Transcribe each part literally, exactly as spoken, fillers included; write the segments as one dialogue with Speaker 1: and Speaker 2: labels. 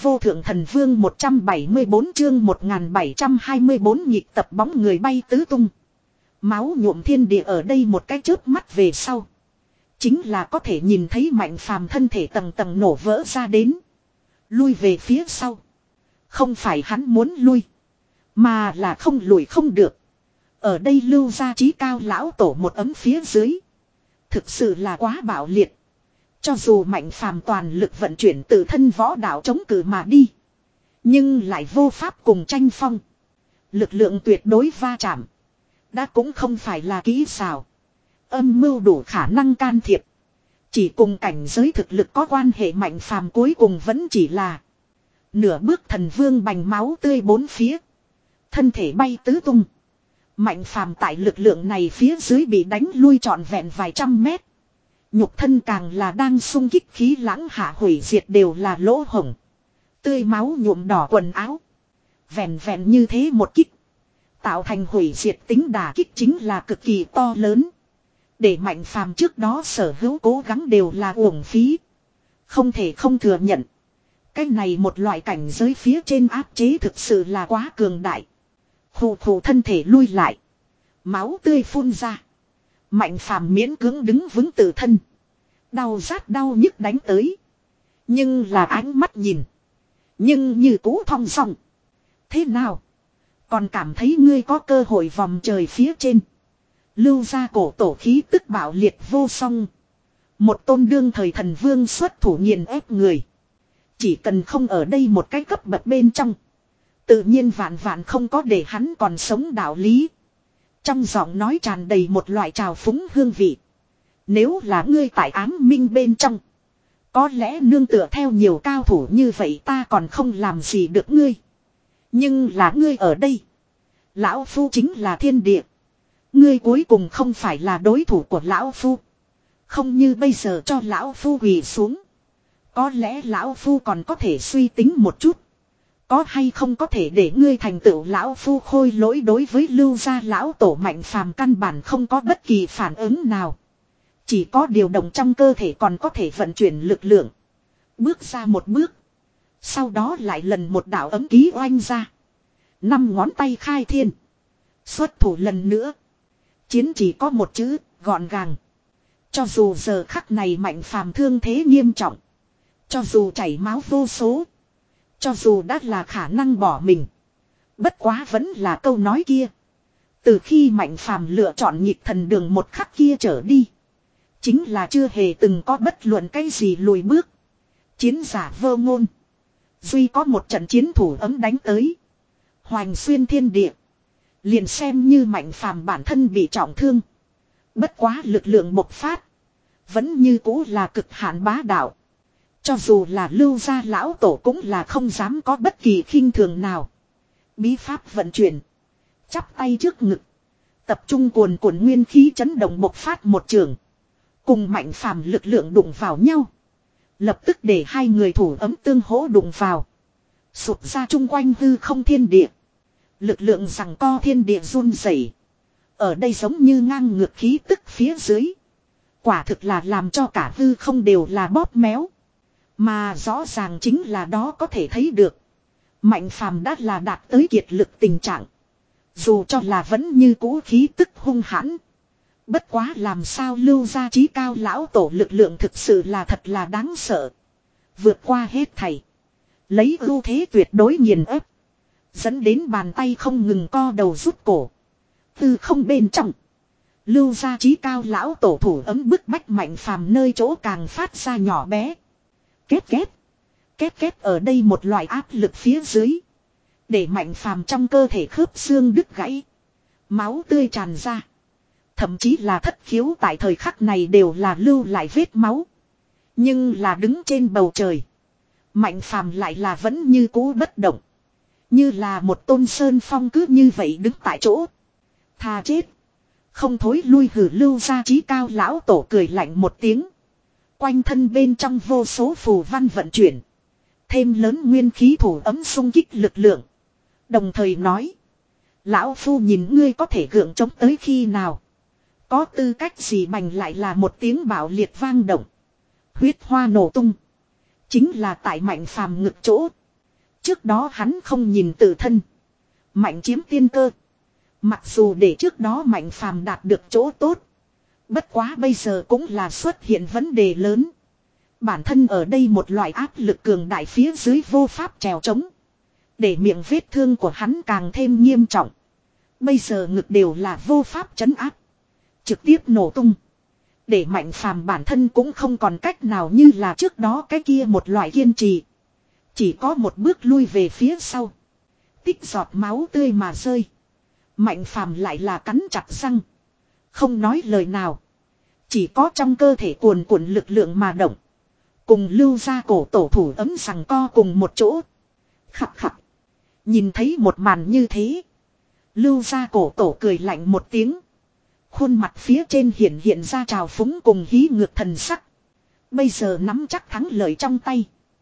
Speaker 1: vô thượng thần vương một trăm bảy mươi bốn chương một nghìn bảy trăm hai mươi bốn nhịp tập bóng người bay tứ tung. Máu nhuộm thiên địa ở đây một cái chớp mắt về sau. Chính là có thể nhìn thấy Mạnh Phàm thân thể tầng tầng nổ vỡ ra đến. Lui về phía sau. Không phải hắn muốn lui. Mà là không lùi không được. Ở đây lưu ra trí cao lão tổ một ấm phía dưới. Thực sự là quá bạo liệt. Cho dù Mạnh Phàm toàn lực vận chuyển tự thân võ đạo chống cự mà đi. Nhưng lại vô pháp cùng tranh phong. Lực lượng tuyệt đối va chạm. Đã cũng không phải là kỹ xảo. Âm mưu đủ khả năng can thiệp. Chỉ cùng cảnh giới thực lực có quan hệ Mạnh Phàm cuối cùng vẫn chỉ là. Nửa bước thần vương bành máu tươi bốn phía. Thân thể bay tứ tung. Mạnh Phàm tại lực lượng này phía dưới bị đánh lui trọn vẹn vài trăm mét. Nhục thân càng là đang xung kích khí lãng hạ hủy diệt đều là lỗ hổng. Tươi máu nhuộm đỏ quần áo. Vẹn vẹn như thế một kích. Tạo thành hủy diệt tính đả kích chính là cực kỳ to lớn. Để Mạnh Phàm trước đó sở hữu cố gắng đều là uổng phí. Không thể không thừa nhận. Cái này một loại cảnh giới phía trên áp chế thực sự là quá cường đại. Khù khù thân thể lui lại. Máu tươi phun ra. Mạnh Phàm miễn cưỡng đứng vững tự thân. Đau rát đau nhức đánh tới. Nhưng là ánh mắt nhìn. Nhưng như cũ thong dong. Thế nào? Còn cảm thấy ngươi có cơ hội vòng trời phía trên. Lưu ra cổ tổ khí tức bạo liệt vô song. Một tôn đương thời thần vương xuất thủ nghiền ép người. Chỉ cần không ở đây một cái cấp bậc bên trong. Tự nhiên vạn vạn không có để hắn còn sống đạo lý. Trong giọng nói tràn đầy một loại trào phúng hương vị. Nếu là ngươi tại ám minh bên trong. Có lẽ nương tựa theo nhiều cao thủ như vậy ta còn không làm gì được ngươi. Nhưng là ngươi ở đây. Lão Phu chính là thiên địa. Ngươi cuối cùng không phải là đối thủ của Lão Phu. Không như bây giờ cho Lão Phu quỳ xuống. Có lẽ Lão Phu còn có thể suy tính một chút. Có hay không có thể để ngươi thành tựu Lão Phu khôi lỗi đối với lưu gia lão tổ Mạnh Phàm căn bản không có bất kỳ phản ứng nào. Chỉ có điều động trong cơ thể còn có thể vận chuyển lực lượng. Bước ra một bước. Sau đó lại lần một đạo ấm ký oanh ra. Năm ngón tay khai thiên. Xuất thủ lần nữa. Chiến chỉ có một chữ, gọn gàng. Cho dù giờ khắc này Mạnh Phàm thương thế nghiêm trọng. Cho dù chảy máu vô số. Cho dù đã là khả năng bỏ mình. Bất quá vẫn là câu nói kia. Từ khi Mạnh Phàm lựa chọn nhịp thần đường một khắc kia trở đi. Chính là chưa hề từng có bất luận cái gì lùi bước. Chiến giả vô ngôn. Duy có một trận chiến thủ ấm đánh tới. Hoành xuyên thiên địa. Liền xem như Mạnh Phàm bản thân bị trọng thương. Bất quá lực lượng bộc phát. Vẫn như cũ là cực hạn bá đạo. Cho dù là lưu gia lão tổ cũng là không dám có bất kỳ khinh thường nào. Bí pháp vận chuyển. Chắp tay trước ngực. Tập trung cuồn cuộn nguyên khí chấn động bộc phát một trường. Cùng Mạnh Phàm lực lượng đụng vào nhau. Lập tức để hai người thủ ấm tương hỗ đụng vào. Sụp ra chung quanh hư không thiên địa. Lực lượng giằng co thiên địa run rẩy. Ở đây giống như ngang ngược khí tức phía dưới. Quả thực là làm cho cả hư không đều là bóp méo. Mà rõ ràng chính là đó có thể thấy được. Mạnh Phàm đã là đạt tới kiệt lực tình trạng. Dù cho là vẫn như cũ khí tức hung hãn. Bất quá làm sao lưu ra trí cao lão tổ lực lượng thực sự là thật là đáng sợ. Vượt qua hết thảy. Lấy ưu thế tuyệt đối nghiền ép. Dẫn đến bàn tay không ngừng co đầu rút cổ. Từ không bên trong. Lưu ra trí cao lão tổ thủ ấm bức bách Mạnh Phàm nơi chỗ càng phát ra nhỏ bé. Kết kết. Kết kết ở đây một loại áp lực phía dưới. Để Mạnh Phàm trong cơ thể khớp xương đứt gãy. Máu tươi tràn ra. Thậm chí là thất khiếu tại thời khắc này đều là lưu lại vết máu. Nhưng là đứng trên bầu trời. Mạnh Phàm lại là vẫn như cũ bất động. Như là một tôn sơn phong cứ như vậy đứng tại chỗ. Thà chết. Không thối lui hử lưu ra trí cao lão tổ cười lạnh một tiếng. Quanh thân bên trong vô số phù văn vận chuyển. Thêm lớn nguyên khí thủ ấm xung kích lực lượng. Đồng thời nói. Lão Phu nhìn ngươi có thể gượng chống tới khi nào. Có tư cách gì bành lại là một tiếng bạo liệt vang động. Huyết hoa nổ tung. Chính là tại Mạnh Phàm ngực chỗ. Trước đó hắn không nhìn tự thân. Mạnh chiếm tiên cơ. Mặc dù để trước đó Mạnh Phàm đạt được chỗ tốt. Bất quá bây giờ cũng là xuất hiện vấn đề lớn. Bản thân ở đây một loại áp lực cường đại phía dưới vô pháp trèo trống. Để miệng vết thương của hắn càng thêm nghiêm trọng. Bây giờ ngực đều là vô pháp trấn áp. Trực tiếp nổ tung. Để Mạnh Phàm bản thân cũng không còn cách nào như là trước đó cái kia một loại kiên trì. Chỉ có một bước lui về phía sau. Tích giọt máu tươi mà rơi. Mạnh Phàm lại là cắn chặt răng. Không nói lời nào. Chỉ có trong cơ thể cuồn cuộn lực lượng mà động. Cùng Lưu Gia Cổ Tổ thủ ấm rằng co cùng một chỗ. Khặt khặt. Nhìn thấy một màn như thế. Lưu Gia Cổ Tổ cười lạnh một tiếng. Khuôn mặt phía trên hiện hiện ra trào phúng cùng hí ngược thần sắc. Bây giờ nắm chắc thắng lợi trong tay.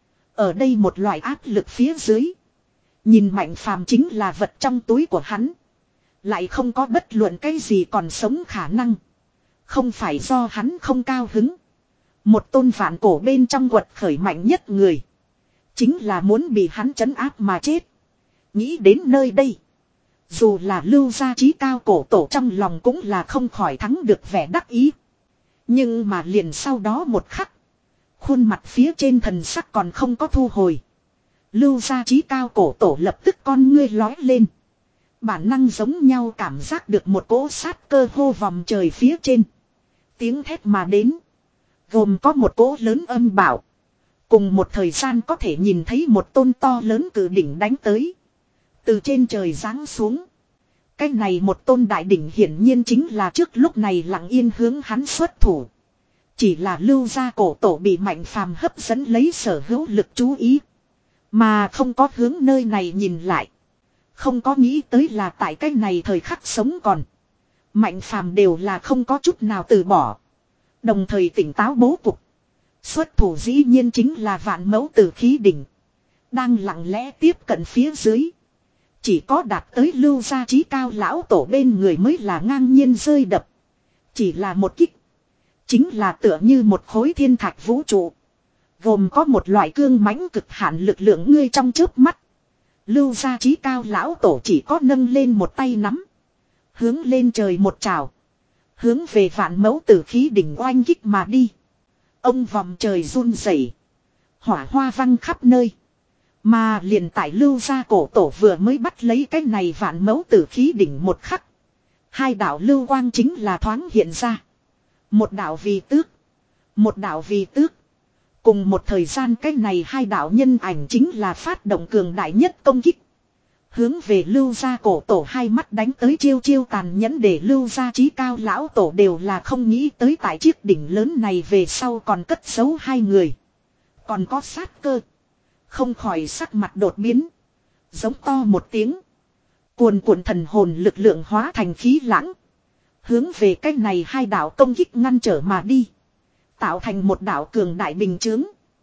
Speaker 1: Ở đây một loại áp lực phía dưới. Nhìn Mạnh Phàm chính là vật trong túi của hắn. Lại không có bất luận cái gì còn sống khả năng. Không phải do hắn không cao hứng. Một tôn vạn cổ bên trong quật khởi mạnh nhất người. Chính là muốn bị hắn trấn áp mà chết. Nghĩ đến nơi đây. Dù là Lưu Gia trí cao cổ tổ trong lòng cũng là không khỏi thắng được vẻ đắc ý. Nhưng mà liền sau đó một khắc. Khuôn mặt phía trên thần sắc còn không có thu hồi. Lưu Gia trí cao cổ tổ lập tức con ngươi lói lên. Bản năng giống nhau cảm giác được một cỗ sát cơ hô vòng trời phía trên. Tiếng thét mà đến. Gồm có một cỗ lớn âm bảo. Cùng một thời gian có thể nhìn thấy một tôn to lớn cử đỉnh đánh tới. Từ trên trời giáng xuống. Cái này một tôn đại đỉnh hiển nhiên chính là trước lúc này lặng yên hướng hắn xuất thủ. Chỉ là Lưu Gia cổ tổ bị Mạnh Phàm hấp dẫn lấy sở hữu lực chú ý. Mà không có hướng nơi này nhìn lại. Không có nghĩ tới là tại cái này thời khắc sống còn. Mạnh Phàm đều là không có chút nào từ bỏ. Đồng thời tỉnh táo bố cục. Xuất thủ dĩ nhiên chính là vạn mẫu tử khí đỉnh. Đang lặng lẽ tiếp cận phía dưới. Chỉ có đạt tới Lưu Gia trí cao lão tổ bên người mới là ngang nhiên rơi đập. Chỉ là một kích. Chính là tựa như một khối thiên thạch vũ trụ. Gồm có một loại cương mãnh cực hạn lực lượng ngươi trong chớp mắt. Lưu Gia trí cao lão tổ chỉ có nâng lên một tay nắm. Hướng lên trời một trào. Hướng về vạn mẫu tử khí đỉnh oanh kích mà đi. Ông vòng trời run rẩy, hỏa hoa văng khắp nơi. Mà liền tại Lưu Gia cổ tổ vừa mới bắt lấy cái này vạn mẫu tử khí đỉnh một khắc. Hai đạo lưu quang chính là thoáng hiện ra. Một đạo vì tước. Một đạo vì tước. Cùng một thời gian cái này hai đạo nhân ảnh chính là phát động cường đại nhất công kích. Hướng về Lưu Gia cổ tổ hai mắt đánh tới chiêu chiêu tàn nhẫn để Lưu Gia trí cao lão tổ đều là không nghĩ tới tại chiếc đỉnh lớn này về sau còn cất giấu hai người. Còn có sát cơ. Không khỏi sắc mặt đột biến. Giống to một tiếng. Cuồn cuộn thần hồn lực lượng hóa thành khí lãng. Hướng về cái này hai đạo công kích ngăn trở mà đi. Tạo thành một đạo cường đại bình chướng.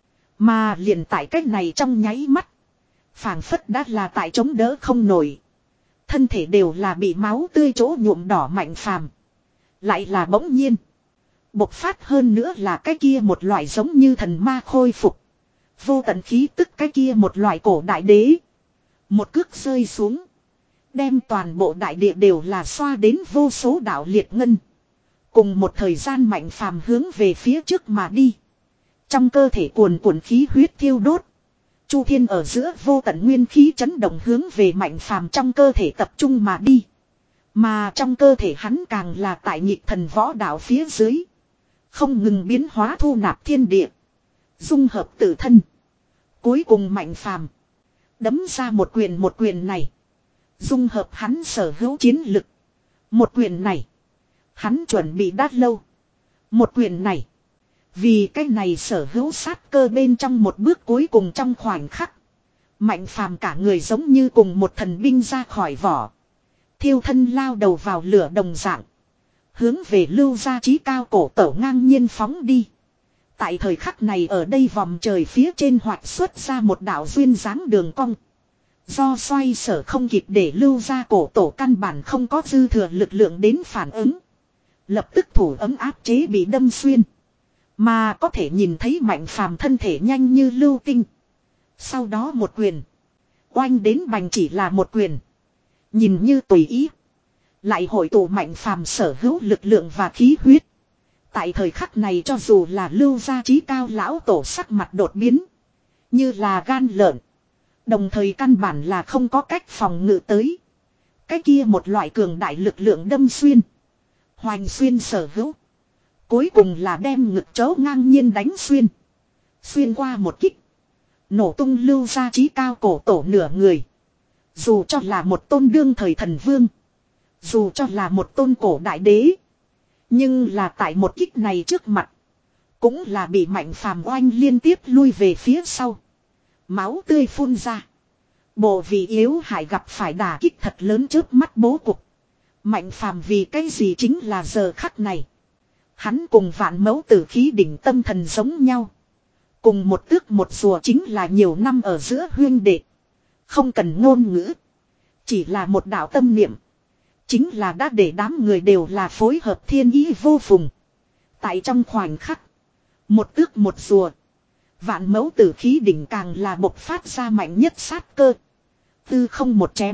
Speaker 1: Mà liền tại cái này trong nháy mắt. Phảng phất đã là tại chống đỡ không nổi. Thân thể đều là bị máu tươi chỗ nhuộm đỏ Mạnh Phàm. Lại là bỗng nhiên. Bộc phát hơn nữa là cái kia một loại giống như thần ma khôi phục. Vô tận khí tức cái kia một loại cổ đại đế. Một cước rơi xuống. Đem toàn bộ đại địa đều là xoa đến vô số đạo liệt ngân. Cùng một thời gian Mạnh Phàm hướng về phía trước mà đi. Trong cơ thể cuồn cuộn khí huyết thiêu đốt. Chu thiên ở giữa vô tận nguyên khí chấn động hướng về Mạnh Phàm trong cơ thể tập trung mà đi. Mà trong cơ thể hắn càng là tại nhịp thần võ đạo phía dưới. Không ngừng biến hóa thu nạp thiên địa. Dung hợp tự thân. Cuối cùng Mạnh Phàm đấm ra một quyền một quyền này. Dung hợp hắn sở hữu chiến lực. Một quyền này. Hắn chuẩn bị đã lâu. Một quyền này. Vì cái này sở hữu sát cơ bên trong một bước cuối cùng trong khoảnh khắc. Mạnh Phàm cả người giống như cùng một thần binh ra khỏi vỏ. Thiêu thân lao đầu vào lửa đồng dạng. Hướng về Lưu Gia trí cao cổ tổ ngang nhiên phóng đi. Tại thời khắc này ở đây vòng trời phía trên hoạt xuất ra một đạo duyên dáng đường cong. Do xoay sở không kịp để Lưu Gia cổ tổ căn bản không có dư thừa lực lượng đến phản ứng. Lập tức thủ ấm áp chế bị đâm xuyên. Mà có thể nhìn thấy Mạnh Phàm thân thể nhanh như lưu tinh. Sau đó một quyền. Oanh đến bành chỉ là một quyền. Nhìn như tùy ý. Lại hội tụ Mạnh Phàm sở hữu lực lượng và khí huyết. Tại thời khắc này cho dù là Lưu Gia Chí Cao lão tổ sắc mặt đột biến. Như là gan lợn. Đồng thời căn bản là không có cách phòng ngự tới. Cái kia một loại cường đại lực lượng đâm xuyên. Hoành xuyên sở hữu. Cuối cùng là đem ngực chó ngang nhiên đánh xuyên. Xuyên qua một kích. Nổ tung Lưu Gia Chí Cao cổ tổ nửa người. Dù cho là một tôn đương thời thần vương. Dù cho là một tôn cổ đại đế. Nhưng là tại một kích này trước mặt. Cũng là bị Mạnh Phàm oanh liên tiếp lui về phía sau. Máu tươi phun ra. Bộ vị yếu hại gặp phải đả kích thật lớn trước mắt bố cục. Mạnh Phàm vì cái gì chính là giờ khắc này. Hắn cùng vạn mẫu tử khí đỉnh tâm thần giống nhau. Cùng một tước một rùa chính là nhiều năm ở giữa huyên đệ. Không cần ngôn ngữ. Chỉ là một đạo tâm niệm. Chính là đã để đám người đều là phối hợp thiên ý vô phùng. Tại trong khoảnh khắc. Một tước một rùa. Vạn mẫu tử khí đỉnh càng là bộc phát ra mạnh nhất sát cơ. Tư không một chém.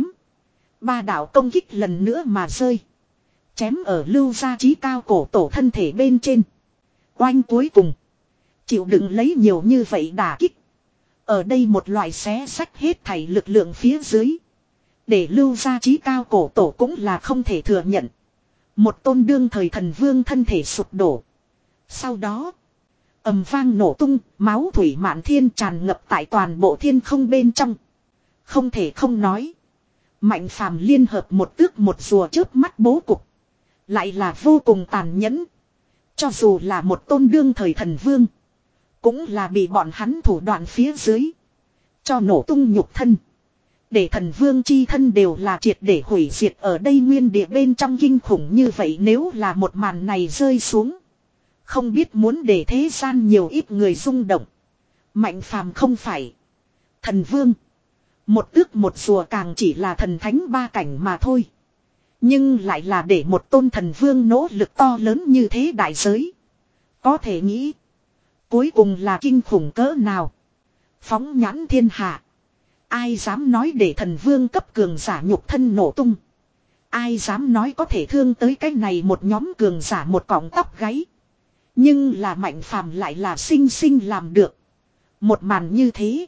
Speaker 1: Ba đạo công kích lần nữa mà rơi. Chém ở Lưu Gia Chí Cao cổ tổ thân thể bên trên. Oanh cuối cùng. Chịu đựng lấy nhiều như vậy đả kích. Ở đây một loại xé sách hết thảy lực lượng phía dưới. Để Lưu Gia Chí Cao cổ tổ cũng là không thể thừa nhận. Một tôn đương thời thần vương thân thể sụp đổ. Sau đó. Ầm vang nổ tung, máu thủy mạn thiên tràn ngập tại toàn bộ thiên không bên trong. Không thể không nói. Mạnh Phàm liên hợp một tước một rùa chớp mắt bố cục. Lại là vô cùng tàn nhẫn. Cho dù là một tôn đương thời thần vương. Cũng là bị bọn hắn thủ đoạn phía dưới. Cho nổ tung nhục thân. Để thần vương chi thân đều là triệt để hủy diệt ở đây nguyên địa bên trong kinh khủng như vậy nếu là một màn này rơi xuống. Không biết muốn để thế gian nhiều ít người rung động. Mạnh Phàm không phải thần vương. Một tước một rùa càng chỉ là thần thánh ba cảnh mà thôi. Nhưng lại là để một tôn thần vương nỗ lực to lớn như thế đại giới. Có thể nghĩ. Cuối cùng là kinh khủng cỡ nào. Phóng nhãn thiên hạ. Ai dám nói để thần vương cấp cường giả nhục thân nổ tung. Ai dám nói có thể thương tới cái này một nhóm cường giả một cọng tóc gáy. Nhưng là Mạnh Phàm lại là sinh sinh làm được. Một màn như thế.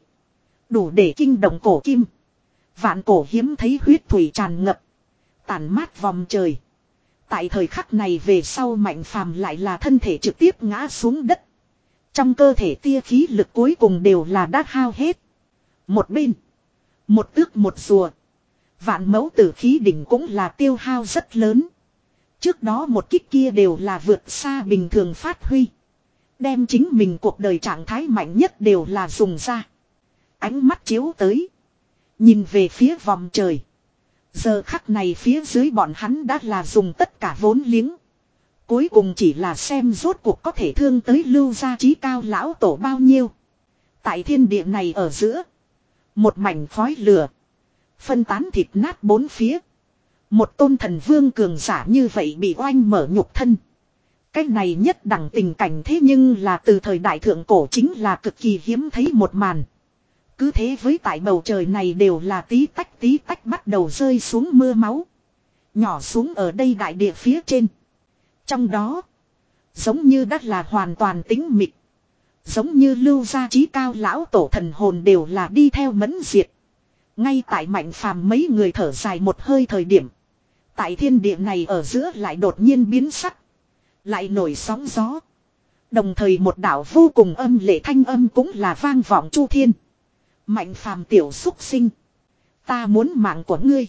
Speaker 1: Đủ để kinh động cổ kim. Vạn cổ hiếm thấy huyết thủy tràn ngập. Tàn mát vòng trời. Tại thời khắc này về sau Mạnh Phàm lại là thân thể trực tiếp ngã xuống đất. Trong cơ thể tia khí lực cuối cùng đều là đã hao hết. Một bên. Một tước một rùa. Vạn mẫu tử khí đỉnh cũng là tiêu hao rất lớn. Trước đó một kích kia đều là vượt xa bình thường phát huy. Đem chính mình cuộc đời trạng thái mạnh nhất đều là dùng ra. Ánh mắt chiếu tới. Nhìn về phía vòng trời. Giờ khắc này phía dưới bọn hắn đã là dùng tất cả vốn liếng. Cuối cùng chỉ là xem rốt cuộc có thể thương tới Lưu Gia Chí Cao lão tổ bao nhiêu. Tại thiên địa này ở giữa. Một mảnh khói lửa. Phân tán thịt nát bốn phía. Một tôn thần vương cường giả như vậy bị oanh mở nhục thân. Cái này nhất đẳng tình cảnh thế nhưng là từ thời đại thượng cổ chính là cực kỳ hiếm thấy một màn. Cứ thế với tại bầu trời này đều là tí tách tí tách bắt đầu rơi xuống mưa máu. Nhỏ xuống ở đây đại địa phía trên. Trong đó. Giống như đất là hoàn toàn tĩnh mịch. Giống như Lưu Gia Chí Cao lão tổ thần hồn đều là đi theo mẫn diệt. Ngay tại Mạnh Phàm mấy người thở dài một hơi thời điểm. Tại thiên địa này ở giữa lại đột nhiên biến sắc. Lại nổi sóng gió. Đồng thời một đạo vô cùng âm lệ thanh âm cũng là vang vọng chu thiên. Mạnh Phàm tiểu xúc sinh. Ta muốn mạng của ngươi.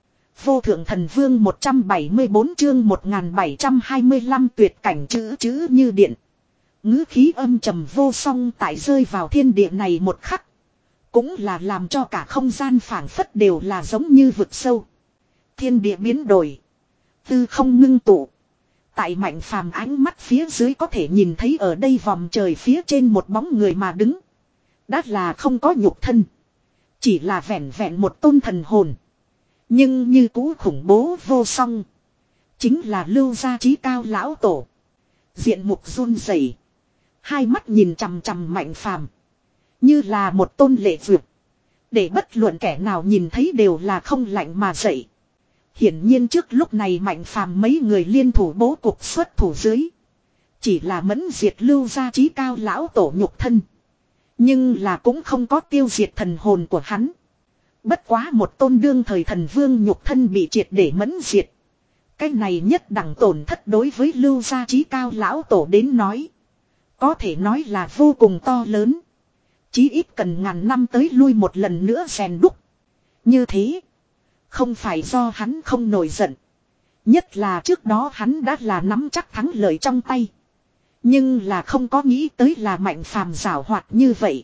Speaker 1: Vô thượng thần vương một trăm bảy mươi tư chương một nghìn bảy trăm hai mươi lăm tuyệt cảnh chữ chữ như điện. Ngữ khí âm trầm vô song tại rơi vào thiên địa này một khắc. Cũng là làm cho cả không gian phảng phất đều là giống như vực sâu. Thiên địa biến đổi. Tư không ngưng tụ. Tại Mạnh Phàm ánh mắt phía dưới có thể nhìn thấy ở đây vòng trời phía trên một bóng người mà đứng. Đã là không có nhục thân. Chỉ là vẹn vẹn một tôn thần hồn. Nhưng như cũ khủng bố vô song. Chính là Lưu Gia Chí Cao lão tổ. Diện mục run rẩy, hai mắt nhìn chằm chằm Mạnh Phàm, như là một tôn lệ duyệt. Để bất luận kẻ nào nhìn thấy đều là không lạnh mà dậy. Hiển nhiên trước lúc này Mạnh Phàm mấy người liên thủ bố cục xuất thủ dưới. Chỉ là mẫn diệt Lưu gia chí cao lão tổ nhục thân. Nhưng là cũng không có tiêu diệt thần hồn của hắn. Bất quá một tôn đương thời thần vương nhục thân bị triệt để mẫn diệt. Cái này nhất đẳng tổn thất đối với Lưu gia chí cao lão tổ đến nói. Có thể nói là vô cùng to lớn. Chí ít cần ngàn năm tới lui một lần nữa rèn đúc. Như thế. Không phải do hắn không nổi giận. Nhất là trước đó hắn đã là nắm chắc thắng lợi trong tay. Nhưng là không có nghĩ tới là Mạnh Phàm giảo hoạt như vậy.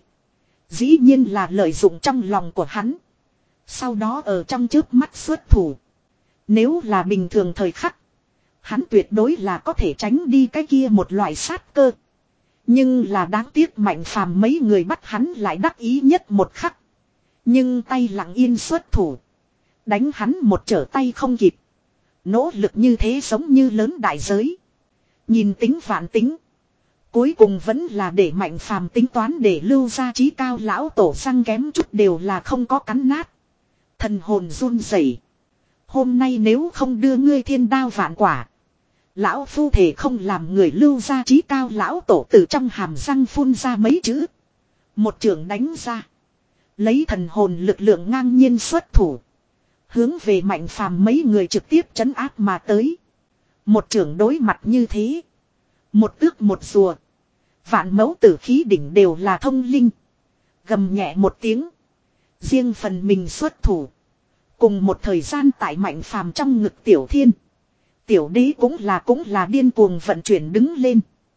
Speaker 1: Dĩ nhiên là lợi dụng trong lòng của hắn. Sau đó ở trong chớp mắt xuất thủ. Nếu là bình thường thời khắc. Hắn tuyệt đối là có thể tránh đi cái kia một loại sát cơ. Nhưng là đáng tiếc Mạnh Phàm mấy người bắt hắn lại đắc ý nhất một khắc. Nhưng tay lặng yên xuất thủ. Đánh hắn một trở tay không kịp. Nỗ lực như thế giống như lớn đại giới. Nhìn tính vạn tính. Cuối cùng vẫn là để Mạnh Phàm tính toán để Lưu gia chí cao lão tổ răng kém chút đều là không có cắn nát. Thần hồn run rẩy. Hôm nay nếu không đưa ngươi thiên đao vạn quả. Lão phu thể không làm người Lưu gia chí cao lão tổ từ trong hàm răng phun ra mấy chữ. Một trường đánh ra. Lấy thần hồn lực lượng ngang nhiên xuất thủ. Hướng về Mạnh Phàm mấy người trực tiếp trấn áp mà tới. Một trưởng đối mặt như thế. Một tước một rùa. Vạn mẫu tử khí đỉnh đều là thông linh. Gầm nhẹ một tiếng. Riêng phần mình xuất thủ. Cùng một thời gian tại Mạnh Phàm trong ngực Tiểu Thiên. Tiểu Đế cũng là cũng là điên cuồng vận chuyển đứng lên.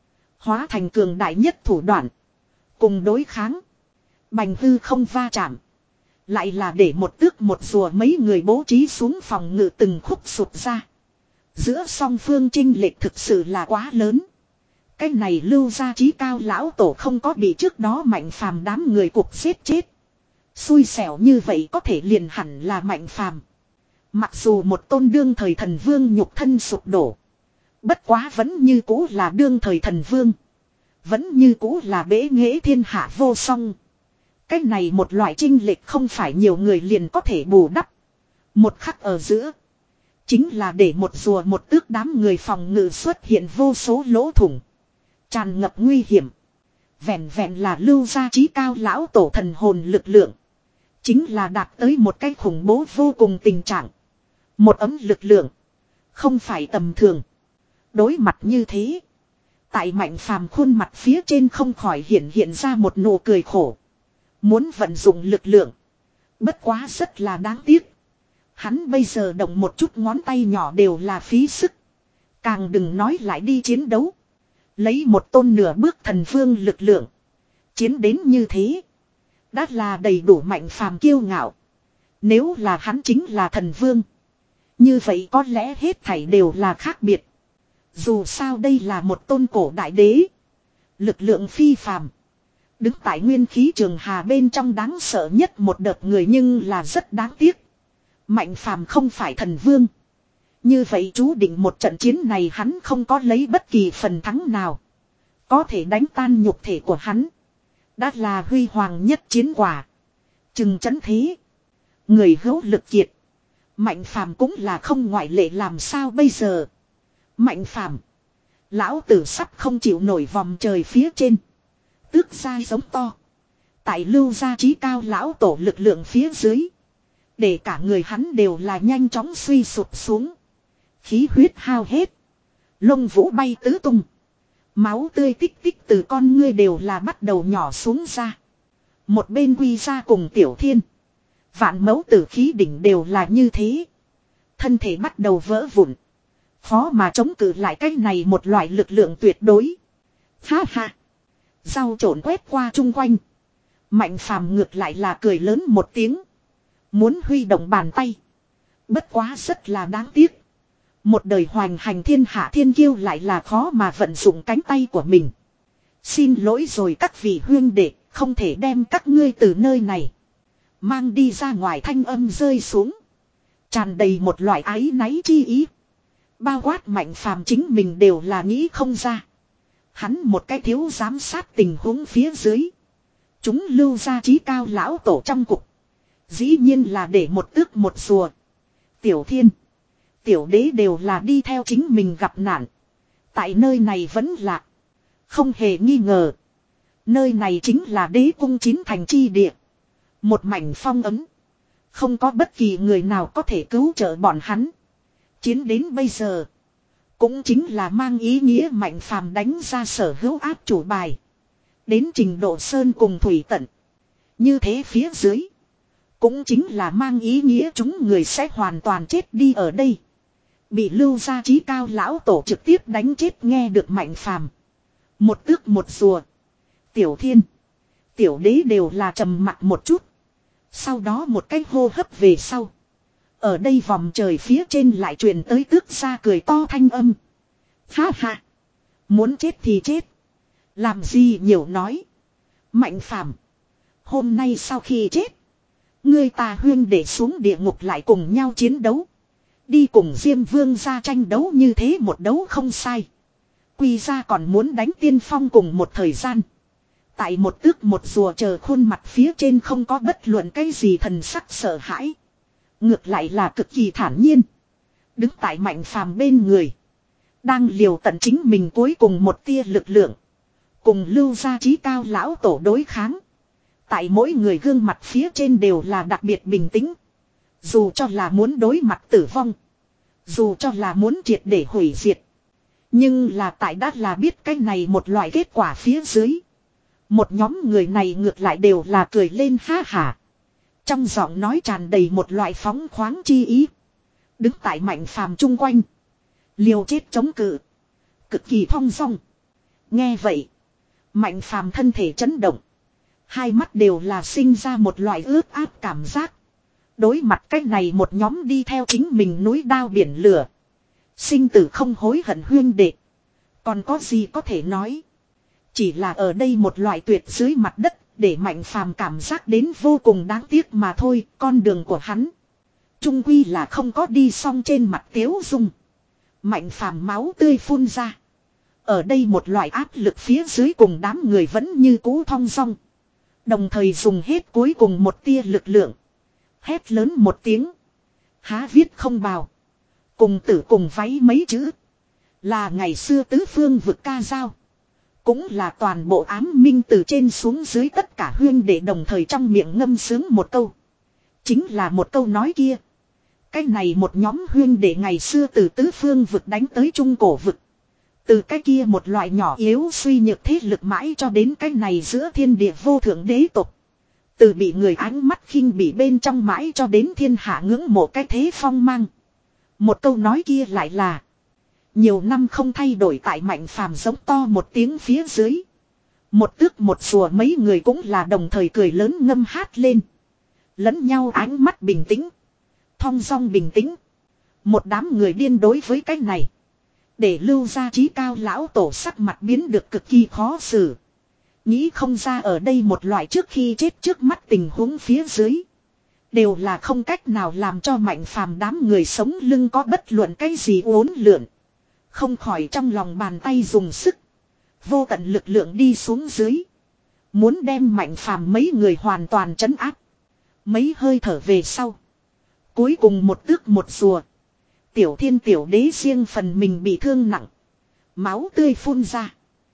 Speaker 1: Hóa thành cường đại nhất thủ đoạn. Cùng đối kháng. Bành hư không va chạm. Lại là để một tước một rùa mấy người bố trí xuống phòng ngự từng khúc sụt ra. Giữa song phương chênh lệch thực sự là quá lớn. Cái này Lưu gia chí cao lão tổ không có bị trước đó Mạnh Phàm đám người cục giết chết. Xui xẻo như vậy có thể liền hẳn là Mạnh Phàm. Mặc dù một tôn đương thời thần vương nhục thân sụp đổ. Bất quá vẫn như cũ là đương thời thần vương. Vẫn như cũ là bế nghệ thiên hạ vô song. Cái này một loại chênh lệch không phải nhiều người liền có thể bù đắp. Một khắc ở giữa. Chính là để một rùa một tước đám người phòng ngự xuất hiện vô số lỗ thủng. Tràn ngập nguy hiểm. Vẹn vẹn là Lưu gia chí cao lão tổ thần hồn lực lượng. Chính là đạt tới một cái khủng bố vô cùng tình trạng. Một ấm lực lượng. Không phải tầm thường. Đối mặt như thế. Tại Mạnh Phàm khuôn mặt phía trên không khỏi hiện hiện ra một nụ cười khổ. Muốn vận dụng lực lượng. Bất quá rất là đáng tiếc. Hắn bây giờ động một chút ngón tay nhỏ đều là phí sức. Càng đừng nói lại đi chiến đấu. Lấy một tôn nửa bước thần vương lực lượng. Chiến đến như thế. Đã là đầy đủ Mạnh Phàm kiêu ngạo. Nếu là hắn chính là thần vương. Như vậy có lẽ hết thảy đều là khác biệt. Dù sao đây là một tôn cổ đại đế. Lực lượng phi phàm. Đứng tại nguyên khí trường hà bên trong đáng sợ nhất một đợt người nhưng là rất đáng tiếc. Mạnh Phàm không phải thần vương. Như vậy chú định một trận chiến này hắn không có lấy bất kỳ phần thắng nào. Có thể đánh tan nhục thể của hắn. Đã là huy hoàng nhất chiến quả. Chừng chấn thế. Người hữu lực kiệt. Mạnh Phàm cũng là không ngoại lệ làm sao bây giờ. Mạnh Phàm. Lão tử sắp không chịu nổi vòng trời phía trên. Tước ra giống to. Tại Lưu gia chí cao lão tổ lực lượng phía dưới. Để cả người hắn đều là nhanh chóng suy sụp xuống. Khí huyết hao hết. Lông vũ bay tứ tung. Máu tươi tích tích từ con ngươi đều là bắt đầu nhỏ xuống ra. Một bên Quy ra cùng Tiểu Thiên. Vạn mẫu tử khí đỉnh đều là như thế. Thân thể bắt đầu vỡ vụn. Khó mà chống cự lại cái này một loại lực lượng tuyệt đối. Ha ha. Rau trộn quét qua chung quanh. Mạnh Phàm ngược lại là cười lớn một tiếng. Muốn huy động bàn tay. Bất quá rất là đáng tiếc. Một đời hoành hành thiên hạ thiên kiêu lại là khó mà vận dụng cánh tay của mình. Xin lỗi rồi các vị huyên đệ, không thể đem các ngươi từ nơi này mang đi ra ngoài. Thanh âm rơi xuống. Tràn đầy một loại áy náy chi ý. Bao quát Mạnh Phàm chính mình đều là nghĩ không ra. Hắn một cái thiếu giám sát tình huống phía dưới. Chúng Lưu gia chí cao lão tổ trong cục. Dĩ nhiên là để một tước một rùa. Tiểu thiên, tiểu đế đều là đi theo chính mình gặp nạn. Tại nơi này vẫn là không hề nghi ngờ. Nơi này chính là đế cung chín thành chi địa. Một mảnh phong ấm. Không có bất kỳ người nào có thể cứu trợ bọn hắn. Chiến đến bây giờ. Cũng chính là mang ý nghĩa Mạnh Phàm đánh ra sở hữu áp chủ bài. Đến trình độ sơn cùng thủy tận. Như thế phía dưới. Cũng chính là mang ý nghĩa chúng người sẽ hoàn toàn chết đi ở đây. Bị Lưu Gia Chí Cao lão tổ trực tiếp đánh chết nghe được Mạnh Phàm. Một tước một rùa. Tiểu thiên, tiểu đế đều là trầm mặt một chút. Sau đó một cái hô hấp về sau. Ở đây vòng trời phía trên lại truyền tới tước gia cười to thanh âm. Ha ha. Muốn chết thì chết. Làm gì nhiều nói. Mạnh Phàm, hôm nay sau khi chết. Ngươi ta huyên để xuống địa ngục lại cùng nhau chiến đấu. Đi cùng Diêm Vương ra tranh đấu như thế một đấu không sai. Quy ra còn muốn đánh tiên phong cùng một thời gian. Tại một tước một rùa chờ khuôn mặt phía trên không có bất luận cái gì thần sắc sợ hãi. Ngược lại là cực kỳ thản nhiên. Đứng tại Mạnh Phàm bên người. Đang liều tận chính mình cuối cùng một tia lực lượng. Cùng Lưu Gia Chí Cao lão tổ đối kháng. Tại mỗi người gương mặt phía trên đều là đặc biệt bình tĩnh. Dù cho là muốn đối mặt tử vong. Dù cho là muốn triệt để hủy diệt. Nhưng là tại đã là biết cái này một loại kết quả phía dưới. Một nhóm người này ngược lại đều là cười lên ha hả. Trong giọng nói tràn đầy một loại phóng khoáng chi ý. Đứng tại Mạnh Phàm chung quanh. Liều chết chống cự. Cực kỳ thong dong. Nghe vậy. Mạnh Phàm thân thể chấn động. Hai mắt đều là sinh ra một loại ướt át cảm giác. Đối mặt cái này một nhóm đi theo chính mình núi đao biển lửa. Sinh tử không hối hận huyên đệ. Còn có gì có thể nói. Chỉ là ở đây một loại tuyệt dưới mặt đất. Để Mạnh Phàm cảm giác đến vô cùng đáng tiếc mà thôi. Con đường của hắn. Trung quy là không có đi xong trên mặt tiếu dung. Mạnh Phàm máu tươi phun ra. Ở đây một loại áp lực phía dưới cùng đám người vẫn như cũ thong dong. Đồng thời dùng hết cuối cùng một tia lực lượng. Hét lớn một tiếng. Há viết không bào. Cùng tử cùng váy mấy chữ. Là ngày xưa tứ phương vực ca dao. Cũng là toàn bộ ám minh từ trên xuống dưới tất cả huyên để đồng thời trong miệng ngâm sướng một câu. Chính là một câu nói kia. Cái này một nhóm huyên để ngày xưa từ tứ phương vực đánh tới trung cổ vực. Từ cái kia một loại nhỏ yếu suy nhược thế lực mãi cho đến cái này giữa thiên địa vô thượng đế tục. Từ bị người ánh mắt khinh bị bên trong mãi cho đến thiên hạ ngưỡng mộ cái thế phong mang. Một câu nói kia lại là. Nhiều năm không thay đổi tại Mạnh Phàm giống to một tiếng phía dưới. Một tước một rùa mấy người cũng là đồng thời cười lớn ngâm hát lên. Lẫn nhau ánh mắt bình tĩnh. Thong dong bình tĩnh. Một đám người điên đối với cái này. Để Lưu Gia Chí Cao lão tổ sắc mặt biến được cực kỳ khó xử. Nghĩ không ra ở đây một loại trước khi chết trước mắt tình huống phía dưới. Đều là không cách nào làm cho Mạnh Phàm đám người sống lưng có bất luận cái gì uốn lượn. Không khỏi trong lòng bàn tay dùng sức. Vô tận lực lượng đi xuống dưới. Muốn đem Mạnh Phàm mấy người hoàn toàn trấn áp. Mấy hơi thở về sau. Cuối cùng một tước một rùa. Tiểu thiên tiểu đế riêng phần mình bị thương nặng. Máu tươi phun ra.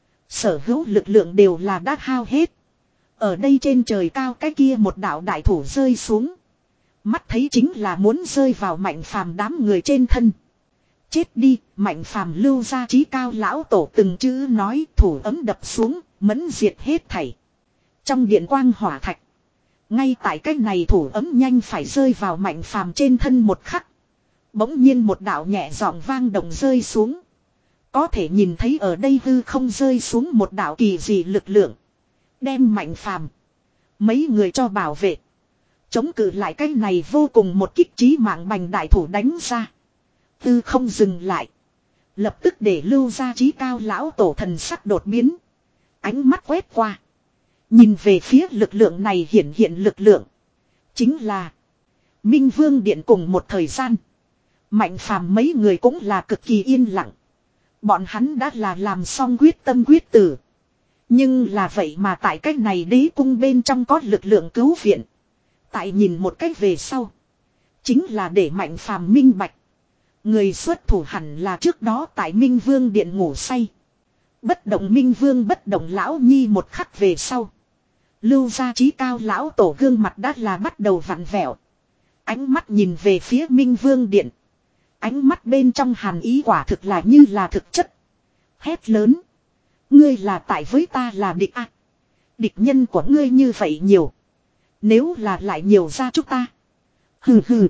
Speaker 1: Sở hữu lực lượng đều là đã hao hết. Ở đây trên trời cao cái kia một đạo đại thủ rơi xuống. Mắt thấy chính là muốn rơi vào Mạnh Phàm đám người trên thân. Chết đi, Mạnh Phàm Lưu Gia Chí Cao lão tổ từng chữ nói thủ ấm đập xuống, mẫn diệt hết thảy. Trong điện quang hỏa thạch. Ngay tại cái này thủ ấm nhanh phải rơi vào Mạnh Phàm trên thân một khắc. Bỗng nhiên một đạo nhẹ giọng vang động rơi xuống. Có thể nhìn thấy ở đây hư không rơi xuống một đạo kỳ dị lực lượng. Đem Mạnh Phàm mấy người cho bảo vệ. Chống cự lại cái này vô cùng một kích trí mạng bành đại thủ đánh ra. Hư không dừng lại. Lập tức để Lưu Gia Chí Cao lão tổ thần sắc đột biến. Ánh mắt quét qua. Nhìn về phía lực lượng này hiển hiện lực lượng. Chính là Minh Vương Điện cùng một thời gian. Mạnh Phàm mấy người cũng là cực kỳ yên lặng. Bọn hắn đã là làm xong quyết tâm quyết tử. Nhưng là vậy mà tại cách này đế cung bên trong có lực lượng cứu viện. Tại nhìn một cách về sau. Chính là để Mạnh Phàm minh bạch. Người xuất thủ hẳn là trước đó tại Minh Vương Điện ngủ say. Bất động Minh Vương bất động lão nhi một khắc về sau. Lưu gia trí cao lão tổ gương mặt đã là bắt đầu vặn vẹo. Ánh mắt nhìn về phía Minh Vương Điện. Ánh mắt bên trong hàn ý quả thực là như là thực chất. Hét lớn. Ngươi là tại với ta là địch à. Địch nhân của ngươi như vậy nhiều. Nếu là lại nhiều ra chúng ta. Hừ hừ.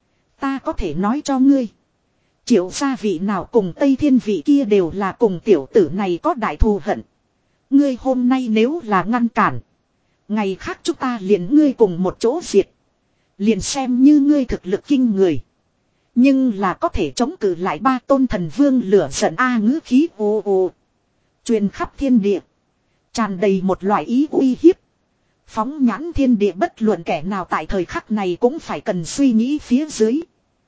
Speaker 1: Ta có thể nói cho ngươi. Triệu gia vị nào cùng Tây Thiên vị kia đều là cùng tiểu tử này có đại thù hận. Ngươi hôm nay nếu là ngăn cản. Ngày khác chúng ta liền ngươi cùng một chỗ diệt. Liền xem như ngươi thực lực kinh người. Nhưng là có thể chống cự lại ba tôn thần vương lửa giận a ngữ khí ồ ồ. Truyền khắp thiên địa. Tràn đầy một loại ý uy hiếp. Phóng nhãn thiên địa bất luận kẻ nào tại thời khắc này cũng phải cần suy nghĩ phía dưới.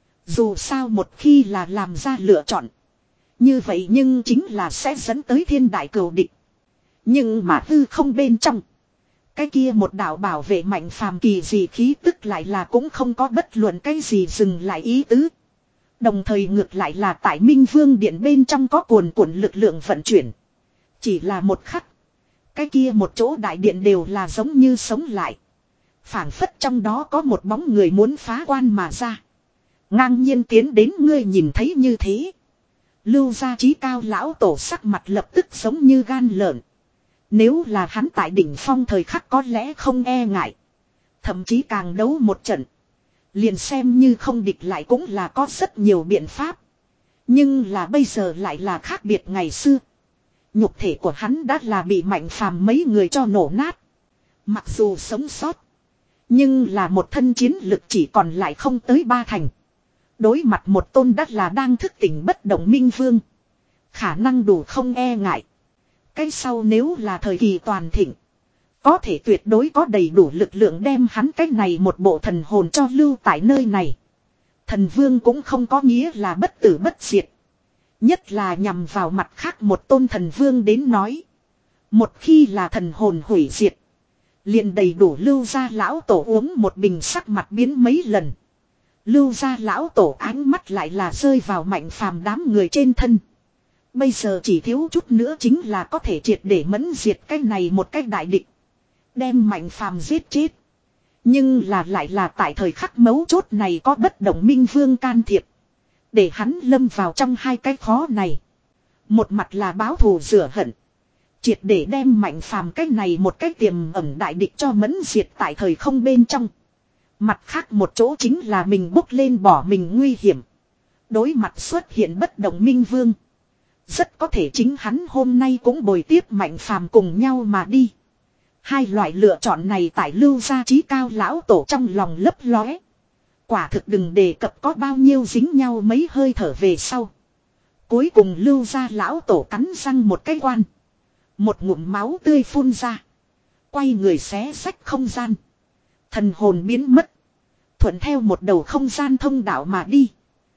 Speaker 1: Dù sao một khi là làm ra lựa chọn. Như vậy nhưng chính là sẽ dẫn tới thiên đại cừu địch. Nhưng mà hư không bên trong. Cái kia một đạo bảo vệ Mạnh Phàm kỳ gì khí tức lại là cũng không có bất luận cái gì dừng lại ý tứ. Đồng thời ngược lại là tại Minh Vương Điện bên trong có cuồn cuộn lực lượng vận chuyển. Chỉ là một khắc. Cái kia một chỗ đại điện đều là giống như sống lại. Phảng phất trong đó có một bóng người muốn phá quan mà ra. Ngang nhiên tiến đến ngươi nhìn thấy như thế. Lưu gia trí cao lão tổ sắc mặt lập tức giống như gan lợn. Nếu là hắn tại đỉnh phong thời khắc có lẽ không e ngại. Thậm chí càng đấu một trận. Liền xem như không địch lại cũng là có rất nhiều biện pháp. Nhưng là bây giờ lại là khác biệt ngày xưa. Nhục thể của hắn đã là bị Mạnh Phàm mấy người cho nổ nát. Mặc dù sống sót. Nhưng là một thân chiến lực chỉ còn lại không tới ba thành. Đối mặt một tôn đắt là đang thức tỉnh bất động Minh Vương. Khả năng đủ không e ngại. Cái sau nếu là thời kỳ toàn thịnh. Có thể tuyệt đối có đầy đủ lực lượng đem hắn cái này một bộ thần hồn cho lưu tại nơi này. Thần Vương cũng không có nghĩa là bất tử bất diệt. Nhất là nhằm vào mặt khác một tôn thần Vương đến nói. Một khi là thần hồn hủy diệt. Liền đầy đủ lưu ra lão tổ uống một bình sắc mặt biến mấy lần. Lưu ra lão tổ ánh mắt lại là rơi vào Mạnh Phàm đám người trên thân. Bây giờ chỉ thiếu chút nữa chính là có thể triệt để mẫn diệt cái này một cách đại địch. Đem Mạnh Phàm giết chết. Nhưng là lại là tại thời khắc mấu chốt này có bất động Minh Vương can thiệp. Để hắn lâm vào trong hai cái khó này. Một mặt là báo thù rửa hận. Triệt để đem Mạnh Phàm cái này một cách tiềm ẩn đại địch cho mẫn diệt tại thời không bên trong. Mặt khác một chỗ chính là mình bốc lên bỏ mình nguy hiểm. Đối mặt xuất hiện bất động Minh Vương. Rất có thể chính hắn hôm nay cũng bồi tiếp Mạnh Phàm cùng nhau mà đi. Hai loại lựa chọn này tại lưu gia trí cao lão tổ trong lòng lấp lóe. Quả thực đừng đề cập có bao nhiêu dính nhau mấy hơi thở về sau. Cuối cùng lưu gia lão tổ cắn răng một cái quan. Một ngụm máu tươi phun ra. Quay người xé xách không gian. Thần hồn biến mất. Thuận theo một đầu không gian thông đạo mà đi.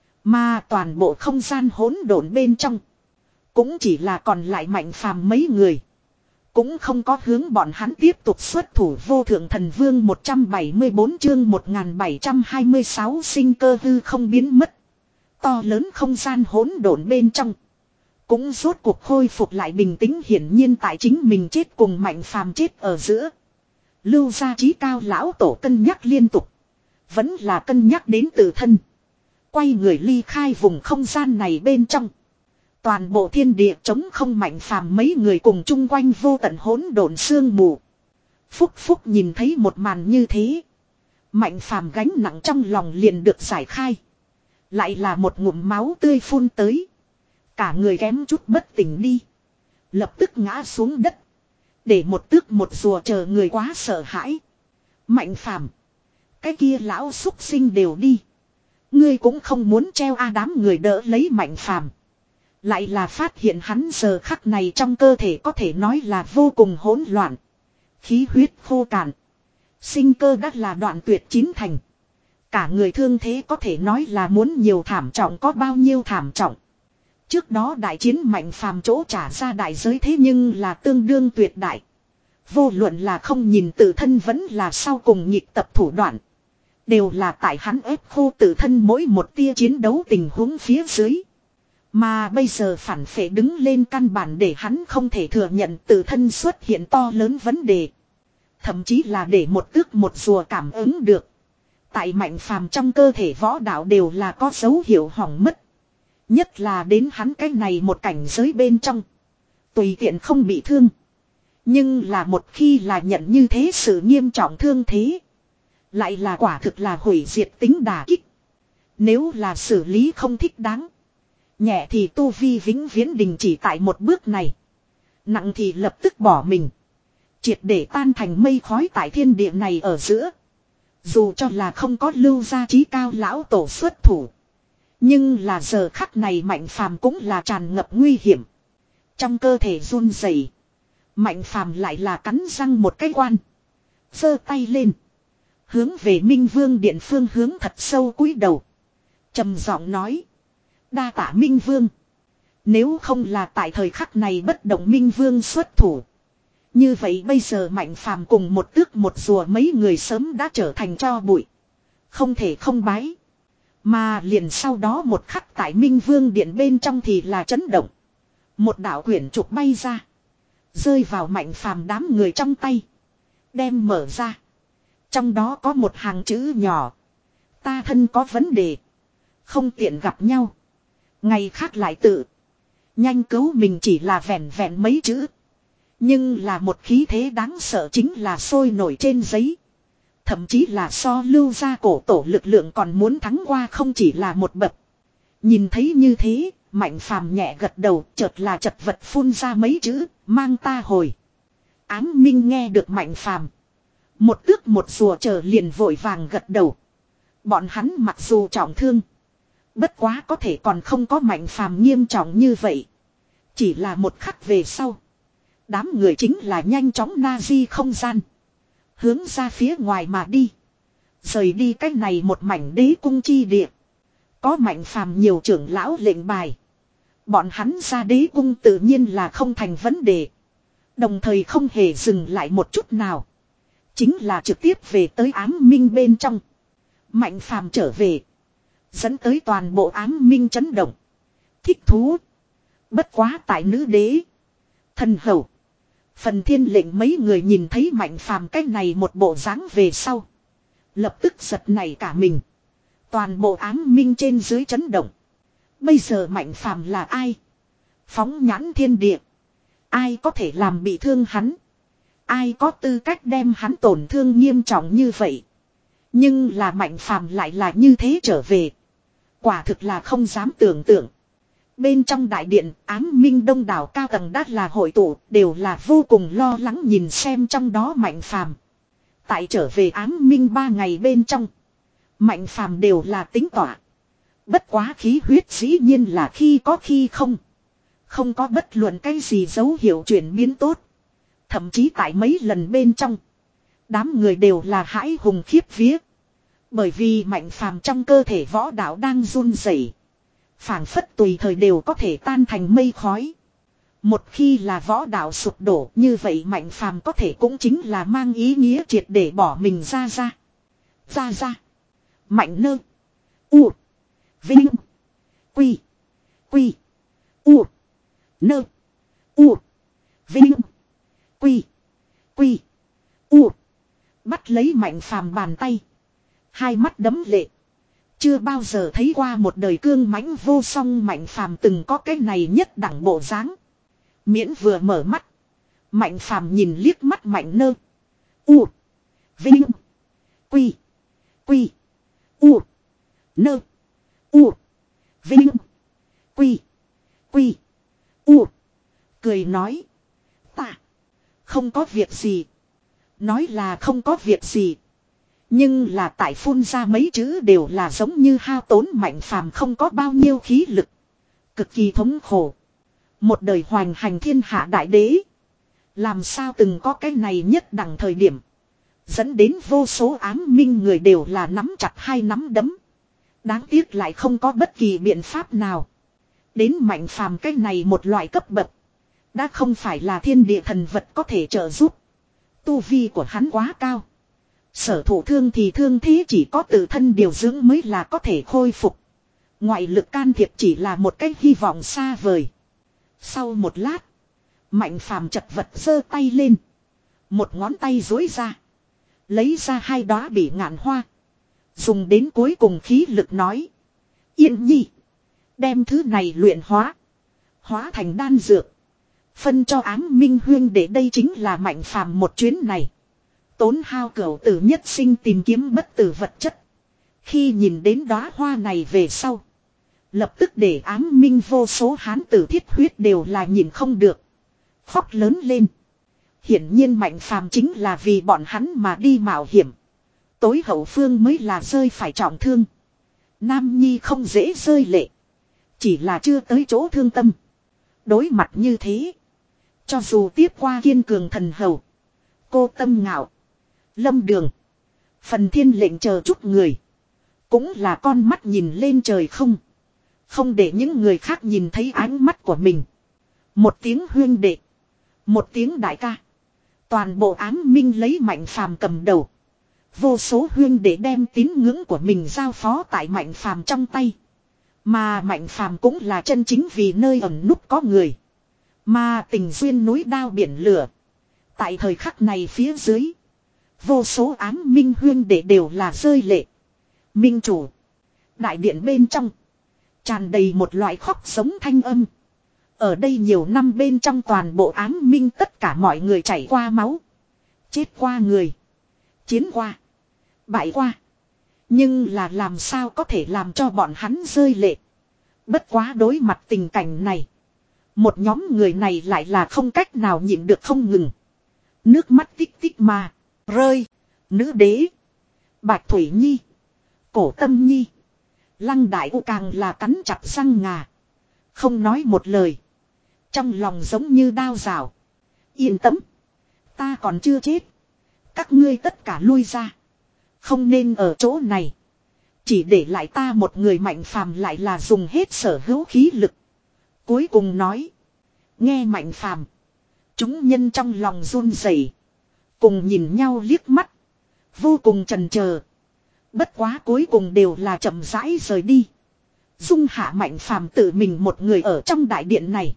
Speaker 1: Mà toàn bộ không gian hỗn độn bên trong. Cũng chỉ là còn lại Mạnh Phàm mấy người. Cũng không có hướng bọn hắn tiếp tục xuất thủ vô thượng thần vương một trăm bảy mươi bốn chương một nghìn bảy trăm hai mươi sáu sinh cơ hư không biến mất. To lớn không gian hỗn độn bên trong. Cũng rốt cuộc khôi phục lại bình tĩnh hiển nhiên tại chính mình chết cùng Mạnh Phàm chết ở giữa. Lưu gia trí cao lão tổ cân nhắc liên tục. Vẫn là cân nhắc đến tự thân. Quay người ly khai vùng không gian này bên trong. Toàn bộ thiên địa trống không Mạnh Phàm mấy người cùng chung quanh vô tận hỗn độn sương mù. Phúc Phúc nhìn thấy một màn như thế. Mạnh Phàm gánh nặng trong lòng liền được giải khai. Lại là một ngụm máu tươi phun tới. Cả người kém chút bất tỉnh đi. Lập tức ngã xuống đất. Để một tước một rùa chờ người quá sợ hãi. Mạnh Phàm, cái kia lão xúc sinh đều đi. Ngươi cũng không muốn treo a đám người đỡ lấy Mạnh Phàm. Lại là phát hiện hắn giờ khắc này trong cơ thể có thể nói là vô cùng hỗn loạn. Khí huyết khô cạn. Sinh cơ đã là đoạn tuyệt chín thành. Cả người thương thế có thể nói là muốn nhiều thảm trọng có bao nhiêu thảm trọng. Trước đó đại chiến Mạnh Phàm chỗ trả ra đại giới thế nhưng là tương đương tuyệt đại. Vô luận là không nhìn tự thân vẫn là sau cùng nhịp tập thủ đoạn. Đều là tại hắn ép khô tự thân mỗi một tia chiến đấu tình huống phía dưới. Mà bây giờ phản phệ đứng lên căn bản để hắn không thể thừa nhận tự thân xuất hiện to lớn vấn đề. Thậm chí là để một tước một rùa cảm ứng được. Tại Mạnh Phàm trong cơ thể võ đạo đều là có dấu hiệu hỏng mất. Nhất là đến hắn cái này một cảnh giới bên trong. Tùy tiện không bị thương. Nhưng là một khi là nhận như thế sự nghiêm trọng thương thế. Lại là quả thực là hủy diệt tính đả kích. Nếu là xử lý không thích đáng. Nhẹ thì tu vi vĩnh viễn đình chỉ tại một bước này. Nặng thì lập tức bỏ mình. Triệt để tan thành mây khói tại thiên địa này ở giữa. Dù cho là không có lưu gia trí cao lão tổ xuất thủ. Nhưng là giờ khắc này Mạnh Phàm cũng là tràn ngập nguy hiểm. Trong cơ thể run rẩy, Mạnh Phàm lại là cắn răng một cái quan. Giơ tay lên. Hướng về Minh Vương điện phương hướng thật sâu cúi đầu. Trầm giọng nói. Đa tạ Minh Vương. Nếu không là tại thời khắc này bất động Minh Vương xuất thủ. Như vậy bây giờ Mạnh Phàm cùng một tước một rùa mấy người sớm đã trở thành tro bụi. Không thể không bái. Mà liền sau đó một khắc tại Minh Vương điện bên trong thì là chấn động. Một đạo quyển trục bay ra. Rơi vào Mạnh Phàm đám người trong tay. Đem mở ra. Trong đó có một hàng chữ nhỏ. Ta thân có vấn đề. Không tiện gặp nhau. Ngày khác lại tự. Nhanh cứu mình chỉ là vẹn vẹn mấy chữ. Nhưng là một khí thế đáng sợ chính là sôi nổi trên giấy. Thậm chí là so lưu ra cổ tổ lực lượng còn muốn thắng qua không chỉ là một bậc. Nhìn thấy như thế, Mạnh Phàm nhẹ gật đầu, chợt là chật vật phun ra mấy chữ, mang ta hồi. Ám Minh nghe được Mạnh Phàm, một tước một rùa chờ liền vội vàng gật đầu. Bọn hắn mặc dù trọng thương, bất quá có thể còn không có Mạnh Phàm nghiêm trọng như vậy. Chỉ là một khắc về sau, đám người chính là nhanh chóng na di không gian, hướng ra phía ngoài mà đi. Rời đi cách này một mảnh đế cung chi địa. Có Mạnh Phàm nhiều trưởng lão lệnh bài. Bọn hắn ra đế cung tự nhiên là không thành vấn đề. Đồng thời không hề dừng lại một chút nào. Chính là trực tiếp về tới Ám Minh bên trong. Mạnh Phàm trở về. Dẫn tới toàn bộ Ám Minh chấn động. Thích thú. Bất quá tại nữ đế. Thần hầu. Phần Thiên lệnh mấy người nhìn thấy Mạnh Phàm cách này một bộ dáng về sau. Lập tức giật nảy cả mình. Toàn bộ Ám Minh trên dưới chấn động. Bây giờ Mạnh Phàm là ai? Phóng nhãn thiên địa. Ai có thể làm bị thương hắn? Ai có tư cách đem hắn tổn thương nghiêm trọng như vậy? Nhưng là Mạnh Phàm lại là như thế trở về. Quả thực là không dám tưởng tượng. Bên trong đại điện, Ám Minh đông đảo cao tầng đắt là hội tụ, đều là vô cùng lo lắng nhìn xem trong đó Mạnh Phàm. Tại trở về Ám Minh ba ngày bên trong, Mạnh Phàm đều là tính tỏa. Bất quá khí huyết dĩ nhiên là khi có khi không. Không có bất luận cái gì dấu hiệu chuyển biến tốt. Thậm chí tại mấy lần bên trong, đám người đều là hãi hùng khiếp vía. Bởi vì Mạnh Phàm trong cơ thể võ đạo đang run rẩy, phảng phất tùy thời đều có thể tan thành mây khói. Một khi là võ đạo sụp đổ, như vậy Mạnh Phàm có thể cũng chính là mang ý nghĩa triệt để bỏ mình ra ra. Ra ra. Mạnh nơ. U. Vinh. Quy. Quy. U. Nơ. U. Vinh. Quy. Quy. U. Bắt lấy Mạnh Phàm bàn tay. Hai mắt đấm lệ. Chưa bao giờ thấy qua một đời cương mãnh vô song Mạnh Phàm từng có cái này nhất đẳng bộ dáng. Miễn vừa mở mắt, Mạnh Phàm nhìn liếc mắt Mạnh nơ. U. Vinh. Quy. Quy. U. Nơ. U. Vinh. Quy. Quy. U. Cười nói. Ta. Không có việc gì. Nói là không có việc gì. Nhưng là tại phun ra mấy chữ đều là giống như hao tốn Mạnh Phàm không có bao nhiêu khí lực. Cực kỳ thống khổ. Một đời hoành hành thiên hạ đại đế. Làm sao từng có cái này nhất đẳng thời điểm. Dẫn đến vô số Ám Minh người đều là nắm chặt hai nắm đấm. Đáng tiếc lại không có bất kỳ biện pháp nào. Đến Mạnh Phàm cái này một loại cấp bậc. Đã không phải là thiên địa thần vật có thể trợ giúp. Tu vi của hắn quá cao. Sở thụ thương thì thương thế chỉ có tự thân điều dưỡng mới là có thể khôi phục. Ngoại lực can thiệp chỉ là một cách hy vọng xa vời. Sau một lát, Mạnh Phàm chật vật giơ tay lên. Một ngón tay duỗi ra. Lấy ra hai đóa bỉ ngạn hoa. Dùng đến cuối cùng khí lực nói. Yên nhi. Đem thứ này luyện hóa. Hóa thành đan dược. Phân cho Ám Minh huyên để đây chính là Mạnh Phàm một chuyến này. Tốn hao cửu tử nhất sinh tìm kiếm bất tử vật chất. Khi nhìn đến đóa hoa này về sau. Lập tức để Ám Minh vô số hán tử thiết huyết đều là nhìn không được. Khóc lớn lên. Hiển nhiên Mạnh Phàm chính là vì bọn hắn mà đi mạo hiểm. Tối hậu phương mới là rơi phải trọng thương. Nam Nhi không dễ rơi lệ. Chỉ là chưa tới chỗ thương tâm. Đối mặt như thế. Cho dù tiếp qua kiên cường thần hầu. Cô Tâm Ngạo. Lâm Đường. Phần Thiên lệnh chờ chút người. Cũng là con mắt nhìn lên trời không. Không để những người khác nhìn thấy ánh mắt của mình. Một tiếng huyên đệ. Một tiếng đại ca. Toàn bộ Ám Minh lấy Mạnh Phàm cầm đầu. Vô số huyên đệ đem tín ngưỡng của mình giao phó tại Mạnh Phàm trong tay. Mà Mạnh Phàm cũng là chân chính vì nơi ẩn núp có người. Mà tình duyên núi đao biển lửa. Tại thời khắc này phía dưới. Vô số Ám Minh huyên đệ đều là rơi lệ. Minh chủ. Đại điện bên trong. Tràn đầy một loại khóc sống thanh âm. Ở đây nhiều năm bên trong toàn bộ Ám Minh tất cả mọi người chảy qua máu. Chết qua người. Chiến qua. Bại qua. Nhưng là làm sao có thể làm cho bọn hắn rơi lệ. Bất quá đối mặt tình cảnh này. Một nhóm người này lại là không cách nào nhịn được không ngừng. Nước mắt tích tích mà. Rơi. Nữ đế. Bạch Thủy Nhi. Cổ Tâm Nhi. Lăng Đại U càng là cắn chặt răng ngà. Không nói một lời. Trong lòng giống như đao rào. Yên tâm. Ta còn chưa chết. Các ngươi tất cả lui ra. Không nên ở chỗ này. Chỉ để lại ta một người. Mạnh Phàm lại là dùng hết sở hữu khí lực. Cuối cùng nói. Nghe Mạnh Phàm. Chúng nhân trong lòng run rẩy, cùng nhìn nhau liếc mắt. Vô cùng chần chờ. Bất quá cuối cùng đều là chậm rãi rời đi. Dung hạ Mạnh Phàm tự mình một người ở trong đại điện này.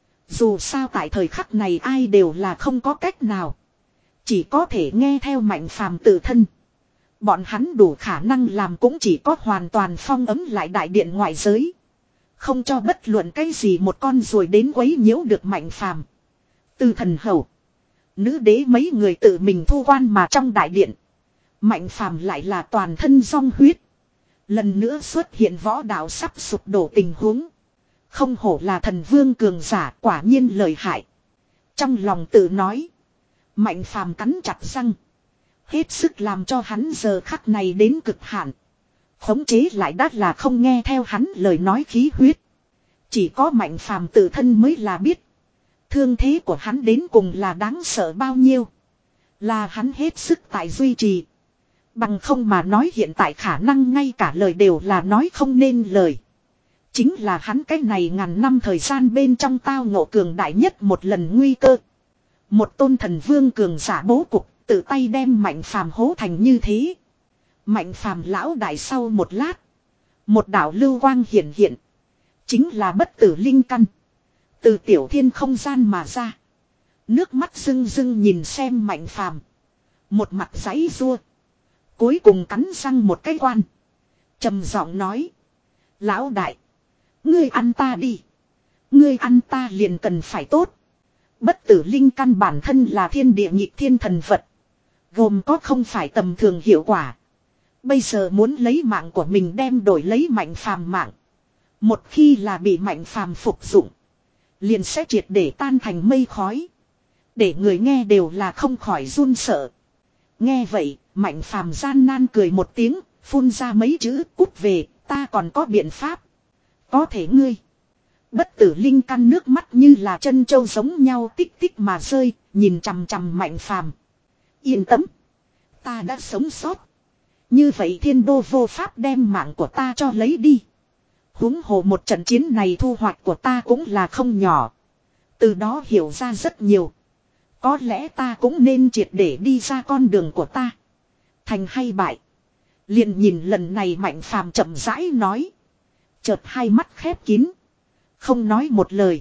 Speaker 1: Dù sao tại thời khắc này ai đều là không có cách nào. Chỉ có thể nghe theo Mạnh Phàm tự thân. Bọn hắn đủ khả năng làm cũng chỉ có hoàn toàn phong ấm lại đại điện ngoại giới. Không cho bất luận cái gì một con ruồi đến quấy nhiễu được Mạnh Phàm. Từ thần hầu. Nữ đế mấy người tự mình thu quan mà trong đại điện. Mạnh Phàm lại là toàn thân rong huyết. Lần nữa xuất hiện võ đạo sắp sụp đổ tình huống. Không hổ là thần vương cường giả, quả nhiên lợi hại. Trong lòng tự nói. Mạnh Phàm cắn chặt răng. Hết sức làm cho hắn giờ khắc này đến cực hạn. Khống chế lại đắt là không nghe theo hắn lời nói khí huyết. Chỉ có Mạnh Phàm tự thân mới là biết. Thương thế của hắn đến cùng là đáng sợ bao nhiêu. Là hắn hết sức tại duy trì. Bằng không mà nói hiện tại khả năng ngay cả lời đều là nói không nên lời. Chính là hắn cái này ngàn năm thời gian bên trong tao ngộ cường đại nhất một lần nguy cơ. Một tôn thần vương cường giả bố cục, tự tay đem Mạnh Phàm hố thành như thế. Mạnh Phàm lão đại sau một lát. Một đạo lưu quang hiển hiện. Chính là bất tử linh căn. Từ tiểu thiên không gian mà ra. Nước mắt rưng rưng nhìn xem Mạnh Phàm. Một mặt giãy giụa. Cuối cùng cắn răng một cái quan. Trầm giọng nói. Lão đại. Ngươi ăn ta đi. Ngươi ăn ta liền cần phải tốt. Bất tử linh căn bản thân là thiên địa nhị thiên thần vật. Gồm có không phải tầm thường hiệu quả. Bây giờ muốn lấy mạng của mình đem đổi lấy Mạnh Phàm mạng. Một khi là bị Mạnh Phàm phục dụng. Liền sẽ triệt để tan thành mây khói. Để người nghe đều là không khỏi run sợ. Nghe vậy, Mạnh Phàm gian nan cười một tiếng, phun ra mấy chữ cút về, ta còn có biện pháp. Có thể ngươi. Bất tử linh căn nước mắt như là chân trâu giống nhau tích tích mà rơi, nhìn chằm chằm Mạnh Phàm. Yên tâm. Ta đã sống sót. Như vậy thiên đô vô pháp đem mạng của ta cho lấy đi. Huống hồ một trận chiến này thu hoạch của ta cũng là không nhỏ. Từ đó hiểu ra rất nhiều. Có lẽ ta cũng nên triệt để đi ra con đường của ta. Thành hay bại. Liền nhìn lần này Mạnh Phàm chậm rãi nói. Chợt hai mắt khép kín. Không nói một lời.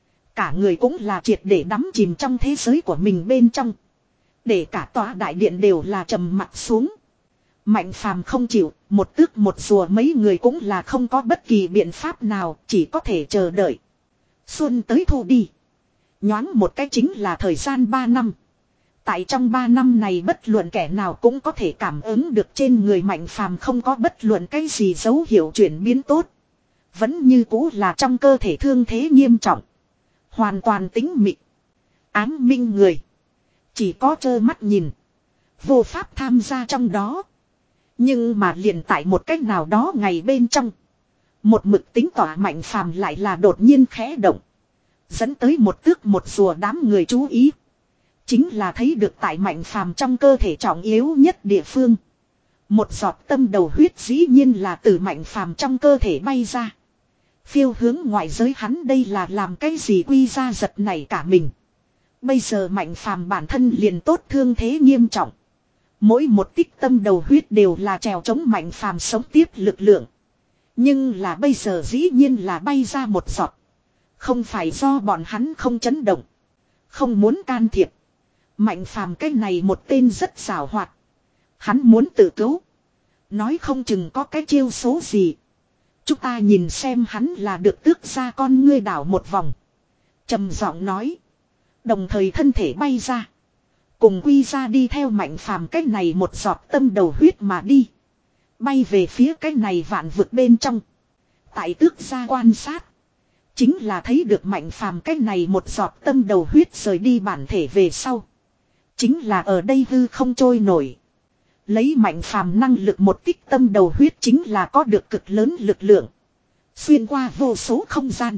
Speaker 1: Cả người cũng là triệt để đắm chìm trong thế giới của mình bên trong. Để cả tòa đại điện đều là trầm mặt xuống. Mạnh Phàm không chịu, một tước một rùa mấy người cũng là không có bất kỳ biện pháp nào, chỉ có thể chờ đợi. Xuân tới thu đi. Nhoáng một cái chính là thời gian ba năm. Tại trong ba năm này bất luận kẻ nào cũng có thể cảm ứng được trên người Mạnh Phàm không có bất luận cái gì dấu hiệu chuyển biến tốt. Vẫn như cũ là trong cơ thể thương thế nghiêm trọng. Hoàn toàn tính mịt. Ám minh người. Chỉ có trơ mắt nhìn. Vô pháp tham gia trong đó. Nhưng mà liền tại một cách nào đó ngày bên trong. Một mực tính tỏa Mạnh Phàm lại là đột nhiên khẽ động. Dẫn tới một tước một rùa đám người chú ý. Chính là thấy được tại Mạnh Phàm trong cơ thể trọng yếu nhất địa phương. Một giọt tâm đầu huyết dĩ nhiên là từ Mạnh Phàm trong cơ thể bay ra. Phiêu hướng ngoại giới hắn đây là làm cái gì quy ra giật này cả mình. Bây giờ Mạnh Phàm bản thân liền tốt thương thế nghiêm trọng. Mỗi một tích tâm đầu huyết đều là trèo chống Mạnh Phàm sống tiếp lực lượng. Nhưng là bây giờ dĩ nhiên là bay ra một giọt. Không phải do bọn hắn không chấn động. Không muốn can thiệp. Mạnh Phàm cái này một tên rất xảo hoạt. Hắn muốn tự cứu. Nói không chừng có cái chiêu số gì. Chúng ta nhìn xem hắn là được tước ra con ngươi đảo một vòng. Trầm giọng nói. Đồng thời thân thể bay ra. Cùng quy ra đi theo Mạnh Phàm cái này một giọt tâm đầu huyết mà đi. Bay về phía cái này vạn vực bên trong. Tại tước ra quan sát. Chính là thấy được Mạnh Phàm cái này một giọt tâm đầu huyết rời đi bản thể về sau. Chính là ở đây hư không trôi nổi. Lấy Mạnh Phàm năng lực một tích tâm đầu huyết chính là có được cực lớn lực lượng. Xuyên qua vô số không gian.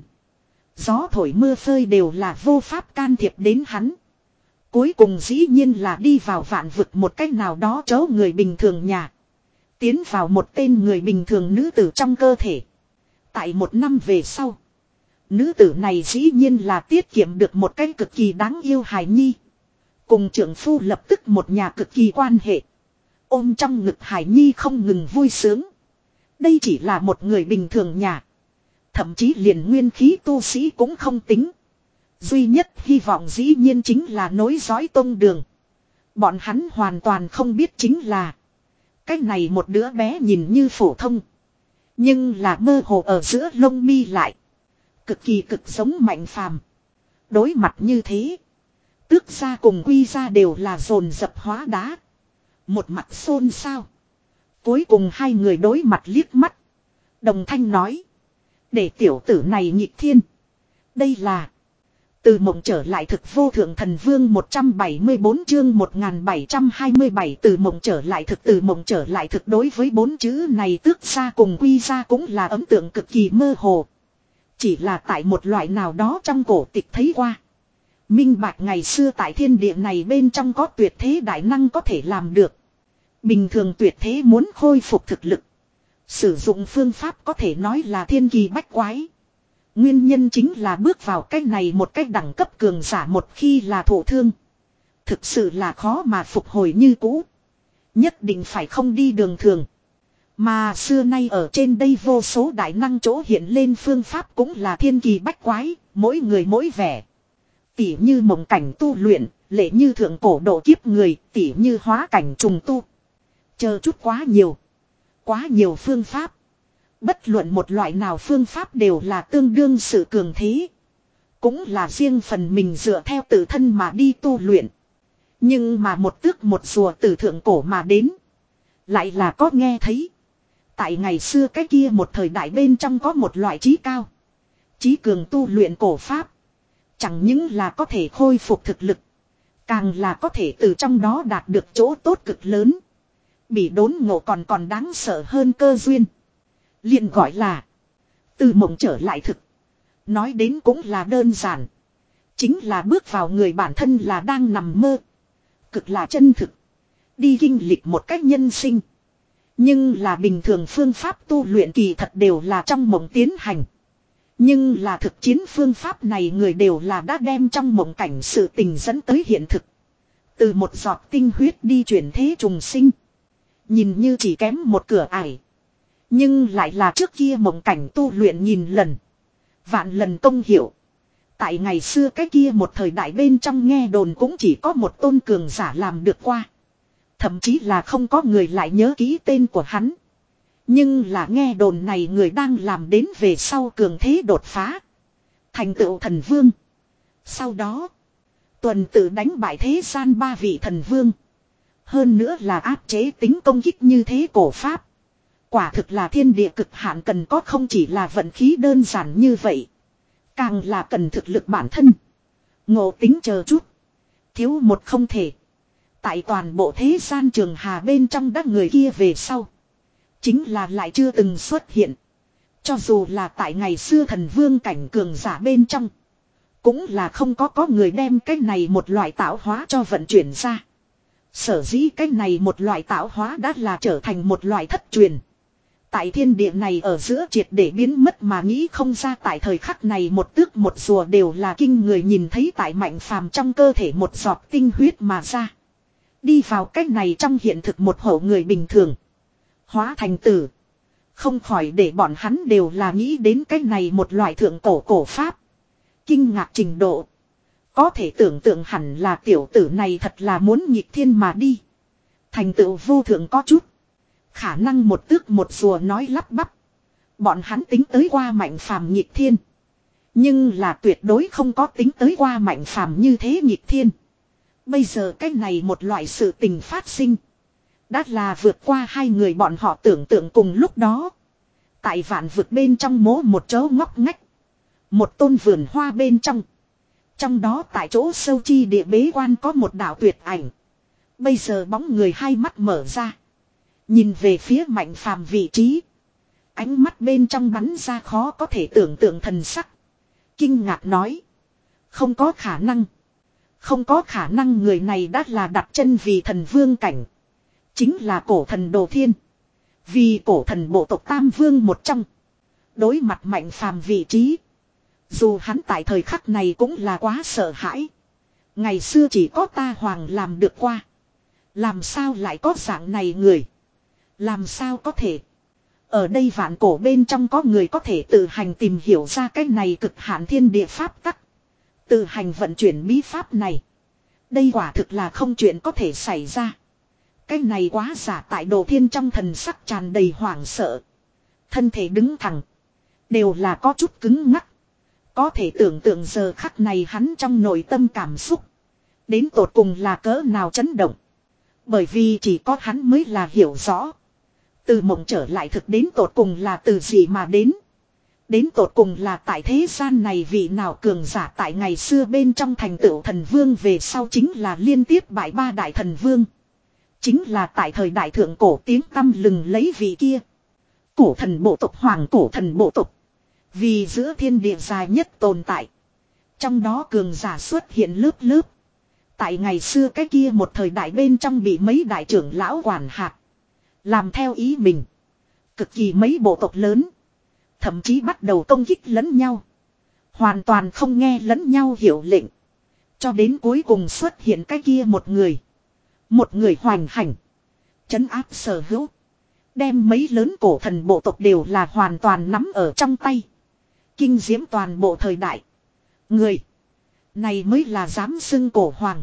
Speaker 1: Gió thổi mưa phơi đều là vô pháp can thiệp đến hắn. Cuối cùng dĩ nhiên là đi vào vạn vực một cách nào đó chỗ người bình thường nhà. Tiến vào một tên người bình thường nữ tử trong cơ thể. Tại một năm về sau. Nữ tử này dĩ nhiên là tiết kiệm được một cái cực kỳ đáng yêu hài nhi. Cùng trưởng phu lập tức một nhà cực kỳ quan hệ. Ôm trong ngực Hải Nhi không ngừng vui sướng. Đây chỉ là một người bình thường nhà. Thậm chí liền nguyên khí tu sĩ cũng không tính. Duy nhất hy vọng dĩ nhiên chính là nối dõi tông đường. Bọn hắn hoàn toàn không biết chính là. Cái này một đứa bé nhìn như phổ thông. Nhưng là mơ hồ ở giữa lông mi lại. Cực kỳ cực giống Mạnh Phàm. Đối mặt như thế. Tước ra cùng quy ra đều là dồn dập hóa đá. Một mặt xôn xao. Cuối cùng hai người đối mặt liếc mắt. Đồng thanh nói. Để tiểu tử này nhịp thiên. Đây là. Từ mộng trở lại thực vô thượng thần vương một trăm bảy mươi bốn chương một nghìn bảy trăm hai mươi bảy từ mộng trở lại thực từ mộng trở lại thực đối với bốn chữ này tước ra cùng quy ra cũng là ấn tượng cực kỳ mơ hồ. Chỉ là tại một loại nào đó trong cổ tịch thấy qua. Minh bạch ngày xưa tại thiên địa này bên trong có tuyệt thế đại năng có thể làm được. Bình thường tuyệt thế muốn khôi phục thực lực. Sử dụng phương pháp có thể nói là thiên kỳ bách quái. Nguyên nhân chính là bước vào cách này một cách đẳng cấp cường giả một khi là thổ thương. Thực sự là khó mà phục hồi như cũ. Nhất định phải không đi đường thường. Mà xưa nay ở trên đây vô số đại năng chỗ hiện lên phương pháp cũng là thiên kỳ bách quái, mỗi người mỗi vẻ. Tỉ như mộng cảnh tu luyện, lệ như thượng cổ độ kiếp người, tỉ như hóa cảnh trùng tu. Chờ chút quá nhiều. Quá nhiều phương pháp. Bất luận một loại nào phương pháp đều là tương đương sự cường thế. Cũng là riêng phần mình dựa theo tự thân mà đi tu luyện. Nhưng mà một tước một rùa từ thượng cổ mà đến. Lại là có nghe thấy. Tại ngày xưa cái kia một thời đại bên trong có một loại trí cao. Trí cường tu luyện cổ pháp. Chẳng những là có thể khôi phục thực lực. Càng là có thể từ trong đó đạt được chỗ tốt cực lớn. Bị đốn ngộ còn còn đáng sợ hơn cơ duyên. Liền gọi là. Từ mộng trở lại thực. Nói đến cũng là đơn giản. Chính là bước vào người bản thân là đang nằm mơ. Cực là chân thực. Đi kinh lịch một cách nhân sinh. Nhưng là bình thường phương pháp tu luyện kỳ thật đều là trong mộng tiến hành. Nhưng là thực chiến phương pháp này người đều là đã đem trong mộng cảnh sự tình dẫn tới hiện thực. Từ một giọt tinh huyết đi chuyển thế trùng sinh. Nhìn như chỉ kém một cửa ải. Nhưng lại là trước kia mộng cảnh tu luyện nghìn lần. Vạn lần công hiểu. Tại ngày xưa cái kia một thời đại bên trong nghe đồn cũng chỉ có một tôn cường giả làm được qua. Thậm chí là không có người lại nhớ kỹ tên của hắn. Nhưng là nghe đồn này người đang làm đến về sau cường thế đột phá. Thành tựu thần vương. Sau đó, tuần tự đánh bại thế gian ba vị thần vương. Hơn nữa là áp chế tính công kích như thế cổ pháp. Quả thực là thiên địa cực hạn, cần có không chỉ là vận khí đơn giản như vậy. Càng là cần thực lực bản thân. Ngộ tính chờ chút. Thiếu một không thể. Tại toàn bộ thế gian trường hà bên trong đắc người kia về sau. Chính là lại chưa từng xuất hiện. Cho dù là tại ngày xưa thần vương cảnh cường giả bên trong. Cũng là không có có người đem cái này một loại tạo hóa cho vận chuyển ra. Sở dĩ cái này một loại tạo hóa đã là trở thành một loại thất truyền. Tại thiên địa này ở giữa triệt để biến mất mà nghĩ không ra, tại thời khắc này một tước một rùa đều là kinh người, nhìn thấy tại Mạnh Phàm trong cơ thể một giọt tinh huyết mà ra. Đi vào cái này trong hiện thực một hộ người bình thường. Hóa thành tử. Không khỏi để bọn hắn đều là nghĩ đến cái này một loại thượng cổ cổ pháp. Kinh ngạc trình độ. Có thể tưởng tượng hẳn là tiểu tử này thật là muốn nghịch thiên mà đi. Thành tựu vô thượng có chút. Khả năng một tước một rùa nói lắp bắp. Bọn hắn tính tới qua Mạnh Phàm nghịch thiên. Nhưng là tuyệt đối không có tính tới qua Mạnh Phàm như thế nghịch thiên. Bây giờ cái này một loại sự tình phát sinh. Đã là vượt qua hai người bọn họ tưởng tượng cùng lúc đó. Tại vạn vực bên trong mố một chỗ ngóc ngách. Một tôn vườn hoa bên trong. Trong đó tại chỗ sâu chi địa bế quan có một đạo tuyệt ảnh. Bây giờ bóng người hai mắt mở ra. Nhìn về phía Mạnh Phàm vị trí. Ánh mắt bên trong bắn ra khó có thể tưởng tượng thần sắc. Kinh ngạc nói. Không có khả năng. Không có khả năng, người này đã là đặt chân vì thần vương cảnh. Chính là cổ thần Đồ Thiên. Vì cổ thần bộ tộc Tam Vương một trong. Đối mặt Mạnh Phàm vị trí. Dù hắn tại thời khắc này cũng là quá sợ hãi. Ngày xưa chỉ có ta hoàng làm được qua. Làm sao lại có dạng này người. Làm sao có thể. Ở đây vạn cổ bên trong có người có thể tự hành tìm hiểu ra cái này cực hạn thiên địa pháp tắc. Tự hành vận chuyển bí pháp này. Đây quả thực là không chuyện có thể xảy ra. Cái này quá giả, tại Đồ Thiên trong thần sắc tràn đầy hoảng sợ. Thân thể đứng thẳng. Đều là có chút cứng ngắc. Có thể tưởng tượng giờ khắc này hắn trong nội tâm cảm xúc. Đến tột cùng là cỡ nào chấn động. Bởi vì chỉ có hắn mới là hiểu rõ. Từ mộng trở lại thực đến tột cùng là từ gì mà đến. Đến tột cùng là tại thế gian này vị nào cường giả tại ngày xưa bên trong thành tựu thần vương về sau chính là liên tiếp bại ba đại thần vương. Chính là tại thời đại thượng cổ tiếng tăm lừng lấy vị kia. Cổ thần bộ tộc, hoàng cổ thần bộ tộc. Vì giữa thiên địa dài nhất tồn tại. Trong đó cường giả xuất hiện lớp lớp. Tại ngày xưa cái kia một thời đại bên trong bị mấy đại trưởng lão quản hạt. Làm theo ý mình. Cực kỳ mấy bộ tộc lớn. Thậm chí bắt đầu công kích lẫn nhau. Hoàn toàn không nghe lẫn nhau hiểu lệnh. Cho đến cuối cùng xuất hiện cái kia một người. Một người hoành hành. Trấn áp sở hữu. Đem mấy lớn cổ thần bộ tộc đều là hoàn toàn nắm ở trong tay. Kinh diễm toàn bộ thời đại. Người. Này mới là dám xưng cổ hoàng.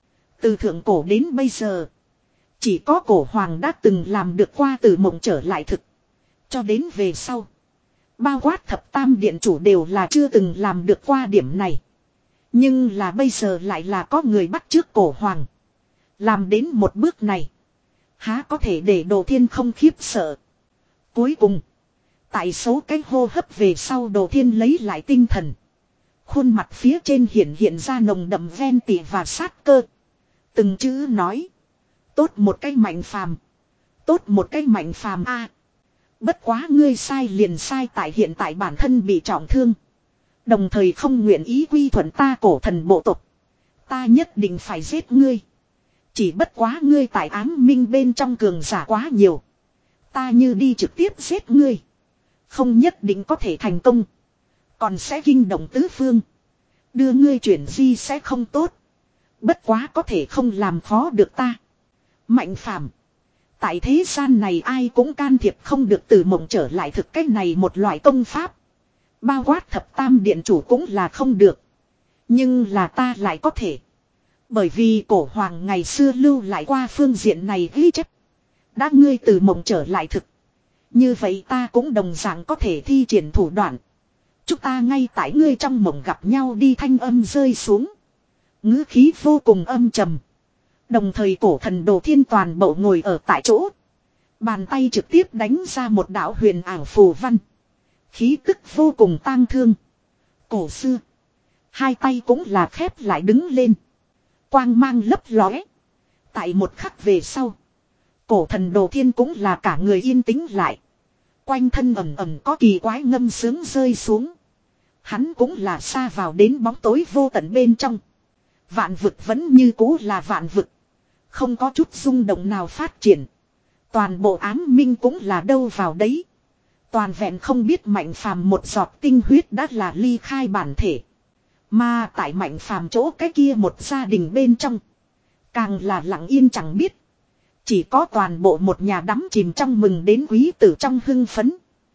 Speaker 1: Từ thượng cổ đến bây giờ. Chỉ có cổ hoàng đã từng làm được qua từ mộng trở lại thực. Cho đến về sau. Bao quát thập tam điện chủ đều là chưa từng làm được qua điểm này. Nhưng là bây giờ lại là có người bắt chước cổ hoàng. Làm đến một bước này. Há có thể để Đồ Thiên không khiếp sợ. Cuối cùng. Tại số cái hô hấp về sau, Đồ Thiên lấy lại tinh thần. Khuôn mặt phía trên hiện hiện ra nồng đậm ven tị và sát cơ. Từng chữ nói. Tốt một cái Mạnh Phàm. Tốt một cái Mạnh Phàm a. Bất quá ngươi sai liền sai tại hiện tại bản thân bị trọng thương. Đồng thời không nguyện ý quy thuận ta cổ thần bộ tộc. Ta nhất định phải giết ngươi. Chỉ bất quá ngươi tại ám minh bên trong cường giả quá nhiều. Ta như đi trực tiếp giết ngươi. Không nhất định có thể thành công. Còn sẽ kinh động tứ phương. Đưa ngươi chuyển di sẽ không tốt. Bất quá có thể không làm khó được ta. Mạnh Phàm. Tại thế gian này ai cũng can thiệp không được từ mộng trở lại thực cách này một loại công pháp. Bao quát thập tam điện chủ cũng là không được. Nhưng là ta lại có thể. Bởi vì cổ hoàng ngày xưa lưu lại qua phương diện này ghi chép. Đã ngươi từ mộng trở lại thực. Như vậy ta cũng đồng dạng có thể thi triển thủ đoạn. Chúng ta ngay tại ngươi trong mộng gặp nhau đi, thanh âm rơi xuống. Ngữ khí vô cùng âm trầm. Đồng thời cổ thần Đồ Thiên toàn bộ ngồi ở tại chỗ. Bàn tay trực tiếp đánh ra một đạo huyền ảo phù văn. Khí tức vô cùng tang thương. Cổ xưa. Hai tay cũng là khép lại đứng lên. Quang mang lấp lóe. Tại một khắc về sau. Cổ thần Đồ Thiên cũng là cả người yên tĩnh lại. Quanh thân ẩm ẩm có kỳ quái ngâm sướng rơi xuống. Hắn cũng là xa vào đến bóng tối vô tận bên trong. Vạn vực vẫn như cũ là vạn vực. Không có chút rung động nào phát triển. Toàn bộ ám minh cũng là đâu vào đấy. Toàn vẹn không biết Mạnh Phàm một giọt tinh huyết đã là ly khai bản thể. Mà tại Mạnh Phàm chỗ cái kia một gia đình bên trong. Càng là lặng yên chẳng biết. Chỉ có toàn bộ một nhà đắm chìm trong mừng đến quý tử trong hưng phấn.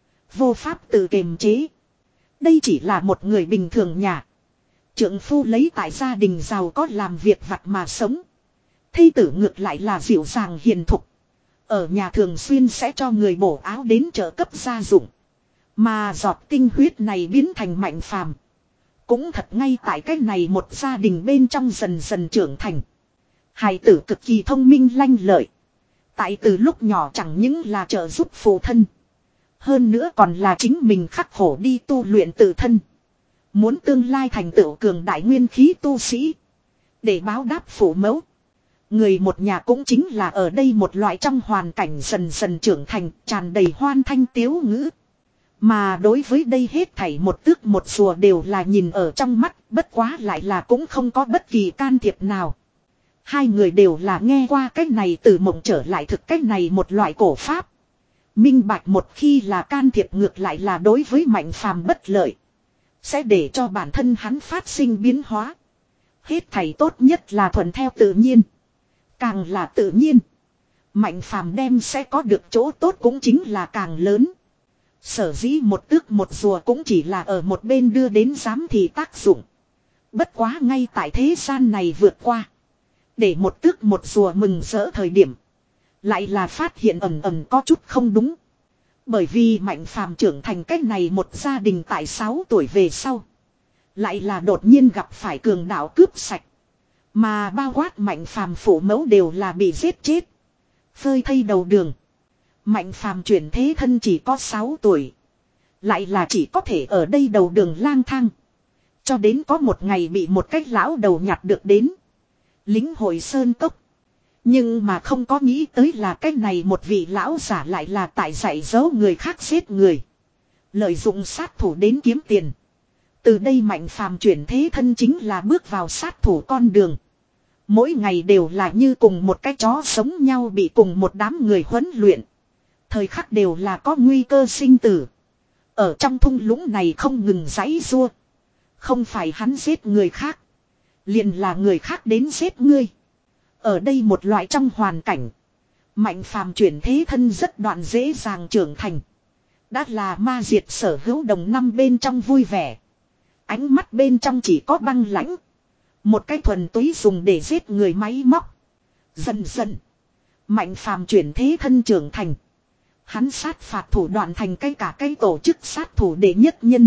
Speaker 1: Vô pháp tự kiềm chế. Đây chỉ là một người bình thường nhà. Trượng phu lấy tại gia đình giàu có làm việc vặt mà sống. Thê tử ngược lại là dịu dàng hiền thục. Ở nhà thường xuyên sẽ cho người bổ áo đến trợ cấp gia dụng. Mà giọt tinh huyết này biến thành Mạnh Phàm. Cũng thật ngay tại cái này một gia đình bên trong dần dần trưởng thành. Hài tử cực kỳ thông minh lanh lợi. Tại từ lúc nhỏ chẳng những là trợ giúp phụ thân. Hơn nữa còn là chính mình khắc khổ đi tu luyện tự thân. Muốn tương lai thành tựu cường đại nguyên khí tu sĩ. Để báo đáp phụ mẫu. Người một nhà cũng chính là ở đây một loại trong hoàn cảnh dần dần trưởng thành, tràn đầy hoan thanh tiếu ngữ. Mà đối với đây hết thảy một tước một rùa đều là nhìn ở trong mắt, bất quá lại là cũng không có bất kỳ can thiệp nào. Hai người đều là nghe qua cách này từ mộng trở lại thực cách này một loại cổ pháp. Minh bạch một khi là can thiệp ngược lại là đối với Mạnh Phàm bất lợi. Sẽ để cho bản thân hắn phát sinh biến hóa. Hết thảy tốt nhất là thuận theo tự nhiên. Càng là tự nhiên. Mạnh Phàm đem sẽ có được chỗ tốt cũng chính là càng lớn. Sở dĩ một tước một rùa cũng chỉ là ở một bên đưa đến giám thị tác dụng. Bất quá ngay tại thế gian này vượt qua. Để một tước một rùa mừng rỡ thời điểm. Lại là phát hiện ẩm ẩm có chút không đúng. Bởi vì Mạnh Phàm trưởng thành cách này một gia đình tại sáu tuổi về sau. Lại là đột nhiên gặp phải cường đạo cướp sạch. Mà bao quát Mạnh Phàm phụ mẫu đều là bị giết chết. Phơi thây đầu đường. Mạnh Phàm chuyển thế thân chỉ có sáu tuổi. Lại là chỉ có thể ở đây đầu đường lang thang. Cho đến có một ngày bị một cái lão đầu nhặt được đến. Lính hội sơn cốc. Nhưng mà không có nghĩ tới là cái này một vị lão giả lại là tại dạy dỗ người khác giết người. Lợi dụng sát thủ đến kiếm tiền. Từ đây Mạnh Phàm chuyển thế thân chính là bước vào sát thủ con đường. Mỗi ngày đều là như cùng một cái chó sống nhau bị cùng một đám người huấn luyện. Thời khắc đều là có nguy cơ sinh tử. Ở trong thung lũng này không ngừng giãy giụa. Không phải hắn giết người khác. Liền là người khác đến giết ngươi. Ở đây một loại trong hoàn cảnh. Mạnh Phàm chuyển thế thân rất đoạn dễ dàng trưởng thành. Đã là ma diệt sở hữu đồng năm bên trong vui vẻ. Ánh mắt bên trong chỉ có băng lãnh. Một cái thuần túy dùng để giết người máy móc. Dần dần. Mạnh Phàm chuyển thế thân trưởng thành. Hắn sát phạt thủ đoạn thành cái cả cái tổ chức sát thủ đệ nhất nhân.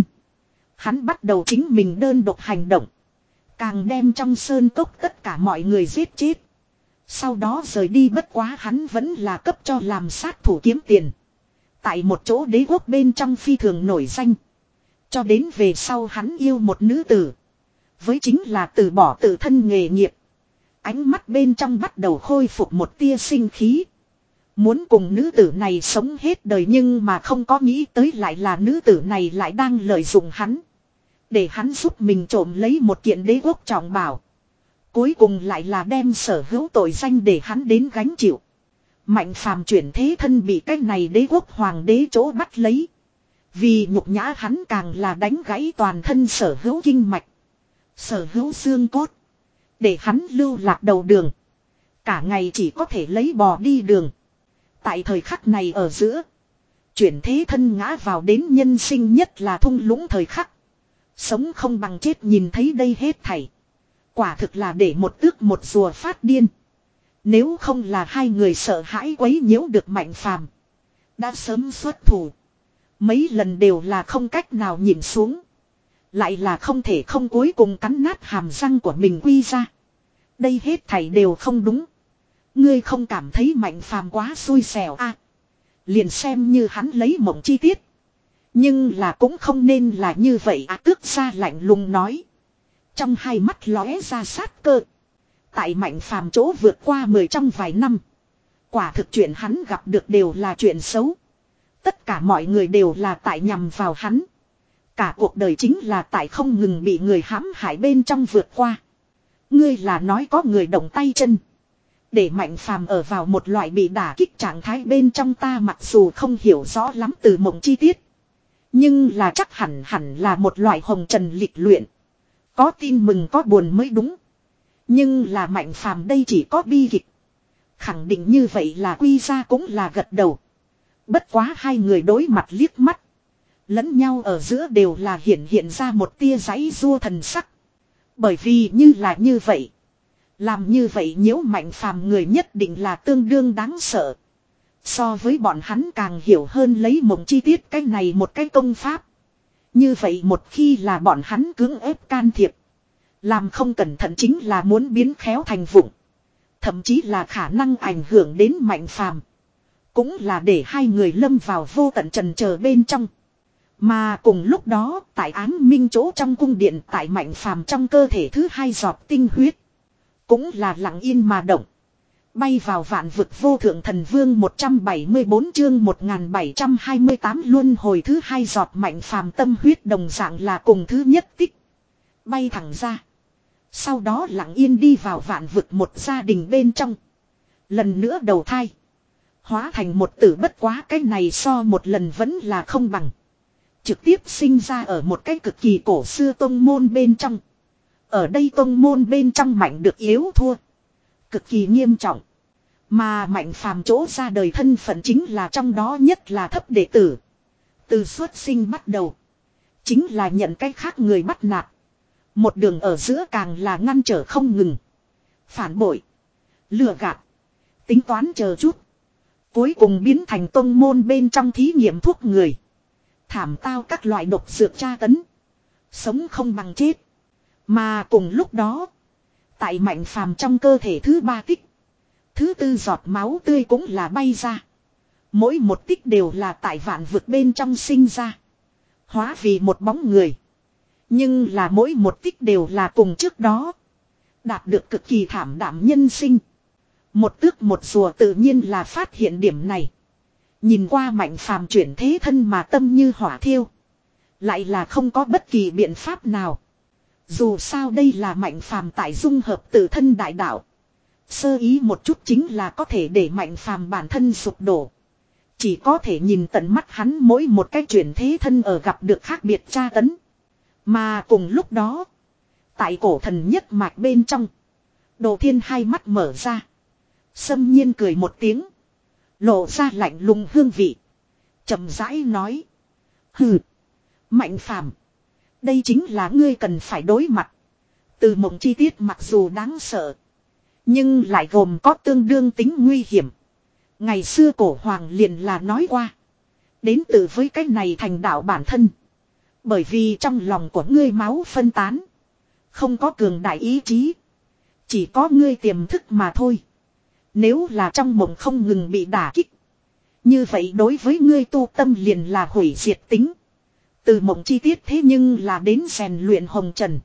Speaker 1: Hắn bắt đầu chính mình đơn độc hành động. Càng đem trong sơn cốc tất cả mọi người giết chết. Sau đó rời đi, bất quá hắn vẫn là cấp cho làm sát thủ kiếm tiền. Tại một chỗ đế quốc bên trong phi thường nổi danh. Cho đến về sau hắn yêu một nữ tử. Với chính là từ bỏ tự thân nghề nghiệp. Ánh mắt bên trong bắt đầu khôi phục một tia sinh khí. Muốn cùng nữ tử này sống hết đời, nhưng mà không có nghĩ tới lại là nữ tử này lại đang lợi dụng hắn. Để hắn giúp mình trộm lấy một kiện đế quốc trọng bảo. Cuối cùng lại là đem sở hữu tội danh để hắn đến gánh chịu. Mạnh Phàm chuyển thế thân bị cái này đế quốc hoàng đế chỗ bắt lấy. Vì nhục nhã hắn càng là đánh gãy toàn thân sở hữu kinh mạch. Sở hữu xương cốt. Để hắn lưu lạc đầu đường. Cả ngày chỉ có thể lấy bò đi đường. Tại thời khắc này ở giữa. Chuyển thế thân ngã vào đến nhân sinh nhất là thung lũng thời khắc. Sống không bằng chết nhìn thấy đây hết thảy. Quả thực là để một tước một rùa phát điên. Nếu không là hai người sợ hãi quấy nhiễu được Mạnh Phàm, đã sớm xuất thủ. Mấy lần đều là không cách nào nhìn xuống. Lại là không thể không cuối cùng cắn nát hàm răng của mình quy ra. Đây hết thảy đều không đúng. Ngươi không cảm thấy Mạnh Phàm quá xui xẻo à? Liền xem như hắn lấy mộng chi tiết. Nhưng là cũng không nên là như vậy à, tước ra lạnh lùng nói. Trong hai mắt lóe ra sát cơ. Tại Mạnh Phàm chỗ vượt qua mười trong vài năm. Quả thực chuyện hắn gặp được đều là chuyện xấu. Tất cả mọi người đều là tại nhằm vào hắn. Cả cuộc đời chính là tại không ngừng bị người hãm hại bên trong vượt qua. Ngươi là nói có người động tay chân. Để Mạnh Phàm ở vào một loại bị đả kích trạng thái bên trong, ta mặc dù không hiểu rõ lắm từ mộng chi tiết. Nhưng là chắc hẳn hẳn là một loại hồng trần lịch luyện. Có tin mừng có buồn mới đúng. Nhưng là Mạnh Phàm đây chỉ có bi kịch. Khẳng định như vậy là quy ra cũng là gật đầu. Bất quá hai người đối mặt liếc mắt. Lẫn nhau ở giữa đều là hiện hiện ra một tia giãy giụa thần sắc. Bởi vì như là như vậy. Làm như vậy nhiễu Mạnh Phàm người nhất định là tương đương đáng sợ. So với bọn hắn càng hiểu hơn lấy mộng chi tiết cái này một cái công pháp. Như vậy một khi là bọn hắn cưỡng ép can thiệp. Làm không cẩn thận chính là muốn biến khéo thành vụng. Thậm chí là khả năng ảnh hưởng đến Mạnh Phàm. Cũng là để hai người lâm vào vô tận trần chờ bên trong. Mà cùng lúc đó tại ám minh chỗ trong cung điện, tại Mạnh Phàm trong cơ thể thứ hai giọt tinh huyết. Cũng là lặng yên mà động. Bay vào vạn vực vô thượng thần vương một trăm bảy mươi bốn chương một nghìn bảy trăm hai mươi tám luân hồi thứ hai giọt Mạnh Phàm tâm huyết đồng dạng là cùng thứ nhất tích. Bay thẳng ra. Sau đó lặng yên đi vào vạn vực một gia đình bên trong. Lần nữa đầu thai. Hóa thành một tử, bất quá cái này so một lần vẫn là không bằng. Trực tiếp sinh ra ở một cái cực kỳ cổ xưa tông môn bên trong. Ở đây tông môn bên trong mạnh được yếu thua. Cực kỳ nghiêm trọng. Mà Mạnh Phàm chỗ ra đời thân phận chính là trong đó nhất là thấp đệ tử. Từ xuất sinh bắt đầu. Chính là nhận cái khác người bắt nạt. Một đường ở giữa càng là ngăn trở không ngừng. Phản bội. Lừa gạt. Tính toán chờ chút. Cuối cùng biến thành tông môn bên trong thí nghiệm thuốc người. Thảm tao các loại độc dược tra tấn. Sống không bằng chết. Mà cùng lúc đó. Tại Mạnh Phàm trong cơ thể thứ ba tích. Thứ tư giọt máu tươi cũng là bay ra. Mỗi một tích đều là tại vạn vực bên trong sinh ra. Hóa vì một bóng người. Nhưng là mỗi một tích đều là cùng trước đó. Đạt được cực kỳ thảm đạm nhân sinh. Một tước một rùa tự nhiên là phát hiện điểm này. Nhìn qua Mạnh Phàm chuyển thế thân mà tâm như hỏa thiêu. Lại là không có bất kỳ biện pháp nào. Dù sao đây là Mạnh Phàm tại dung hợp tự thân đại đạo. Sơ ý một chút chính là có thể để Mạnh Phàm bản thân sụp đổ. Chỉ có thể nhìn tận mắt hắn mỗi một cái chuyển thế thân ở gặp được khác biệt tra tấn. Mà cùng lúc đó. Tại cổ thần nhất mạch bên trong. Đồ Thiên hai mắt mở ra. Xâm nhiên cười một tiếng. Lộ ra lạnh lùng hương vị. Chậm rãi nói. Hừ. Mạnh Phàm, đây chính là ngươi cần phải đối mặt. Từ mộng chi tiết mặc dù đáng sợ. Nhưng lại gồm có tương đương tính nguy hiểm. Ngày xưa cổ hoàng liền là nói qua. Đến từ với cái này thành đạo bản thân. Bởi vì trong lòng của ngươi máu phân tán. Không có cường đại ý chí. Chỉ có ngươi tiềm thức mà thôi. Nếu là trong mộng không ngừng bị đả kích. Như vậy đối với ngươi tu tâm liền là hủy diệt tính. Từ mộng chi tiết thế nhưng là đến rèn luyện hồng trần.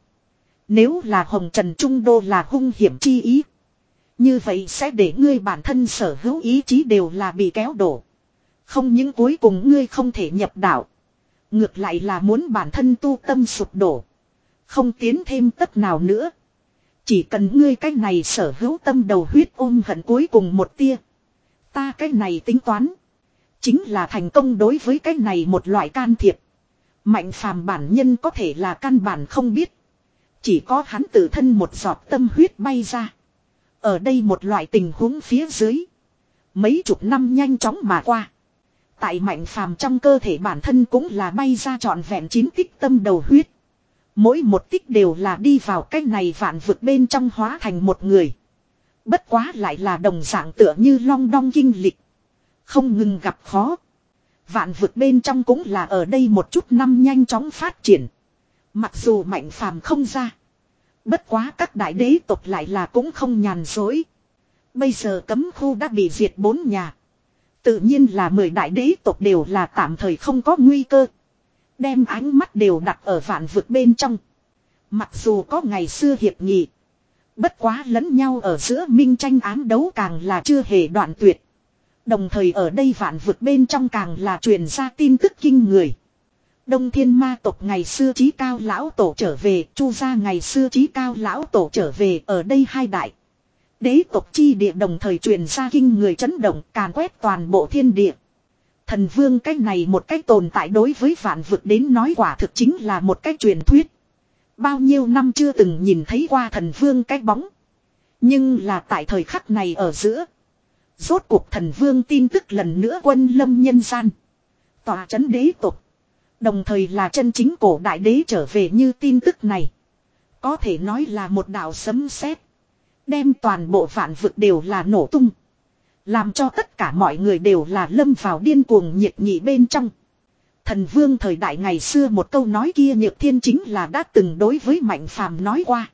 Speaker 1: Nếu là hồng trần trung đô là hung hiểm chi ý. Như vậy sẽ để ngươi bản thân sở hữu ý chí đều là bị kéo đổ. Không những cuối cùng ngươi không thể nhập đạo. Ngược lại là muốn bản thân tu tâm sụp đổ. Không tiến thêm tất nào nữa. Chỉ cần ngươi cái này sở hữu tâm đầu huyết ôm hận cuối cùng một tia. Ta cái này tính toán. Chính là thành công đối với cái này một loại can thiệp. Mạnh Phàm bản nhân có thể là căn bản không biết. Chỉ có hắn tự thân một giọt tâm huyết bay ra. Ở đây một loại tình huống phía dưới. Mấy chục năm nhanh chóng mà qua. Tại Mạnh Phàm trong cơ thể bản thân cũng là bay ra trọn vẹn chín tích tâm đầu huyết. Mỗi một tích đều là đi vào cái này vạn vực bên trong hóa thành một người. Bất quá lại là đồng dạng tựa như long đong kinh lịch. Không ngừng gặp khó. Vạn vực bên trong cũng là ở đây một chút năm nhanh chóng phát triển. Mặc dù Mạnh Phàm không ra. Bất quá các đại đế tộc lại là cũng không nhàn dối. Bây giờ cấm khu đã bị diệt bốn nhà. Tự nhiên là mười đại đế tộc đều là tạm thời không có nguy cơ. Đem ánh mắt đều đặt ở vạn vực bên trong. Mặc dù có ngày xưa hiệp nghị. Bất quá lẫn nhau ở giữa minh tranh ám đấu càng là chưa hề đoạn tuyệt. Đồng thời ở đây vạn vực bên trong càng là truyền ra tin tức kinh người. Đông Thiên Ma tộc ngày xưa chí cao lão tổ trở về, Chu gia ngày xưa chí cao lão tổ trở về, ở đây hai đại đế tộc chi địa đồng thời truyền ra kinh người chấn động, càn quét toàn bộ thiên địa. Thần vương cái này một cái tồn tại đối với vạn vực đến nói quả thực chính là một cái truyền thuyết. Bao nhiêu năm chưa từng nhìn thấy qua thần vương cái bóng. Nhưng là tại thời khắc này ở giữa, rốt cuộc thần vương tin tức lần nữa quân lâm nhân gian. Tòa chấn đế tộc. Đồng thời là chân chính cổ đại đế trở về, như tin tức này. Có thể nói là một đạo sấm sét, đem toàn bộ vạn vực đều là nổ tung. Làm cho tất cả mọi người đều là lâm vào điên cuồng nhiệt nghị bên trong. Thần vương thời đại ngày xưa một câu nói kia Nhược Thiên chính là đã từng đối với Mạnh Phàm nói qua.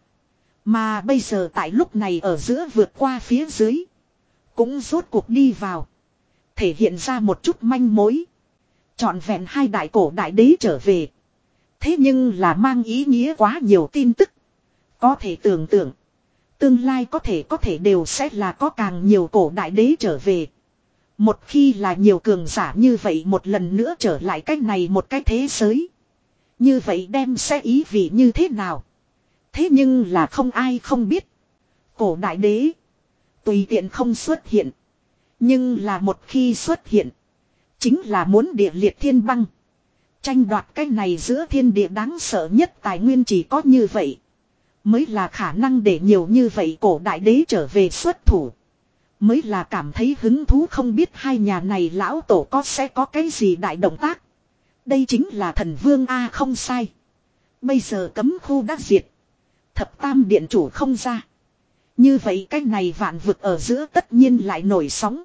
Speaker 1: Mà bây giờ tại lúc này ở giữa vượt qua phía dưới. Cũng rốt cuộc đi vào. Thể hiện ra một chút manh mối. Trọn vẹn hai đại cổ đại đế trở về. Thế nhưng là mang ý nghĩa quá nhiều tin tức. Có thể tưởng tượng. Tương lai có thể có thể đều sẽ là có càng nhiều cổ đại đế trở về. Một khi là nhiều cường giả như vậy một lần nữa trở lại cách này một cái thế giới. Như vậy đem sẽ ý vị như thế nào? Thế nhưng là không ai không biết. Cổ đại đế tùy tiện không xuất hiện. Nhưng là một khi xuất hiện, chính là muốn địa liệt thiên băng. Tranh đoạt cái này giữa thiên địa đáng sợ nhất tài nguyên chỉ có như vậy. Mới là khả năng để nhiều như vậy cổ đại đế trở về xuất thủ. Mới là cảm thấy hứng thú, không biết hai nhà này lão tổ có sẽ có cái gì đại động tác. Đây chính là thần vương A, không sai. Bây giờ cấm khu đã diệt. Thập tam điện chủ không ra. Như vậy cái này vạn vực ở giữa tất nhiên lại nổi sóng.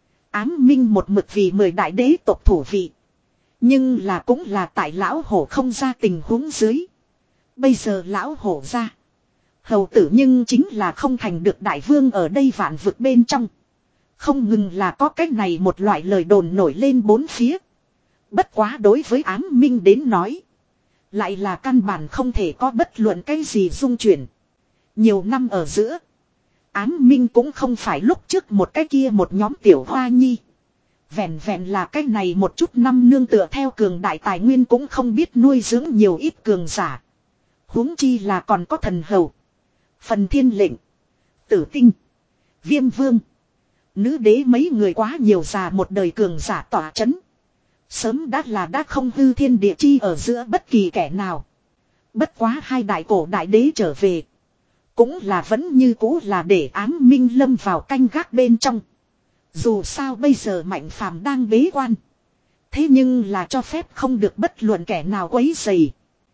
Speaker 1: Ám minh một mực vì mười đại đế tộc thủ vị. Nhưng là cũng là tại lão hổ không ra tình huống dưới. Bây giờ lão hổ ra. Hầu tử nhưng chính là không thành được đại vương ở đây vạn vực bên trong. Không ngừng là có cách này một loại lời đồn nổi lên bốn phía. Bất quá đối với ám minh đến nói. Lại là căn bản không thể có bất luận cái gì dung chuyển. Nhiều năm ở giữa. Ám minh cũng không phải lúc trước một cái kia một nhóm tiểu hoa nhi. Vẹn vẹn là cái này một chút năm nương tựa theo cường đại tài nguyên cũng không biết nuôi dưỡng nhiều ít cường giả. Huống chi là còn có thần hầu. Phần thiên lệnh. Tử tinh. Viêm vương. Nữ đế mấy người quá nhiều già một đời cường giả tỏa chấn. Sớm đã là đã không hư thiên địa chi ở giữa bất kỳ kẻ nào. Bất quá hai đại cổ đại đế trở về. Cũng là vẫn như cũ là để ám minh lâm vào canh gác bên trong. Dù sao bây giờ Mạnh Phàm đang bế quan. Thế nhưng là cho phép không được bất luận kẻ nào quấy rầy.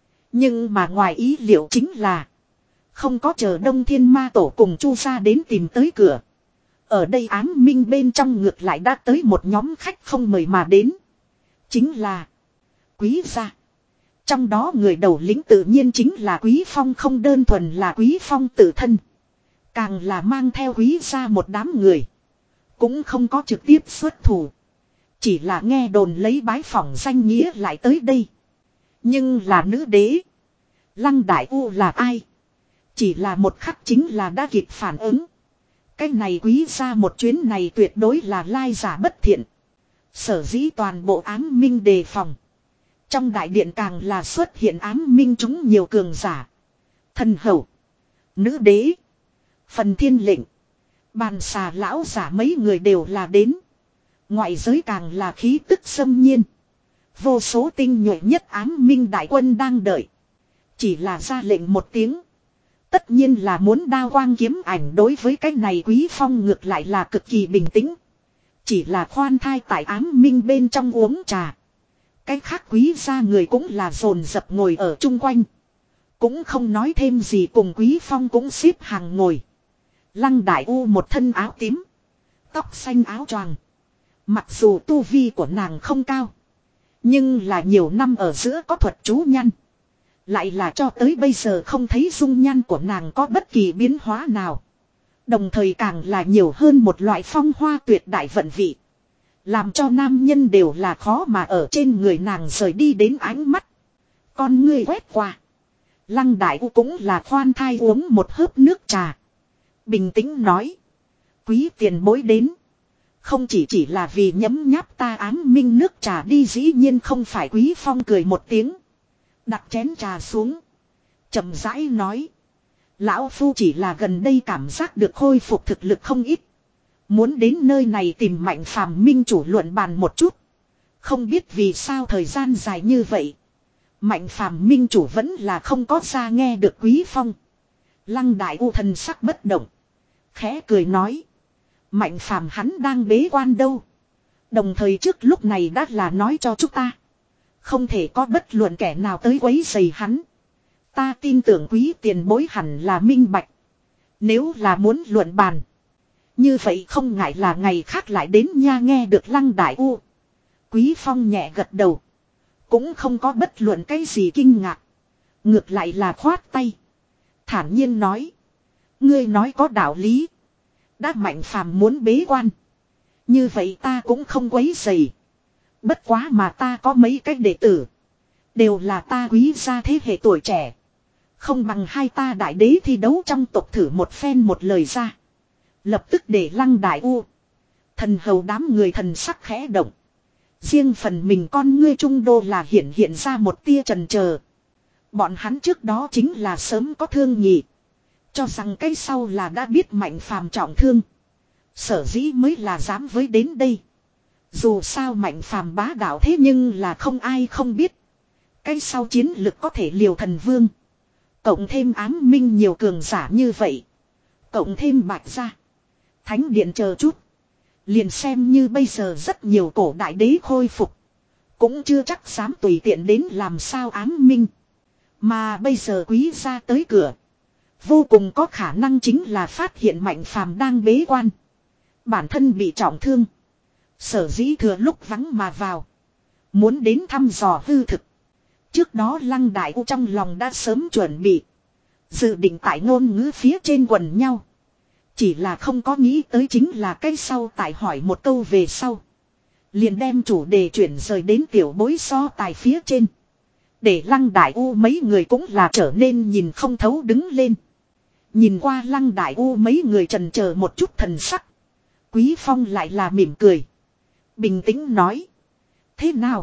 Speaker 1: Nhưng mà ngoài ý liệu chính là. Không có chờ Đông Thiên Ma Tổ cùng Chu gia đến tìm tới cửa. Ở đây ám minh bên trong ngược lại đã tới một nhóm khách không mời mà đến. Chính là Quý gia. Trong đó người đầu lĩnh tự nhiên chính là Quý Phong, không đơn thuần là Quý Phong tự thân. Càng là mang theo Quý gia một đám người. Cũng không có trực tiếp xuất thủ. Chỉ là nghe đồn lấy bái phỏng danh nghĩa lại tới đây. Nhưng là nữ đế. Lăng Đại U là ai? Chỉ là một khắc chính là đã kịp phản ứng. Cái này Quý gia một chuyến này tuyệt đối là lai giả bất thiện. Sở dĩ toàn bộ ám minh đề phòng. Trong đại điện càng là xuất hiện ám minh chúng nhiều cường giả. Thần hầu. Nữ đế. Phần thiên lệnh. Bàn xà lão giả mấy người đều là đến. Ngoại giới càng là khí tức xâm nhiên. Vô số tinh nhuệ nhất ám minh đại quân đang đợi. Chỉ là ra lệnh một tiếng. Tất nhiên là muốn đao quang kiếm ảnh, đối với cái này Quý Phong ngược lại là cực kỳ bình tĩnh. Chỉ là khoan thai tại ám minh bên trong uống trà. Cái khác quý gia người cũng là dồn dập ngồi ở chung quanh. Cũng không nói thêm gì, cùng Quý Phong cũng xếp hàng ngồi. Lăng Đại U một thân áo tím. Tóc xanh áo choàng. Mặc dù tu vi của nàng không cao. Nhưng là nhiều năm ở giữa có thuật chú nhăn. Lại là cho tới bây giờ không thấy dung nhan của nàng có bất kỳ biến hóa nào. Đồng thời càng là nhiều hơn một loại phong hoa tuyệt đại vận vị. Làm cho nam nhân đều là khó mà ở trên người nàng rời đi đến ánh mắt. Con ngươi quét qua. Lăng Đại U cũng là khoan thai uống một hớp nước trà. Bình tĩnh nói. Quý tiền bối đến. Không chỉ chỉ là vì nhấm nháp ta ám minh nước trà đi, dĩ nhiên không phải. Quý Phong cười một tiếng. Đặt chén trà xuống. Chậm rãi nói. Lão Phu chỉ là gần đây cảm giác được khôi phục thực lực không ít. Muốn đến nơi này tìm Mạnh Phàm minh chủ luận bàn một chút. Không biết vì sao thời gian dài như vậy. Mạnh Phàm minh chủ vẫn là không có ra nghe được Quý Phong. Lăng Đại U thần sắc bất động. Khẽ cười nói. Mạnh Phàm hắn đang bế quan đâu. Đồng thời trước lúc này đã là nói cho chúng ta. Không thể có bất luận kẻ nào tới quấy rầy hắn. Ta tin tưởng quý tiền bối hẳn là minh bạch. Nếu là muốn luận bàn. Như vậy không ngại là ngày khác lại đến nha. Nghe được Lăng Đại U. Quý Phong nhẹ gật đầu. Cũng không có bất luận cái gì kinh ngạc. Ngược lại là khoát tay. Thản nhiên nói. Ngươi nói có đạo lý. Đã Mạnh Phàm muốn bế quan. Như vậy ta cũng không quấy rầy. Bất quá mà ta có mấy cách đệ tử. Đều là ta quý gia thế hệ tuổi trẻ. Không bằng hai ta đại đế thi đấu trong tộc thử một phen. Một lời ra. Lập tức để Lăng Đại U. Thần hầu đám người thần sắc khẽ động. Riêng phần mình con ngươi trung đô là hiện hiện ra một tia chần chờ. Bọn hắn trước đó chính là sớm có thương nghị. Cho rằng cái sau là đã biết Mạnh Phàm trọng thương. Sở dĩ mới là dám với đến đây. Dù sao Mạnh Phàm bá đạo thế nhưng là không ai không biết. Cái sau chiến lực có thể liều thần vương. Cộng thêm ám minh nhiều cường giả như vậy. Cộng thêm Bạch gia, Thánh điện chờ chút. Liền xem như bây giờ rất nhiều cổ đại đế khôi phục. Cũng chưa chắc dám tùy tiện đến làm sao ám minh. Mà bây giờ quý gia tới cửa. Vô cùng có khả năng chính là phát hiện Mạnh Phàm đang bế quan. Bản thân bị trọng thương. Sở dĩ thừa lúc vắng mà vào. Muốn đến thăm dò hư thực. Trước đó Lăng Đại U trong lòng đã sớm chuẩn bị. Dự định tại ngôn ngữ phía trên quần nhau. Chỉ là không có nghĩ tới chính là cái sau tại hỏi một câu về sau. Liền đem chủ đề chuyển rời đến tiểu bối so tài phía trên. Để Lăng Đại U mấy người cũng là trở nên nhìn không thấu đứng lên. Nhìn qua Lăng Đại U mấy người trần chờ một chút thần sắc. Quý Phong lại là mỉm cười. Bình tĩnh nói. Thế nào?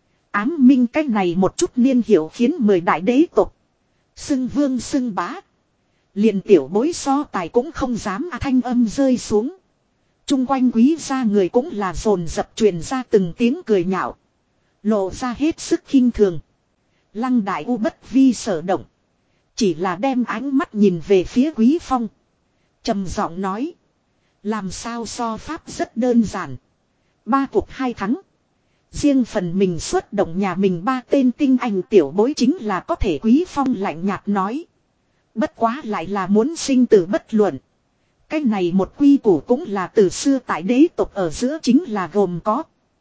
Speaker 1: Ám minh cái này một chút niên hiệu khiến mười đại đế tộc. Xưng vương xưng bá. Liền tiểu bối so tài cũng không dám à, thanh âm rơi xuống. Trung quanh quý gia người cũng là dồn dập truyền ra từng tiếng cười nhạo. Lộ ra hết sức khinh thường. Lăng Đại U bất vi sở động. Chỉ là đem ánh mắt nhìn về phía Quý Phong. Trầm giọng nói. Làm sao so pháp rất đơn giản. Ba cuộc hai thắng. Riêng phần mình xuất động nhà mình ba tên tinh anh tiểu bối chính là có thể. Quý Phong lạnh nhạt nói. Bất quá lại là muốn sinh tử bất luận. Cái này một quy củ cũng là từ xưa tại đế tộc ở giữa chính là gồm có.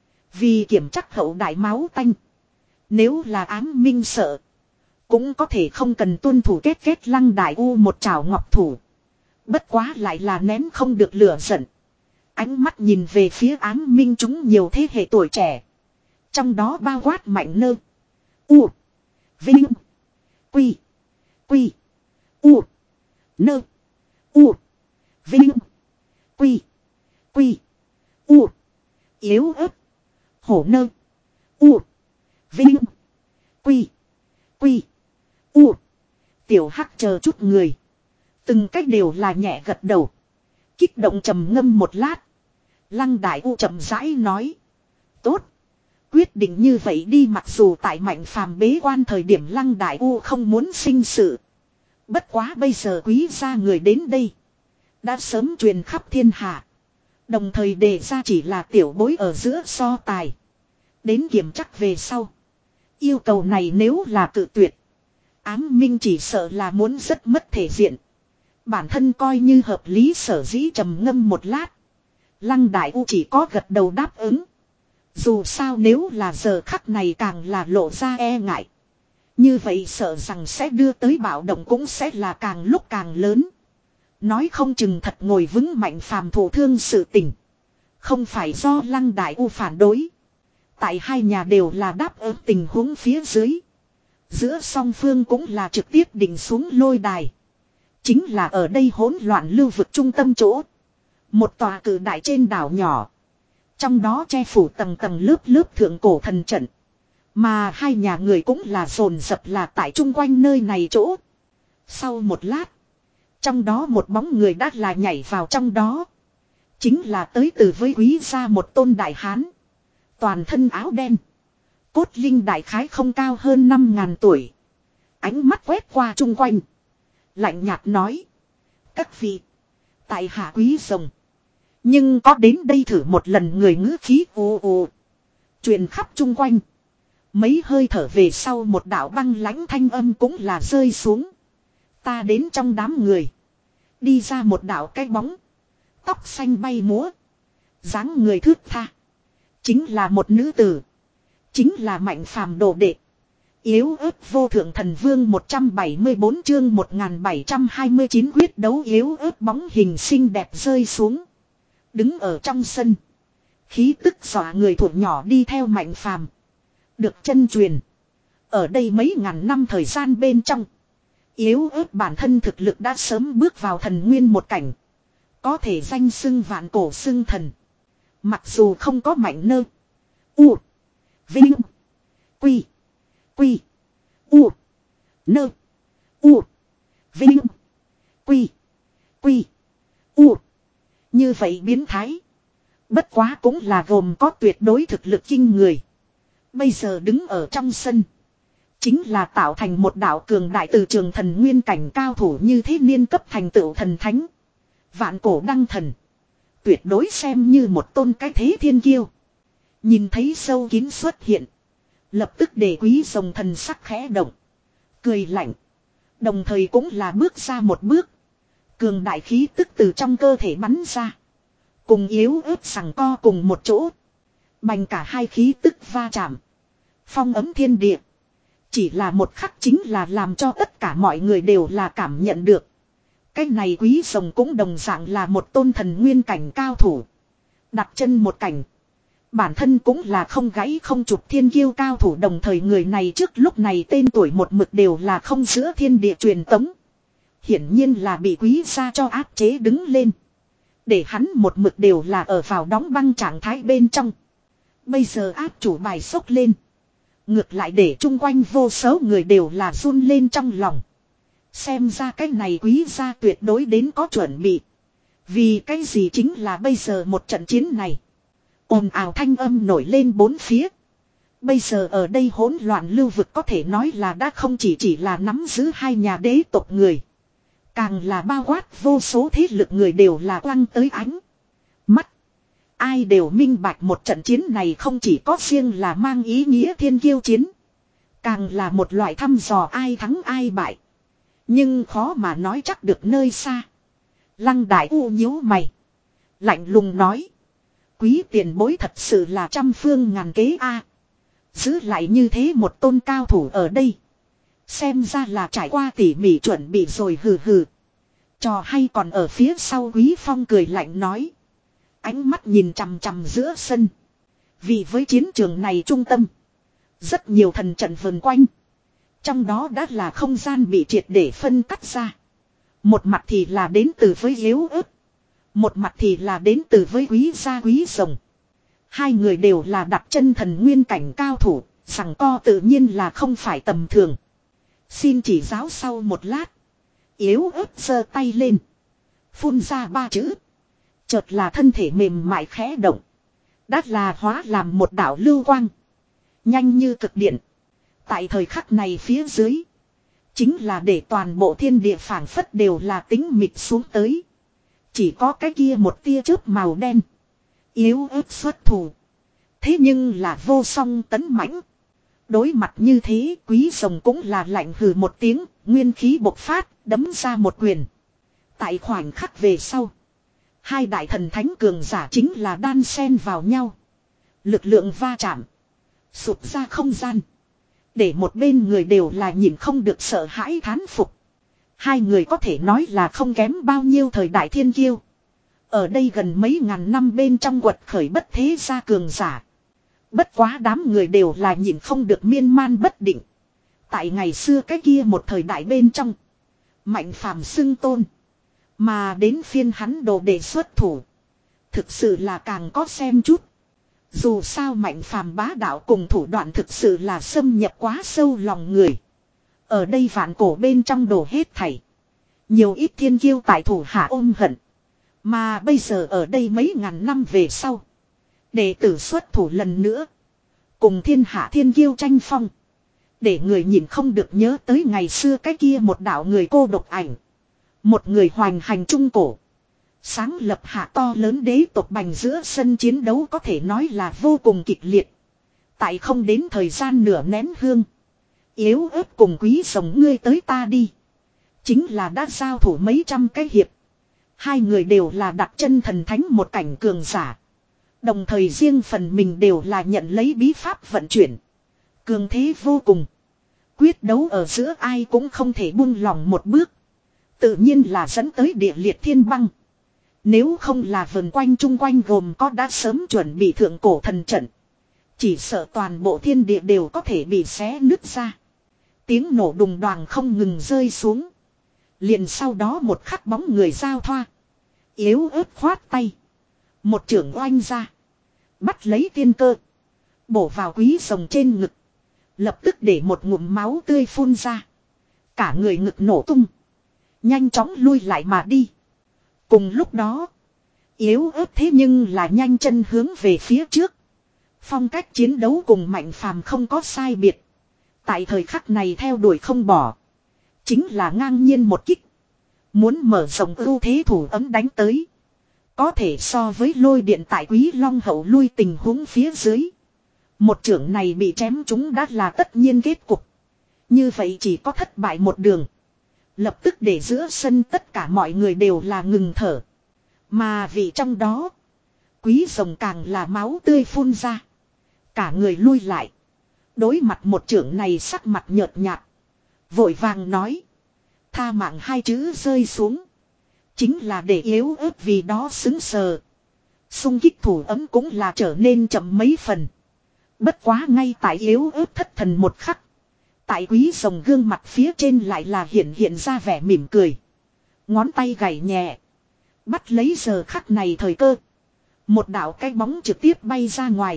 Speaker 1: Vì kiểm chắc hậu đại máu tanh. Nếu là ám minh sợ. Cũng có thể không cần tuân thủ kết kết Lăng Đại U một trảo ngọc thủ. Bất quá lại là nén không được lửa giận. Ánh mắt nhìn về phía ám minh chúng nhiều thế hệ tuổi trẻ. Trong đó bao quát Mạnh Nơ. U. Vinh. Quy. Quy. U. Nơ. U. Vinh. Quy. Quy. U. Yếu ớt. Hổ Nơ. U. Vinh. Quy. Quy. U. Tiểu Hắc chờ chút người. Từng cách đều là nhẹ gật đầu. Kích động trầm ngâm một lát. Lăng Đại U chậm rãi nói. Tốt. Quyết định như vậy đi, mặc dù tại Mạnh Phàm bế quan thời điểm Lăng Đại U không muốn sinh sự. Bất quá bây giờ quý gia người đến đây. Đã sớm truyền khắp thiên hạ. Đồng thời đề ra chỉ là tiểu bối ở giữa so tài. Đến kiểm chắc về sau. Yêu cầu này nếu là cự tuyệt. Ám minh chỉ sợ là muốn rất mất thể diện. Bản thân coi như hợp lý sở dĩ trầm ngâm một lát. Lăng Đại U chỉ có gật đầu đáp ứng. Dù sao nếu là giờ khắc này càng là lộ ra e ngại. Như vậy sợ rằng sẽ đưa tới bạo động cũng sẽ là càng lúc càng lớn. Nói không chừng thật ngồi vững Mạnh Phàm thụ thương sự tình. Không phải do Lăng Đại U phản đối. Tại hai nhà đều là đáp ứng tình huống phía dưới. Giữa song phương cũng là trực tiếp định xuống lôi đài. Chính là ở đây hỗn loạn lưu vực trung tâm chỗ. Một tòa cử đại trên đảo nhỏ. Trong đó che phủ tầng tầng lớp lớp thượng cổ thần trận. Mà hai nhà người cũng là dồn dập là tại chung quanh nơi này chỗ. Sau một lát. Trong đó một bóng người đã là nhảy vào trong đó. Chính là tới từ với quý gia một tôn đại hán. Toàn thân áo đen. Cốt linh đại khái không cao hơn năm ngàn tuổi. Ánh mắt quét qua chung quanh. Lạnh nhạt nói. Các vị. Tại hạ quý rồng. Nhưng có đến đây thử một lần người ngữ khí ồ ồ. Truyền khắp chung quanh. Mấy hơi thở về sau một đạo băng lãnh thanh âm cũng là rơi xuống. Ta đến trong đám người. Đi ra một đạo cái bóng. Tóc xanh bay múa. dáng người thướt tha. Chính là một nữ tử. Chính là Mạnh Phàm đồ đệ. Yếu ớt vô thượng thần vương một trăm bảy mươi tư chương một nghìn bảy trăm hai mươi chín quyết đấu yếu ớt bóng hình xinh đẹp rơi xuống. Đứng ở trong sân. Khí tức dọa người thuộc nhỏ đi theo Mạnh Phàm. Được chân truyền. Ở đây mấy ngàn năm thời gian bên trong. Yếu ớt bản thân thực lực đã sớm bước vào thần nguyên một cảnh. Có thể danh xưng vạn cổ xưng thần. Mặc dù không có mạnh nơ. U. Vinh. Quy. Quy. U. Nơ. U. Vinh. Quy. Quy. U. Như vậy biến thái. Bất quá cũng là gồm có tuyệt đối thực lực kinh người. Bây giờ đứng ở trong sân. Chính là tạo thành một đạo cường đại từ trường thần nguyên cảnh cao thủ như thế niên cấp thành tựu thần thánh. Vạn cổ đăng thần. Tuyệt đối xem như một tôn cái thế thiên kiêu. Nhìn thấy sâu kín xuất hiện. Lập tức để quý rồng thần sắc khẽ động. Cười lạnh. Đồng thời cũng là bước ra một bước. Cường đại khí tức từ trong cơ thể bắn ra. Cùng yếu ớt sằng co cùng một chỗ. Bành cả hai khí tức va chạm. Phong ấm thiên địa. Chỉ là một khắc chính là làm cho tất cả mọi người đều là cảm nhận được. Cái này quý rồng cũng đồng dạng là một tôn thần nguyên cảnh cao thủ. Đặt chân một cảnh. Bản thân cũng là không gãy không chụp thiên kiêu cao thủ, đồng thời người này trước lúc này tên tuổi một mực đều là không giữa thiên địa truyền tống. Hiển nhiên là bị quý gia cho áp chế đứng lên. Để hắn một mực đều là ở vào đóng băng trạng thái bên trong. Bây giờ áp chủ bài sốc lên. Ngược lại để chung quanh vô số người đều là run lên trong lòng. Xem ra cái này quý gia tuyệt đối đến có chuẩn bị. Vì cái gì chính là bây giờ một trận chiến này. Ồn ào thanh âm nổi lên bốn phía. Bây giờ ở đây hỗn loạn lưu vực có thể nói là đã không chỉ chỉ là nắm giữ hai nhà đế tộc người. Càng là bao quát vô số thế lực người đều là quăng tới ánh mắt. Ai đều minh bạch một trận chiến này không chỉ có riêng là mang ý nghĩa thiên kiêu chiến. Càng là một loại thăm dò ai thắng ai bại. Nhưng khó mà nói chắc được nơi xa. Lăng Đại U nhíu mày. Lạnh lùng nói. Quý tiền bối thật sự là trăm phương ngàn kế a. Giữ lại như thế một tôn cao thủ ở đây. Xem ra là trải qua tỉ mỉ chuẩn bị rồi, hừ hừ. Trò hay còn ở phía sau. Quý Phong cười lạnh nói. Ánh mắt nhìn chằm chằm giữa sân. Vì với chiến trường này trung tâm. Rất nhiều thần trận vần quanh. Trong đó đã là không gian bị triệt để phân cắt ra. Một mặt thì là đến từ với yếu ớt. Một mặt thì là đến từ với quý gia quý rồng. Hai người đều là đặt chân thần nguyên cảnh cao thủ. Sằng co tự nhiên là không phải tầm thường. Xin chỉ giáo sau một lát. Yếu ớt giơ tay lên. Phun ra ba chữ. Chợt là thân thể mềm mại khẽ động. Đã là hóa làm một đạo lưu quang. Nhanh như cực điện. Tại thời khắc này phía dưới. Chính là để toàn bộ thiên địa phảng phất đều là tính mịt xuống tới. Chỉ có cái kia một tia chớp màu đen. Yếu ớt xuất thủ. Thế nhưng là vô song tấn mãnh. Đối mặt như thế Quý Rồng cũng là lạnh hừ một tiếng. Nguyên khí bộc phát đấm ra một quyền. Tại khoảnh khắc về sau. Hai đại thần thánh cường giả chính là đan xen vào nhau. Lực lượng va chạm. Sụp ra không gian. Để một bên người đều là nhìn không được sợ hãi thán phục. Hai người có thể nói là không kém bao nhiêu thời đại thiên kiêu. Ở đây gần mấy ngàn năm bên trong quật khởi bất thế gia cường giả. Bất quá đám người đều là nhìn không được miên man bất định. Tại ngày xưa cái kia một thời đại bên trong. Mạnh phàm xưng tôn. Mà đến phiên hắn đồ để xuất thủ. Thực sự là càng có xem chút. Dù sao mạnh phàm bá đạo cùng thủ đoạn thực sự là xâm nhập quá sâu lòng người. Ở đây vạn cổ bên trong đổ hết thảy. Nhiều ít thiên kiêu tại thủ hạ ôm hận. Mà bây giờ ở đây mấy ngàn năm về sau. Đệ tử xuất thủ lần nữa. Cùng thiên hạ thiên kiêu tranh phong. Để người nhìn không được nhớ tới ngày xưa cái kia một đạo người cô độc ảnh. Một người hoành hành trung cổ. Sáng lập hạ to lớn đế tộc bành giữa sân chiến đấu có thể nói là vô cùng kịch liệt. Tại không đến thời gian nửa nén hương. Yếu ớt cùng Quý Rồng ngươi tới ta đi. Chính là đã giao thủ mấy trăm cái hiệp. Hai người đều là đặt chân thần thánh một cảnh cường giả. Đồng thời riêng phần mình đều là nhận lấy bí pháp vận chuyển. Cường thế vô cùng. Quyết đấu ở giữa ai cũng không thể buông lòng một bước. Tự nhiên là dẫn tới địa liệt thiên băng. Nếu không là vần quanh chung quanh gồm có đã sớm chuẩn bị thượng cổ thần trận. Chỉ sợ toàn bộ thiên địa đều có thể bị xé nứt ra. Tiếng nổ đùng đoàng không ngừng rơi xuống. Liền sau đó một khắc bóng người giao thoa. Yếu ớt khoát tay. Một trưởng oanh ra. Bắt lấy tiên cơ. Bổ vào Quý Rồng trên ngực. Lập tức để một ngụm máu tươi phun ra. Cả người ngực nổ tung. Nhanh chóng lui lại mà đi. Cùng lúc đó. Yếu ớt thế nhưng là nhanh chân hướng về phía trước. Phong cách chiến đấu cùng mạnh phàm không có sai biệt. Tại thời khắc này theo đuổi không bỏ. Chính là ngang nhiên một kích. Muốn mở rộng ưu thế thủ ấm đánh tới. Có thể so với lôi điện tại Quý Long hậu lui tình huống phía dưới. Một trưởng này bị chém chúng đã là tất nhiên kết cục. Như vậy chỉ có thất bại một đường. Lập tức để giữa sân tất cả mọi người đều là ngừng thở. Mà vì trong đó. Quý Rồng càng là máu tươi phun ra. Cả người lui lại. Đối mặt một trưởng này sắc mặt nhợt nhạt. Vội vàng nói. Tha mạng hai chữ rơi xuống. Chính là để yếu ớt vì đó xứng sờ. Xung kích thủ ấm cũng là trở nên chậm mấy phần. Bất quá ngay tại yếu ớt thất thần một khắc. Tại Quý Rồng gương mặt phía trên lại là hiện hiện ra vẻ mỉm cười. Ngón tay gảy nhẹ. Bắt lấy giờ khắc này thời cơ. Một đạo cái bóng trực tiếp bay ra ngoài.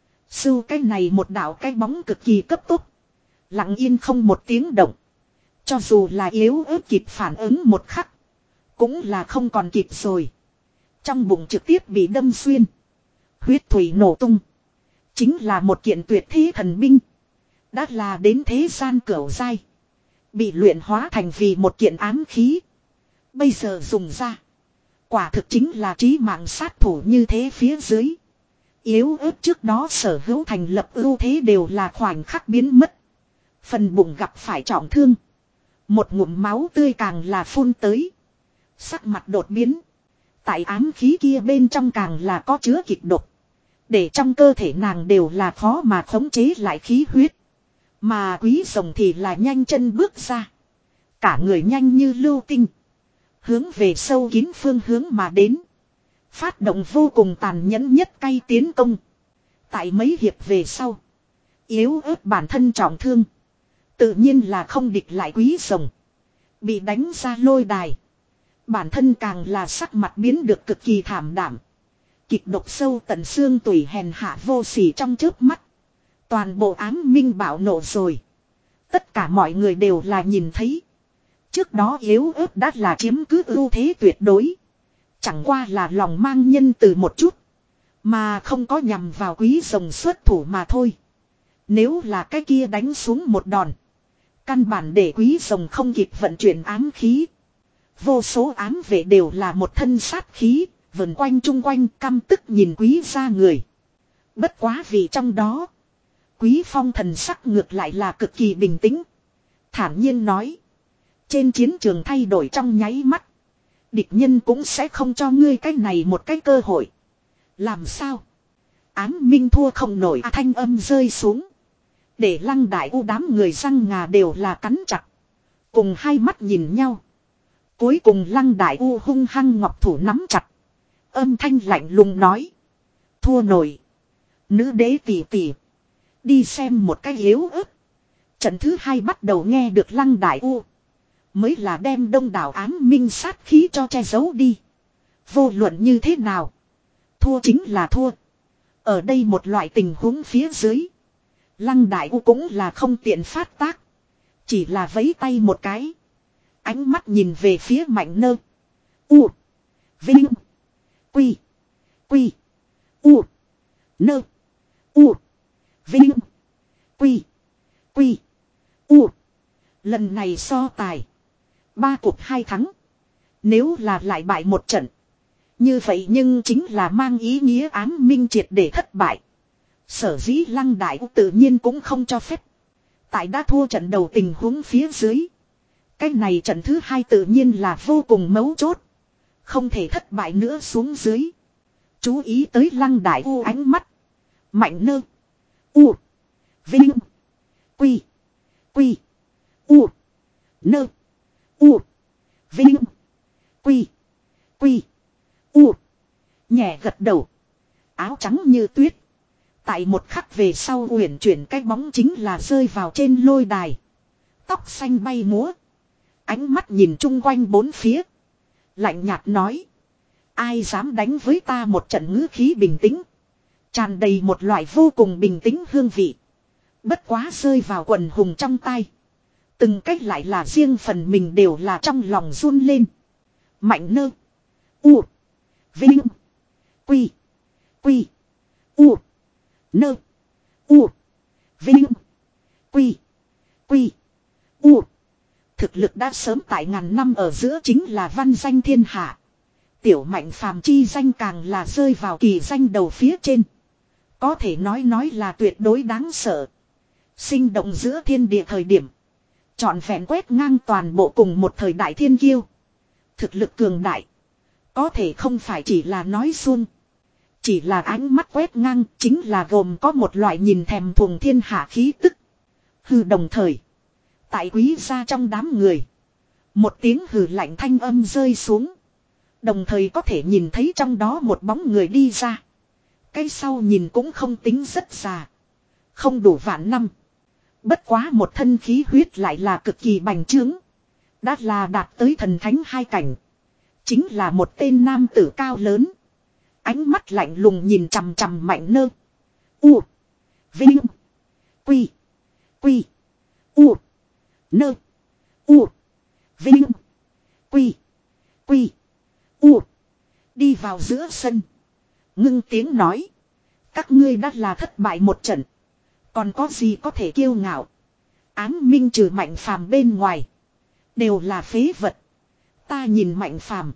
Speaker 1: Sưu cái này một đạo cái bóng cực kỳ cấp tốc. Lặng yên không một tiếng động. Cho dù là yếu ớt kịp phản ứng một khắc. Cũng là không còn kịp rồi. Trong bụng trực tiếp bị đâm xuyên. Huyết thủy nổ tung. Chính là một kiện tuyệt thế thần binh. Đã là đến thế gian cửu giai. Bị luyện hóa thành vì một kiện ám khí. Bây giờ dùng ra. Quả thực chính là trí mạng sát thủ như thế phía dưới. Yếu ớt trước đó sở hữu thành lập ưu thế đều là khoảnh khắc biến mất. Phần bụng gặp phải trọng thương. Một ngụm máu tươi càng là phun tới. Sắc mặt đột biến. Tại ám khí kia bên trong càng là có chứa kịch độc. Để trong cơ thể nàng đều là khó mà khống chế lại khí huyết. Mà Quý Rồng thì là nhanh chân bước ra. Cả người nhanh như lưu tinh. Hướng về sâu kín phương hướng mà đến. Phát động vô cùng tàn nhẫn nhất cay tiến công. Tại mấy hiệp về sau. Yếu ớt bản thân trọng thương. Tự nhiên là không địch lại Quý Rồng. Bị đánh ra lôi đài. Bản thân càng là sắc mặt biến được cực kỳ thảm đảm. Kịch độc sâu tận xương tủy hèn hạ vô sỉ trong chớp mắt. Toàn bộ ám minh bạo nổ rồi. Tất cả mọi người đều là nhìn thấy. Trước đó yếu ớt đã là chiếm cứ ưu thế tuyệt đối. Chẳng qua là lòng mang nhân từ một chút. Mà không có nhằm vào Quý Rồng xuất thủ mà thôi. Nếu là cái kia đánh xuống một đòn. Căn bản để Quý Rồng không kịp vận chuyển ám khí. Vô số ám vệ đều là một thân sát khí. Vần quanh chung quanh căm tức nhìn Quý gia người. Bất quá vì trong đó. Quý Phong thần sắc ngược lại là cực kỳ bình tĩnh. Thản nhiên nói. Trên chiến trường thay đổi trong nháy mắt. Địch nhân cũng sẽ không cho ngươi cái này một cái cơ hội. Làm sao? Ám minh thua không nổi à, thanh âm rơi xuống. Để Lăng Đại U đám người răng ngà đều là cắn chặt. Cùng hai mắt nhìn nhau. Cuối cùng Lăng Đại U hung hăng ngọc thủ nắm chặt. Âm thanh lạnh lùng nói. Thua nổi. Nữ đế tỷ tỷ. Đi xem một cái yếu ớt. Trận thứ hai bắt đầu nghe được Lăng Đại U. Mới là đem đông đảo ám minh sát khí cho che giấu đi. Vô luận như thế nào. Thua chính là thua. Ở đây một loại tình huống phía dưới. Lăng Đại U cũng là không tiện phát tác. Chỉ là vẫy tay một cái. Ánh mắt nhìn về phía Mạnh Nơ. U. Vinh. Quy. Quy. U. Nơ. U. Vinh. Quy. Quy. U. Lần này so tài. Ba cuộc hai thắng. Nếu là lại bại một trận. Như vậy nhưng chính là mang ý nghĩa ám minh triệt để thất bại. Sở dĩ Lăng Đại U tự nhiên cũng không cho phép. Tại đã thua trận đầu tình huống phía dưới. Cái này trận thứ hai tự nhiên là vô cùng mấu chốt. Không thể thất bại nữa xuống dưới. Chú ý tới Lăng Đại U ánh mắt. Mạnh Nơ. U. Vinh. Quy. Quy. U. Nơ. U. Vinh. Quy. Quy. U. Nhẹ gật đầu. Áo trắng như tuyết. Tại một khắc về sau uyển chuyển cái bóng chính là rơi vào trên lôi đài. Tóc xanh bay múa. Ánh mắt nhìn chung quanh bốn phía. Lạnh nhạt nói. Ai dám đánh với ta một trận ngữ khí bình tĩnh. Tràn đầy một loại vô cùng bình tĩnh hương vị. Bất quá rơi vào quần hùng trong tay. Từng cách lại là riêng phần mình đều là trong lòng run lên. Mạnh Nơ. U. Vinh. Quy. Quy. U. Nơ. U. Vinh. Quy. Quy. U. Thực lực đã sớm tại ngàn năm ở giữa chính là văn danh thiên hạ. Tiểu Mạnh phàm chi danh càng là rơi vào kỳ danh đầu phía trên. Có thể nói nói là tuyệt đối đáng sợ. Sinh động giữa thiên địa thời điểm. Chọn vẹn quét ngang toàn bộ cùng một thời đại thiên kiêu. Thực lực cường đại. Có thể không phải chỉ là nói suông. Chỉ là ánh mắt quét ngang chính là gồm có một loại nhìn thèm thuồng thiên hạ khí tức. Hừ đồng thời. Tại Quý gia trong đám người. Một tiếng hừ lạnh thanh âm rơi xuống. Đồng thời có thể nhìn thấy trong đó một bóng người đi ra. Cái sau nhìn cũng không tính rất già. Không đủ vạn năm. Bất quá một thân khí huyết lại là cực kỳ bành trướng. Đã là đạt tới thần thánh hai cảnh. Chính là một tên nam tử cao lớn. Ánh mắt lạnh lùng nhìn chằm chằm Mạnh Nơ. U. Vinh. Quy. Quy. U. Nơ. U. Vinh. Quy. Quy. U. Đi vào giữa sân. Ngưng tiếng nói. Các ngươi đã là thất bại một trận. Còn có gì có thể kiêu ngạo. Ám minh trừ Mạnh phàm bên ngoài. Đều là phế vật. Ta nhìn Mạnh phàm.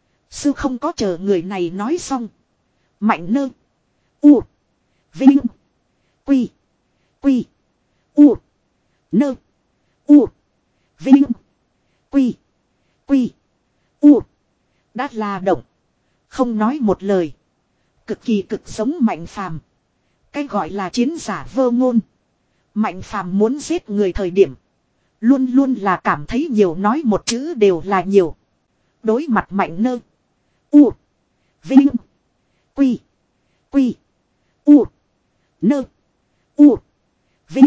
Speaker 1: Sư không có chờ người này nói xong. Mạnh Nơ. U. Vinh. Quy. Quy. U. Nơ. U. Vinh. Quy. Quy. U. Đã là động. Không nói một lời. Cực kỳ cực giống Mạnh phàm. Cái gọi là chiến giả vô ngôn. Mạnh phàm muốn giết người thời điểm. Luôn luôn là cảm thấy nhiều nói một chữ đều là nhiều. Đối mặt Mạnh Nơ. U. Vinh. Quy. Quy. U. Nơ. U. Vinh.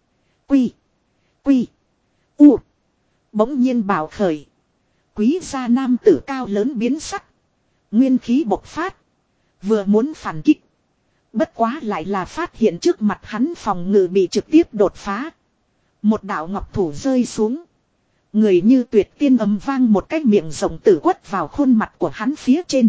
Speaker 1: Quy. Quy. U. Bỗng nhiên bảo khởi. Quý gia nam tử cao lớn biến sắc. Nguyên khí bộc phát. Vừa muốn phản kích. Bất quá lại là phát hiện trước mặt hắn phòng ngự bị trực tiếp đột phá. Một đạo ngọc thủ rơi xuống. Người như tuyệt tiên ầm vang một cái miệng rộng tử quất vào khuôn mặt của hắn phía trên.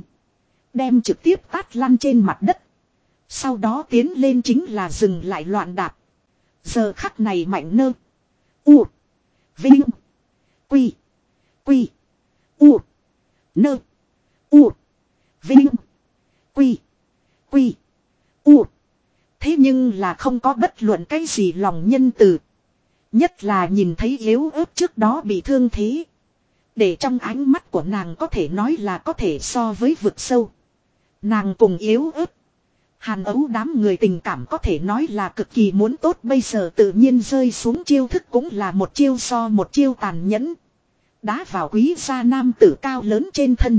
Speaker 1: Đem trực tiếp tát lăn trên mặt đất. Sau đó tiến lên chính là dừng lại loạn đạp. Giờ khắc này Mạnh Nơ. U. Vinh. Quy. Quy. U. Nơ. U. Vinh. Quy. Quy. U. Thế nhưng là không có bất luận cái gì lòng nhân từ. Nhất là nhìn thấy yếu ớt trước đó bị thương thế. Để trong ánh mắt của nàng có thể nói là có thể so với vực sâu. Nàng cùng yếu ớt. Hàn ấu đám người tình cảm có thể nói là cực kỳ muốn tốt, bây giờ tự nhiên rơi xuống chiêu thức cũng là một chiêu so một chiêu tàn nhẫn. Đá vào quý gia nam tử cao lớn trên thân.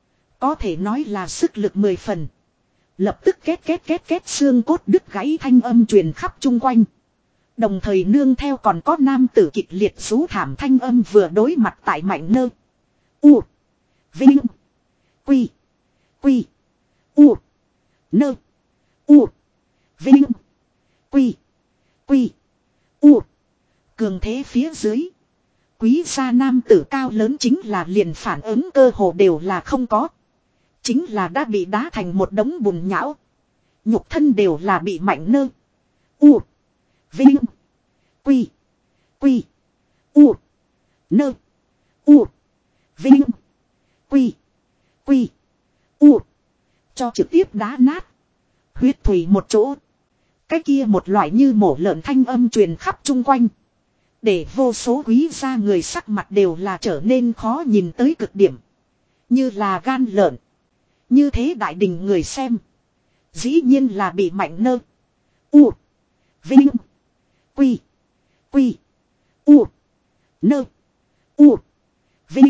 Speaker 1: Có thể nói là sức lực mười phần. Lập tức két két két két xương cốt đứt gãy thanh âm truyền khắp chung quanh. Đồng thời nương theo còn có nam tử kịch liệt rú thảm thanh âm vừa đối mặt tại Mạnh Nơ. U. Vinh. Quy. Quy. U. Nơ. U. Vinh. Quy. Quy. U. Cường thế phía dưới. Quý gia nam tử cao lớn chính là liền phản ứng cơ hồ đều là không có. Chính là đã bị đá thành một đống bùn nhão. Nhục thân đều là bị Mạnh Nơ. U. Vinh. Quy. Quy. U. Nơ. U. Vinh. Quy. Quy. U. Cho trực tiếp đá nát. Huyết thủy một chỗ. Cái kia một loại như mổ lợn thanh âm truyền khắp chung quanh. Để vô số quý gia người sắc mặt đều là trở nên khó nhìn tới cực điểm. Như là gan lợn. Như thế đại đình người xem. Dĩ nhiên là bị Mạnh Nơ. U. Vinh. Quy. Quy. U. Nơ. U. Vinh.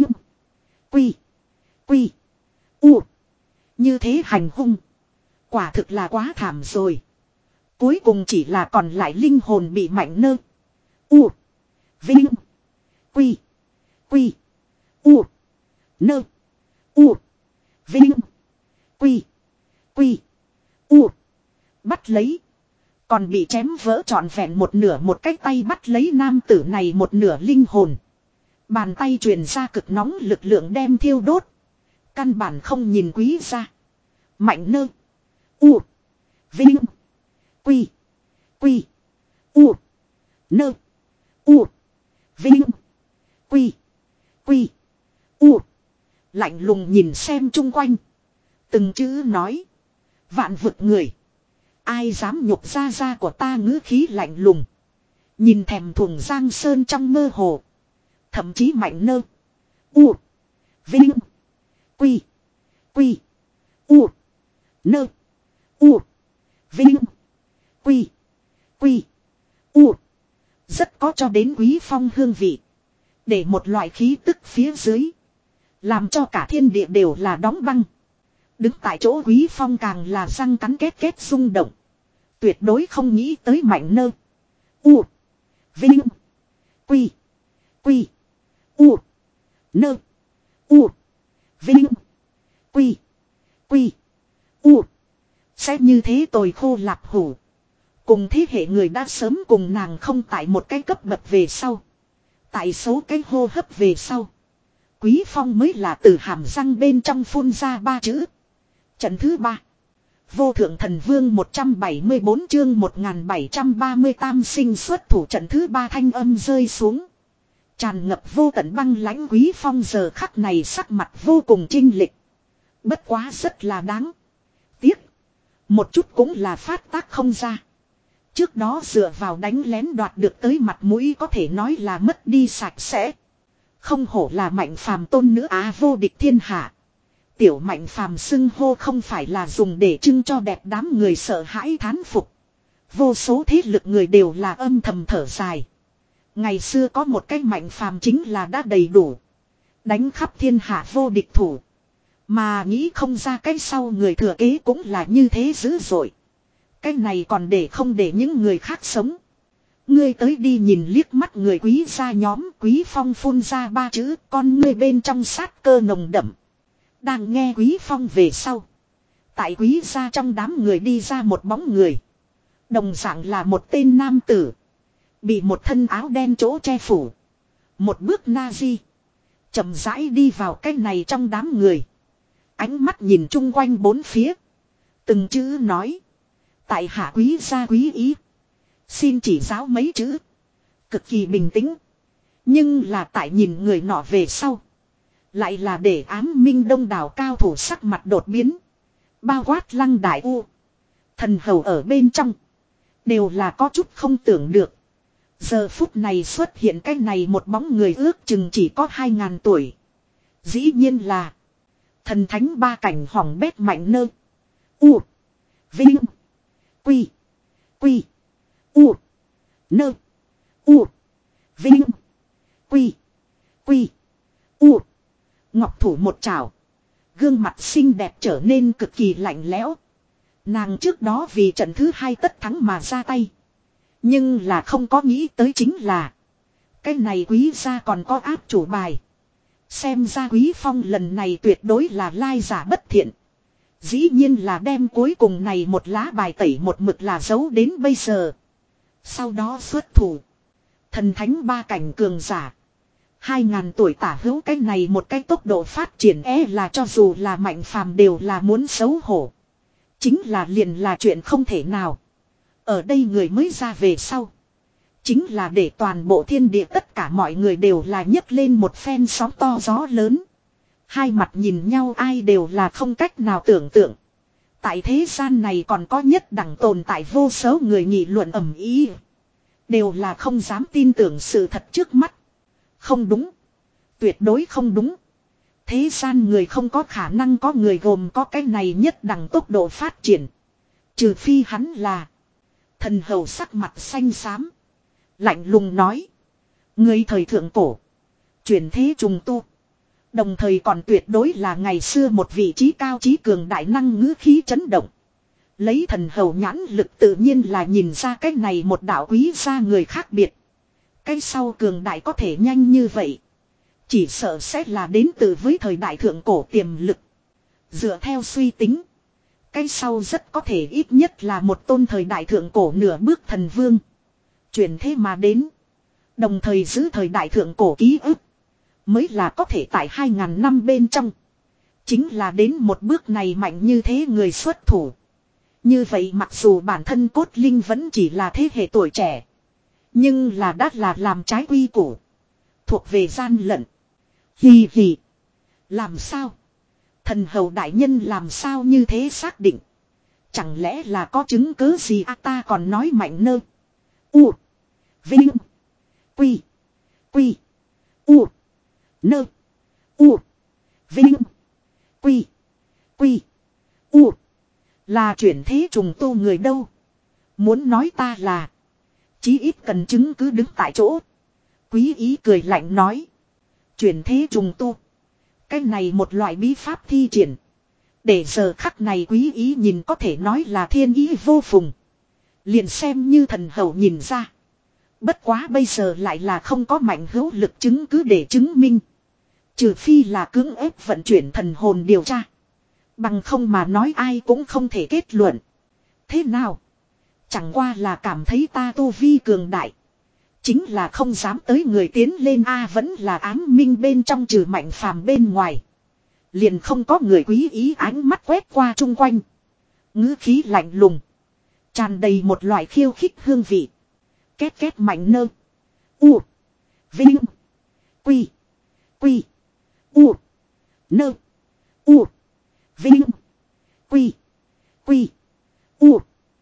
Speaker 1: Quy. Quy. U. Như thế hành hung. Quả thực là quá thảm rồi. Cuối cùng chỉ là còn lại linh hồn bị Mạnh Nơ. U. Vinh. Quy. Quy. U. Nơ. U. Vinh. Quy. Quy. U. Bắt lấy. Còn bị chém vỡ trọn vẹn một nửa, một cái tay bắt lấy nam tử này một nửa linh hồn. Bàn tay truyền ra cực nóng lực lượng đem thiêu đốt. Căn bản không nhìn quý ra. Mạnh Nơ. U. Vinh. Quy. Quy. U. Nơ. U. Vinh. Quy. Quy. U. Lạnh lùng nhìn xem chung quanh. Từng chữ nói. Vạn vực người. Ai dám nhục ra ra của ta, ngữ khí lạnh lùng. Nhìn thèm thuồng giang sơn trong mơ hồ. Thậm chí Mạnh Nơ. U. Vinh. Quy. Quy. U. Nơ. U. Vinh. Quy. Quy. U. Rất có cho đến Quý Phong hương vị. Để một loại khí tức phía dưới. Làm cho cả thiên địa đều là đóng băng. Đứng tại chỗ Quý Phong càng là răng cắn kết kết rung động. Tuyệt đối không nghĩ tới Mạnh Nơ. U. Vinh. Quy. Quy. U. Nơ. U. Vinh. Quy. Quy. U. Sẽ như thế tồi khô lạp hủ. Cùng thế hệ người đã sớm cùng nàng không tại một cái cấp bậc về sau. Tại số cái hô hấp về sau. Quý Phong mới là từ hàm răng bên trong phun ra ba chữ. Trận thứ ba. Vô thượng thần vương một trăm bảy mươi bốn chương một nghìn bảy trăm ba mươi tam sinh xuất thủ, trận thứ ba thanh âm rơi xuống. Tràn ngập vô tận băng lãnh. Quý Phong giờ khắc này sắc mặt vô cùng chinh lịch. Bất quá rất là đáng tiếc. Một chút cũng là phát tác không ra. Trước đó dựa vào đánh lén đoạt được tới mặt mũi có thể nói là mất đi sạch sẽ. Không hổ là Mạnh Phàm tôn nữ á vô địch thiên hạ. Tiểu Mạnh Phàm xưng hô không phải là dùng để trưng cho đẹp đám người sợ hãi thán phục. Vô số thế lực người đều là âm thầm thở dài. Ngày xưa có một cái Mạnh Phàm chính là đã đầy đủ. Đánh khắp thiên hạ vô địch thủ. Mà nghĩ không ra cái sau người thừa kế cũng là như thế dữ dội. Cái này còn để không để những người khác sống. Ngươi tới đi nhìn liếc mắt người Quý gia nhóm. Quý Phong phun ra ba chữ, con ngươi bên trong sát cơ nồng đậm. Đang nghe Quý Phong về sau. Tại Quý gia trong đám người đi ra một bóng người. Đồng dạng là một tên nam tử. Bị một thân áo đen chỗ che phủ. Một bước na di. Chậm rãi đi vào cái này trong đám người. Ánh mắt nhìn chung quanh bốn phía. Từng chữ nói. Tại hạ Quý gia quý ý. Xin chỉ giáo mấy chữ. Cực kỳ bình tĩnh. Nhưng là tại nhìn người nọ về sau. Lại là để ám minh đông đảo cao thủ sắc mặt đột biến. Bao quát Lăng Đại U. Thần hầu ở bên trong. Đều là có chút không tưởng được. Giờ phút này xuất hiện cái này một bóng người ước chừng chỉ có hai ngàn tuổi. Dĩ nhiên là. Thần thánh ba cảnh hỏng bét mạnh nơ. U. Vinh. Quy. Quy. U. Nơ. U. Vinh. Quy. Quy. U. Ngọc thủ một trảo. Gương mặt xinh đẹp trở nên cực kỳ lạnh lẽo. Nàng trước đó vì trận thứ hai tất thắng mà ra tay. Nhưng là không có nghĩ tới chính là. Cái này quý gia còn có áp chủ bài. Xem ra Quý Phong lần này tuyệt đối là lai giả bất thiện. Dĩ nhiên là đem cuối cùng này một lá bài tẩy một mực là giấu đến bây giờ. Sau đó xuất thủ. Thần thánh ba cảnh cường giả. Hai ngàn tuổi tả hữu cái này một cái tốc độ phát triển e là cho dù là mạnh phàm đều là muốn xấu hổ. Chính là liền là chuyện không thể nào. Ở đây người mới ra về sau. Chính là để toàn bộ thiên địa tất cả mọi người đều là nhấc lên một phen sóng to gió lớn. Hai mặt nhìn nhau ai đều là không cách nào tưởng tượng. Tại thế gian này còn có nhất đẳng tồn tại vô số người nghị luận ầm ĩ. Đều là không dám tin tưởng sự thật trước mắt. Không đúng. Tuyệt đối không đúng. Thế gian người không có khả năng có người gồm có cái này nhất đẳng tốc độ phát triển. Trừ phi hắn là. Thần hầu sắc mặt xanh xám. Lạnh lùng nói. Người thời thượng cổ. Chuyển thế trùng tu. Đồng thời còn tuyệt đối là ngày xưa một vị trí cao trí cường đại năng ngữ khí chấn động. Lấy thần hầu nhãn lực tự nhiên là nhìn ra cái này một đạo quý gia người khác biệt. Cái sau cường đại có thể nhanh như vậy. Chỉ sợ sẽ là đến từ với thời đại thượng cổ tiềm lực. Dựa theo suy tính. Cái sau rất có thể ít nhất là một tôn thời đại thượng cổ nửa bước thần vương. Chuyển thế mà đến. Đồng thời giữ thời đại thượng cổ ký ức. Mới là có thể tại hai ngàn năm bên trong. Chính là đến một bước này mạnh như thế người xuất thủ. Như vậy mặc dù bản thân cốt linh vẫn chỉ là thế hệ tuổi trẻ. Nhưng là đã là làm trái quy củ. Thuộc về gian lận. Hì hì. Làm sao? Thần hầu đại nhân làm sao như thế xác định? Chẳng lẽ là có chứng cứ gì à ta còn nói mạnh nơ. U. Vinh. Quy. Quy. U. Nơ. U. Vinh. Quy. Quy. U. Là chuyển thế trùng tu người đâu? Muốn nói ta là. Chí ít cần chứng cứ đứng tại chỗ. Quý ý cười lạnh nói. Chuyển thế trùng tu. Cái này một loại bí pháp thi triển. Để giờ khắc này quý ý nhìn có thể nói là thiên ý vô phùng. Liền xem như thần hầu nhìn ra. Bất quá bây giờ lại là không có mạnh hữu lực chứng cứ để chứng minh. Trừ phi là cưỡng ép vận chuyển thần hồn điều tra. Bằng không mà nói ai cũng không thể kết luận. Thế nào? Chẳng qua là cảm thấy ta tu vi cường đại. Chính là không dám tới người tiến lên A vẫn là ám minh bên trong trừ mạnh phàm bên ngoài. Liền không có người quý ý ánh mắt quét qua chung quanh. Ngữ khí lạnh lùng. Tràn đầy một loại khiêu khích hương vị. Két két mạnh nơ. U. Vinh. Quy. Quy. U. Nơ. U. Vinh. Quy. Quy. U.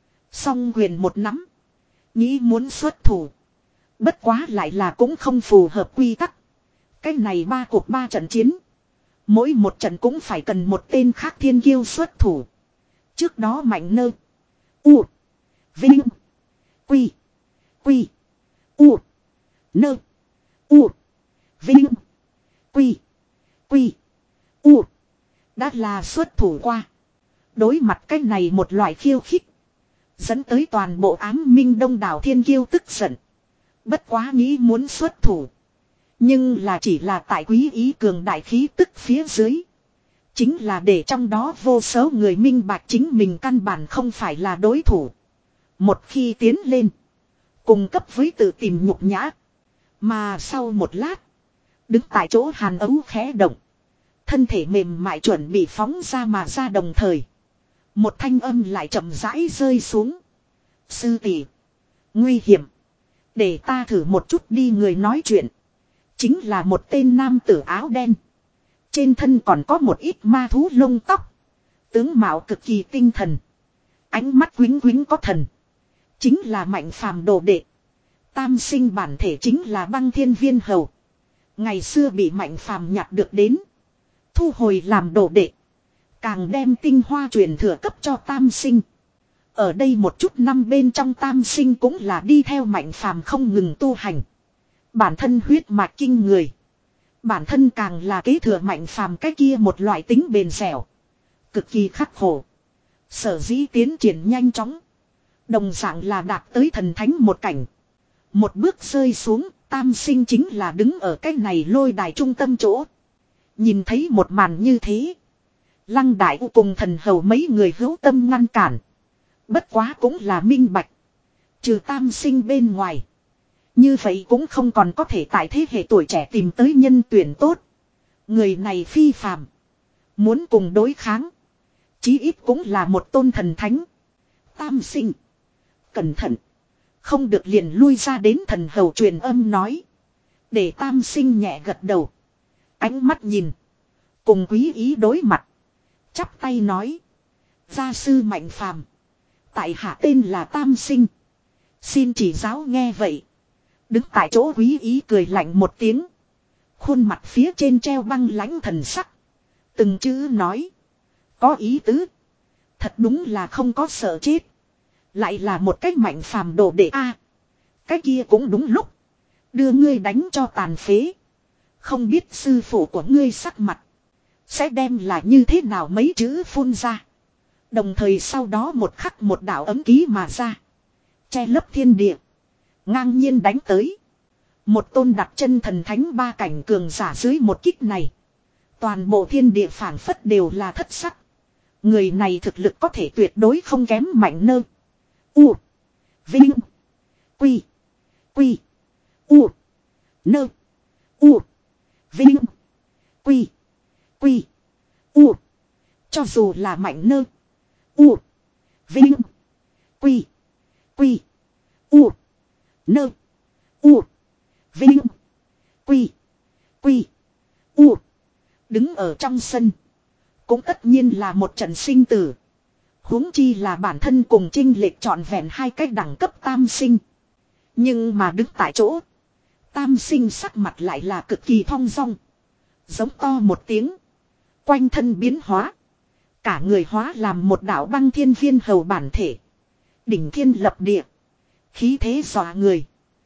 Speaker 1: Song quyền một nắm. Nghĩ muốn xuất thủ. Bất quá lại là cũng không phù hợp quy tắc. Cái này ba cuộc ba trận chiến. Mỗi một trận cũng phải cần một tên khác thiên kiêu xuất thủ. Trước đó mạnh nơ. U. Vinh. Quy. Quy. U. Nơ. U. Vinh. Quy. Quy. U. Đã là xuất thủ qua. Đối mặt cái này một loại khiêu khích. Dẫn tới toàn bộ ám minh đông đảo thiên kiêu tức giận. Bất quá nghĩ muốn xuất thủ. Nhưng là chỉ là tại quý ý cường đại khí tức phía dưới. Chính là để trong đó vô số người minh bạch chính mình căn bản không phải là đối thủ. Một khi tiến lên. Cùng cấp với tự tìm nhục nhã. Mà sau một lát. Đứng tại chỗ hàn ấu khẽ động. Thân thể mềm mại chuẩn bị phóng ra mà ra đồng thời. Một thanh âm lại chậm rãi rơi xuống. Sư tỷ, nguy hiểm. Để ta thử một chút đi người nói chuyện. Chính là một tên nam tử áo đen. Trên thân còn có một ít ma thú lông tóc. Tướng mạo cực kỳ tinh thần. Ánh mắt quính quính có thần. Chính là Mạnh Phàm đồ đệ. Tam sinh bản thể chính là Băng Thiên Viên Hầu. Ngày xưa bị Mạnh Phàm nhặt được đến. Thu hồi làm đồ đệ. Càng đem tinh hoa truyền thừa cấp cho Tam sinh. Ở đây một chút năm bên trong Tam sinh cũng là đi theo Mạnh Phàm không ngừng tu hành. Bản thân huyết mạch kinh người. Bản thân càng là kế thừa Mạnh Phàm cái kia một loại tính bền dẻo. Cực kỳ khắc khổ. Sở dĩ tiến triển nhanh chóng. Đồng dạng là đạt tới thần thánh một cảnh. Một bước rơi xuống, Tam sinh chính là đứng ở cái này lôi đài trung tâm chỗ. Nhìn thấy một màn như thế. Lăng Đại U cùng thần hầu mấy người hữu tâm ngăn cản. Bất quá cũng là minh bạch. Trừ Tam sinh bên ngoài. Như vậy cũng không còn có thể tại thế hệ tuổi trẻ tìm tới nhân tuyển tốt. Người này phi phàm. Muốn cùng đối kháng. Chí ít cũng là một tôn thần thánh. Tam sinh. Cẩn thận. Không được liền lui ra đến thần hầu truyền âm nói. Để Tam sinh nhẹ gật đầu. Ánh mắt nhìn. Cùng quý ý đối mặt. Chắp tay nói. Gia sư Mạnh Phàm. Tại hạ tên là Tam sinh. Xin chỉ giáo nghe vậy. Đứng tại chỗ quý ý cười lạnh một tiếng. Khuôn mặt phía trên treo băng lãnh thần sắc. Từng chữ nói. Có ý tứ. Thật đúng là không có sợ chết. Lại là một cách Mạnh Phàm đồ đệ a. Cái kia cũng đúng lúc. Đưa ngươi đánh cho tàn phế. Không biết sư phụ của ngươi sắc mặt. Sẽ đem là như thế nào mấy chữ phun ra. Đồng thời sau đó một khắc một đạo ấm ký mà ra. Che lấp thiên địa. Ngang nhiên đánh tới. Một tôn đặt chân thần thánh ba cảnh cường giả dưới một kích này. Toàn bộ thiên địa phảng phất đều là thất sắc. Người này thực lực có thể tuyệt đối không kém Mạnh Nơ. U. Vinh. Quy. Quy. U. Nơ. U. Vinh. Quy. Quy. U. Cho dù là Mạnh Nơ. U. Vinh. Quy. Quy. U. Nơ. U. Vinh. Quy. Quy. U. Đứng ở trong sân. Cũng tất nhiên là một trận sinh tử. Huống chi là bản thân cùng chênh lệch trọn vẹn hai cách đẳng cấp Tam sinh. Nhưng mà đứng tại chỗ. Tam sinh sắc mặt lại là cực kỳ thong dong. Giống to một tiếng. Quanh thân biến hóa. Cả người hóa làm một đạo Băng Thiên Viên Hầu bản thể. Đỉnh thiên lập địa. Khí thế dọa người.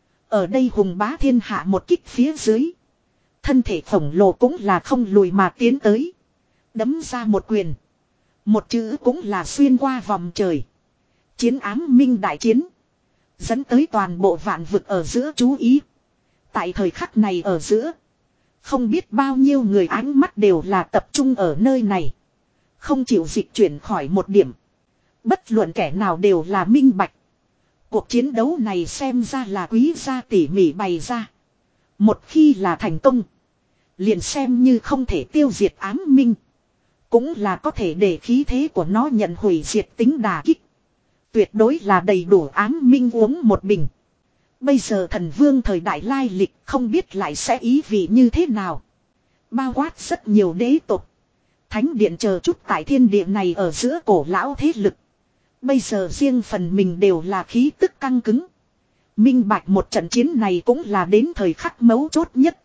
Speaker 1: Ở đây hùng bá thiên hạ một kích phía dưới. Thân thể khổng lồ cũng là không lùi mà tiến tới. Đấm ra một quyền. Một chữ cũng là xuyên qua vòng trời. Chiến ám minh đại chiến. Dẫn tới toàn bộ vạn vực ở giữa chú ý. Tại thời khắc này ở giữa. Không biết bao nhiêu người ánh mắt đều là tập trung ở nơi này. Không chịu dịch chuyển khỏi một điểm. Bất luận kẻ nào đều là minh bạch. Cuộc chiến đấu này xem ra là quý gia tỉ mỉ bày ra. Một khi là thành công. Liền xem như không thể tiêu diệt ám minh. Cũng là có thể để khí thế của nó nhận hủy diệt tính đà kích. Tuyệt đối là đầy đủ ám minh uống một bình. Bây giờ thần vương thời đại lai lịch không biết lại sẽ ý vị như thế nào. Bao quát rất nhiều đế tộc. Thánh điện chờ chút tại thiên địa này ở giữa cổ lão thế lực. Bây giờ riêng phần mình đều là khí tức căng cứng. Minh bạch một trận chiến này cũng là đến thời khắc mấu chốt nhất.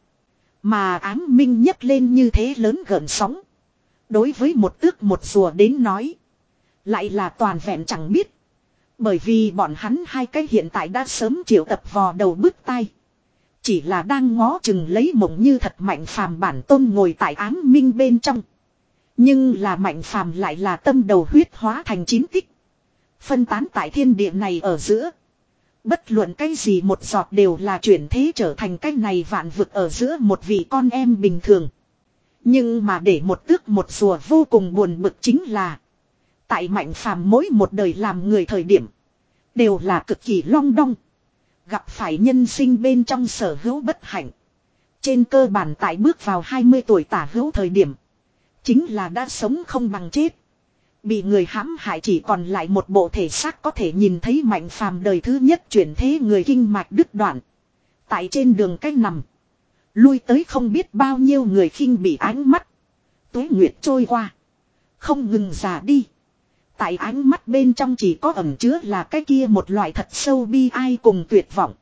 Speaker 1: Mà ám minh nhấc lên như thế lớn gợn sóng. Đối với một tước một rùa đến nói. Lại là toàn vẹn chẳng biết. Bởi vì bọn hắn hai cái hiện tại đã sớm triệu tập vò đầu bứt tai. Chỉ là đang ngó chừng lấy mộng như thật Mạnh Phàm bản tôn ngồi tại ám minh bên trong. Nhưng là Mạnh Phàm lại là tâm đầu huyết hóa thành chín tích. Phân tán tại thiên địa này ở giữa. Bất luận cái gì một giọt đều là chuyển thế trở thành cái này vạn vực ở giữa một vị con em bình thường. Nhưng mà để một tước một rùa vô cùng buồn bực chính là. Tại Mạnh Phàm mỗi một đời làm người thời điểm. Đều là cực kỳ long đong. Gặp phải nhân sinh bên trong sở hữu bất hạnh. Trên cơ bản tại bước vào hai mươi tuổi tả hữu thời điểm. Chính là đã sống không bằng chết. Bị người hãm hại chỉ còn lại một bộ thể xác có thể nhìn thấy Mạnh Phàm đời thứ nhất chuyển thế người kinh mạch đứt đoạn. Tại trên đường cách nằm. Lui tới không biết bao nhiêu người khinh bị ánh mắt. Tuế nguyệt trôi qua. Không ngừng già đi. Tại ánh mắt bên trong chỉ có ẩn chứa là cái kia một loại thật sâu bi ai cùng tuyệt vọng.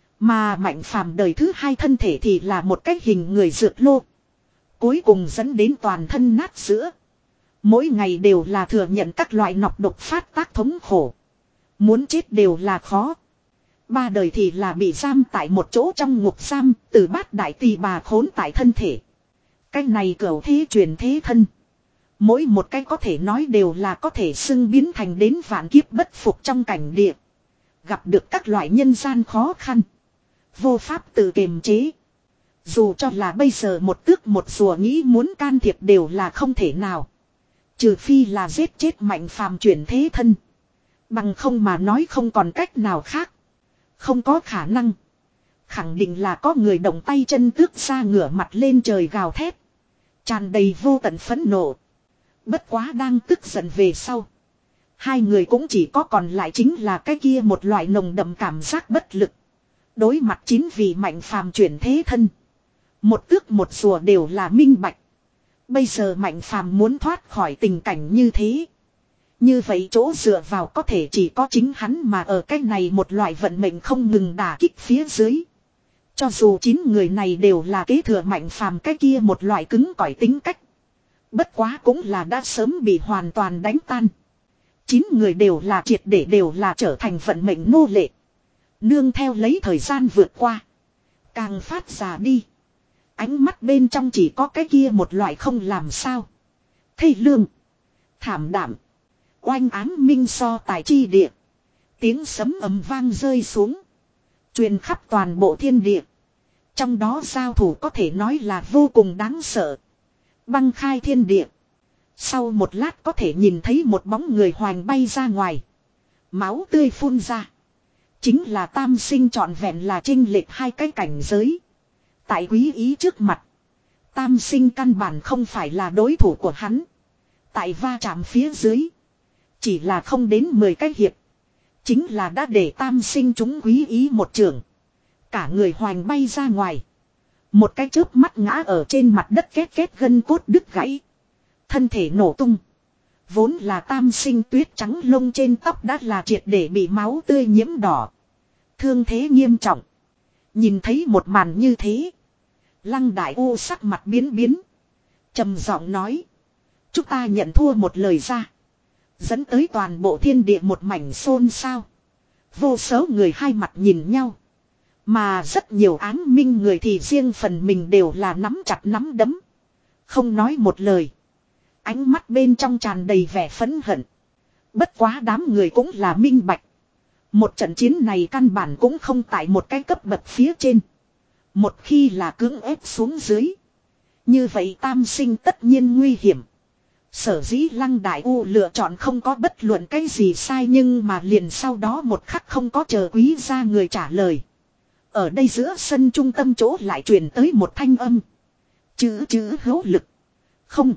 Speaker 1: Mà Mạnh Phàm đời thứ hai thân thể thì là một cái hình người dược lô. Cuối cùng dẫn đến toàn thân nát sữa. Mỗi ngày đều là thừa nhận các loại nọc độc phát tác thống khổ. Muốn chết đều là khó. Ba đời thì là bị giam tại một chỗ trong ngục giam, từ bát đại tỳ bà khốn tại thân thể. Cái này cửu thế truyền thế thân. Mỗi một cái có thể nói đều là có thể xưng biến thành đến vạn kiếp bất phục trong cảnh địa. Gặp được các loại nhân gian khó khăn. Vô pháp tự kiềm chế. Dù cho là bây giờ một tước một rùa nghĩ muốn can thiệp đều là không thể nào. Trừ phi là giết chết Mạnh Phàm chuyển thế thân. Bằng không mà nói không còn cách nào khác. Không có khả năng. Khẳng định là có người động tay chân tước ra ngửa mặt lên trời gào thét. Tràn đầy vô tận phẫn nộ. Bất quá đang tức giận về sau. Hai người cũng chỉ có còn lại chính là cái kia một loại nồng đậm cảm giác bất lực. Đối mặt chính vì Mạnh Phàm chuyển thế thân. Một tước một rùa đều là minh bạch. Bây giờ Mạnh Phàm muốn thoát khỏi tình cảnh như thế. Như vậy chỗ dựa vào có thể chỉ có chính hắn mà ở cái này một loại vận mệnh không ngừng đả kích phía dưới. Cho dù chín người này đều là kế thừa Mạnh Phàm cái kia một loại cứng cỏi tính cách. Bất quá cũng là đã sớm bị hoàn toàn đánh tan. Chín người đều là triệt để đều là trở thành vận mệnh nô lệ. Nương theo lấy thời gian vượt qua. Càng phát già đi. Ánh mắt bên trong chỉ có cái kia một loại không làm sao. Thê lương. Thảm đạm. Oanh áng minh so tài chi địa. Tiếng sấm ầm vang rơi xuống. Truyền khắp toàn bộ thiên địa. Trong đó giao thủ có thể nói là vô cùng đáng sợ. Băng khai thiên địa. Sau một lát có thể nhìn thấy một bóng người hoành bay ra ngoài. Máu tươi phun ra. Chính là tam sinh trọn vẹn là chênh lệch hai cái cảnh giới. Tại quý ý trước mặt. Tam sinh căn bản không phải là đối thủ của hắn. Tại va chạm phía dưới. Chỉ là không đến mười cái hiệp. Chính là đã để tam sinh chúng quý ý một trường. Cả người hoành bay ra ngoài. Một cái chớp mắt ngã ở trên mặt đất két két gân cốt đứt gãy. Thân thể nổ tung. Vốn là tam sinh tuyết trắng lông trên tóc đã là triệt để bị máu tươi nhiễm đỏ. Thương thế nghiêm trọng. Nhìn thấy một màn như thế. Lăng Đại U sắc mặt biến biến. Trầm giọng nói. Chúng ta nhận thua một lời ra. Dẫn tới toàn bộ thiên địa một mảnh xôn xao. Vô số người hai mặt nhìn nhau. Mà rất nhiều áng minh người thì riêng phần mình đều là nắm chặt nắm đấm. Không nói một lời. Ánh mắt bên trong tràn đầy vẻ phẫn hận. Bất quá đám người cũng là minh bạch. Một trận chiến này căn bản cũng không tại một cái cấp bậc phía trên. Một khi là cưỡng ép xuống dưới. Như vậy tam sinh tất nhiên nguy hiểm. Sở dĩ Lăng Đại U lựa chọn không có bất luận cái gì sai, nhưng mà liền sau đó một khắc không có chờ quý gia người trả lời. Ở đây giữa sân trung tâm chỗ lại truyền tới một thanh âm. Chữ chữ hữu lực. Không.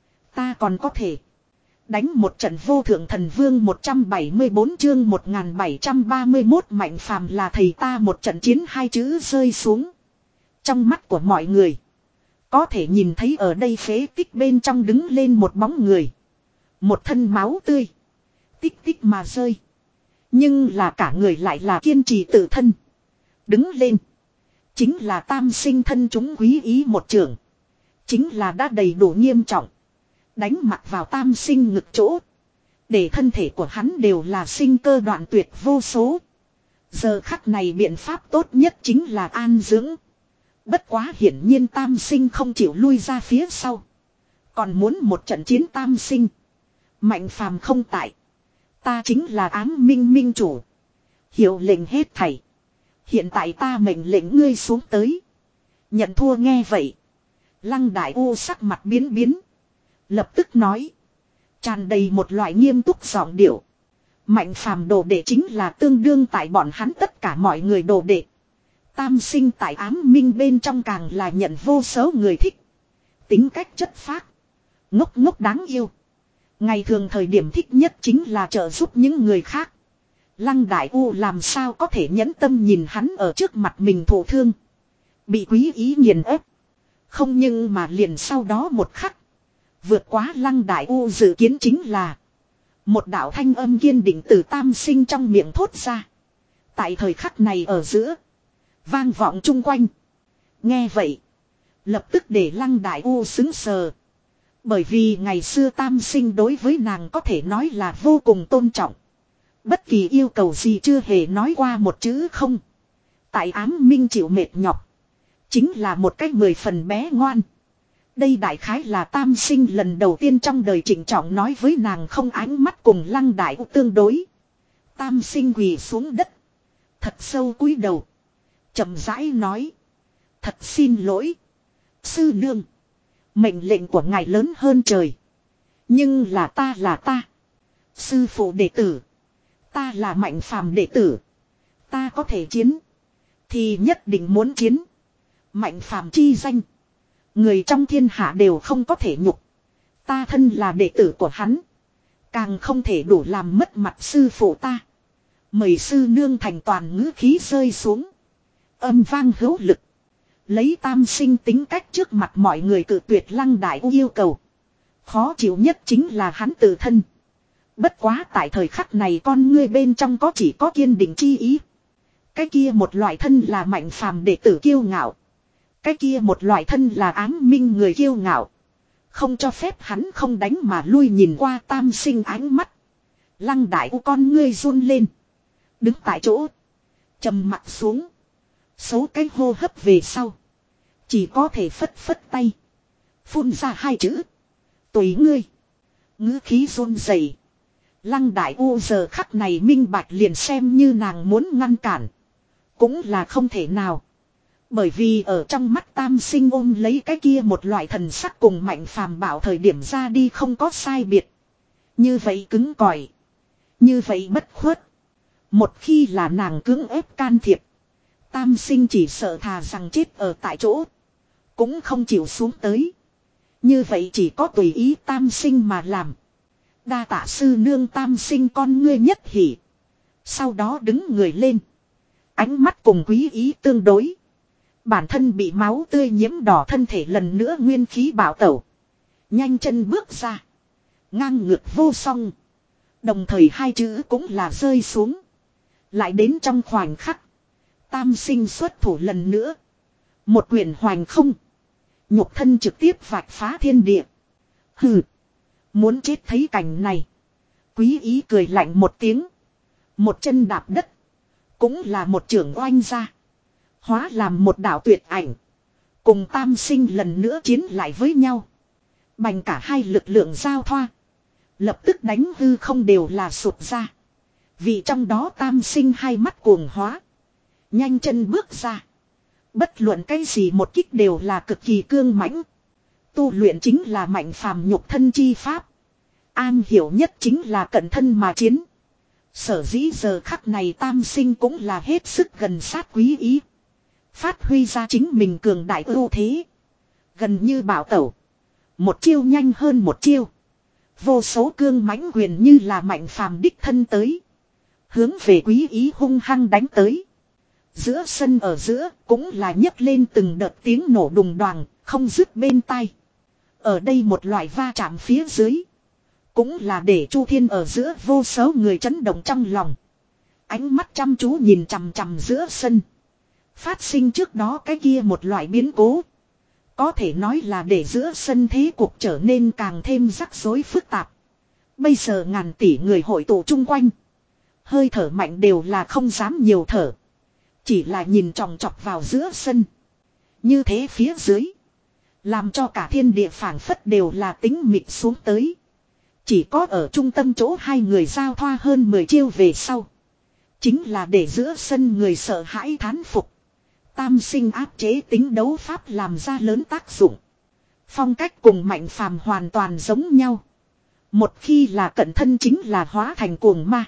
Speaker 1: Ta còn có thể. Đánh một trận vô thượng thần vương một trăm bảy mươi bốn chương một nghìn bảy trăm ba mươi mốt Mạnh Phàm là thầy ta một trận chiến hai chữ rơi xuống. Trong mắt của mọi người. Có thể nhìn thấy ở đây phế tích bên trong đứng lên một bóng người. Một thân máu tươi. Tích tích mà rơi. Nhưng là cả người lại là kiên trì tự thân. Đứng lên. Chính là tam sinh thân chúng quý ý một trường. Chính là đã đầy đủ nghiêm trọng. Đánh mặt vào tam sinh ngực chỗ. Để thân thể của hắn đều là sinh cơ đoạn tuyệt vô số. Giờ khắc này biện pháp tốt nhất chính là an dưỡng. Bất quá hiển nhiên tam sinh không chịu lui ra phía sau. Còn muốn một trận chiến tam sinh. Mạnh Phàm không tại. Ta chính là ám minh minh chủ. Hiệu lệnh hết thảy. Hiện tại ta mệnh lệnh ngươi xuống tới. Nhận thua nghe vậy. Lăng Đại U sắc mặt biến biến. Lập tức nói. Tràn đầy một loại nghiêm túc giọng điệu. Mạnh Phàm đồ đệ chính là tương đương tại bọn hắn tất cả mọi người đồ đệ. Tam sinh tại ám minh bên trong càng là nhận vô số người thích. Tính cách chất phác. Ngốc ngốc đáng yêu. Ngày thường thời điểm thích nhất chính là trợ giúp những người khác. Lăng Đại U làm sao có thể nhẫn tâm nhìn hắn ở trước mặt mình thổ thương. Bị quý ý nghiền ép. Không nhưng mà liền sau đó một khắc. Vượt quá Lăng Đại U dự kiến chính là. Một đạo thanh âm kiên định từ Tam Sinh trong miệng thốt ra. Tại thời khắc này ở giữa. Vang vọng chung quanh. Nghe vậy. Lập tức để Lăng Đại U xứng sờ. Bởi vì ngày xưa Tam Sinh đối với nàng có thể nói là vô cùng tôn trọng. Bất kỳ yêu cầu gì chưa hề nói qua một chữ không. Tại ám minh chịu mệt nhọc. Chính là một cách mười phần bé ngoan. Đây đại khái là Tam Sinh lần đầu tiên trong đời trịnh trọng nói với nàng không, ánh mắt cùng Lăng Đại U tương đối. Tam Sinh quỳ xuống đất. Thật sâu cúi đầu. Chậm rãi nói. Thật xin lỗi. Sư nương. Mệnh lệnh của ngài lớn hơn trời. Nhưng là ta là ta. Sư phụ đệ tử. Ta là Mạnh Phàm đệ tử. Ta có thể chiến. Thì nhất định muốn chiến. Mạnh Phàm chi danh. Người trong thiên hạ đều không có thể nhục. Ta thân là đệ tử của hắn. Càng không thể đủ làm mất mặt sư phụ ta. Mời sư nương thành toàn ngữ khí rơi xuống. Âm vang hữu lực. Lấy Tam Sinh tính cách trước mặt mọi người cự tuyệt Lăng Đại U yêu cầu. Khó chịu nhất chính là hắn tự thân. Bất quá tại thời khắc này con ngươi bên trong có chỉ có kiên định chi ý. Cái kia một loại thân là Mạnh Phàm đệ tử kiêu ngạo. Cái kia một loại thân là ám minh người kiêu ngạo. Không cho phép hắn không đánh mà lui nhìn qua Tam Sinh ánh mắt. Lăng Đại U con ngươi run lên. Đứng tại chỗ. Trầm mặt xuống. Số cái hô hấp về sau. Chỉ có thể phất phất tay. Phun ra hai chữ. Tùy ngươi. Ngữ khí run rẩy. Lăng Đại U giờ khắc này minh bạch, liền xem như nàng muốn ngăn cản. Cũng là không thể nào. Bởi vì ở trong mắt Tam Sinh ôm lấy cái kia một loại thần sắc cùng Mạnh Phàm bảo thời điểm ra đi không có sai biệt. Như vậy cứng cỏi. Như vậy bất khuất. Một khi là nàng cưỡng ép can thiệp. Tam Sinh chỉ sợ thà rằng chết ở tại chỗ. Cũng không chịu xuống tới. Như vậy chỉ có tùy ý Tam Sinh mà làm. Đa tạ sư nương. Tam Sinh con ngươi nhất hỉ. Sau đó đứng người lên. Ánh mắt cùng Quý Ý tương đối. Bản thân bị máu tươi nhiễm đỏ thân thể lần nữa nguyên khí bảo tẩu. Nhanh chân bước ra. Ngang ngược vô song. Đồng thời hai chữ cũng là rơi xuống. Lại đến trong khoảnh khắc. Tam Sinh xuất thủ lần nữa. Một quyền hoành không. Nhục thân trực tiếp vạch phá thiên địa. Hừ. Muốn chết thấy cảnh này. Quý Ý cười lạnh một tiếng. Một chân đạp đất. Cũng là một trưởng oanh ra. Hóa làm một đạo tuyệt ảnh. Cùng Tam Sinh lần nữa chiến lại với nhau. Bành cả hai lực lượng giao thoa. Lập tức đánh hư không đều là sụt ra. Vì trong đó Tam Sinh hai mắt cuồng hóa. Nhanh chân bước ra. Bất luận cái gì một kích đều là cực kỳ cương mãnh. Tu luyện chính là Mạnh Phàm nhục thân chi pháp. An hiểu nhất chính là cận thân mà chiến. Sở dĩ giờ khắc này Tam Sinh cũng là hết sức gần sát Quý Ý. Phát huy ra chính mình cường đại ưu thế. Gần như bảo tẩu. Một chiêu nhanh hơn một chiêu. Vô số cương mãnh quyền như là Mạnh Phàm đích thân tới. Hướng về Quý Ý hung hăng đánh tới. Giữa sân ở giữa cũng là nhấc lên từng đợt tiếng nổ đùng đoàng, không dứt bên tai. Ở đây một loại va chạm phía dưới. Cũng là để Chu Thiên ở giữa vô số người chấn động trong lòng. Ánh mắt chăm chú nhìn chằm chằm giữa sân. Phát sinh trước đó cái kia một loại biến cố. Có thể nói là để giữa sân thế cuộc trở nên càng thêm rắc rối phức tạp. Bây giờ ngàn tỷ người hội tụ chung quanh. Hơi thở mạnh đều là không dám nhiều thở. Chỉ là nhìn tròng trọc vào giữa sân. Như thế phía dưới. Làm cho cả thiên địa phảng phất đều là tính mịt xuống tới. Chỉ có ở trung tâm chỗ hai người giao thoa hơn mười chiêu về sau. Chính là để giữa sân người sợ hãi thán phục. Tam Sinh áp chế tính đấu pháp làm ra lớn tác dụng. Phong cách cùng Mạnh Phàm hoàn toàn giống nhau. Một khi là cận thân chính là hóa thành cuồng ma.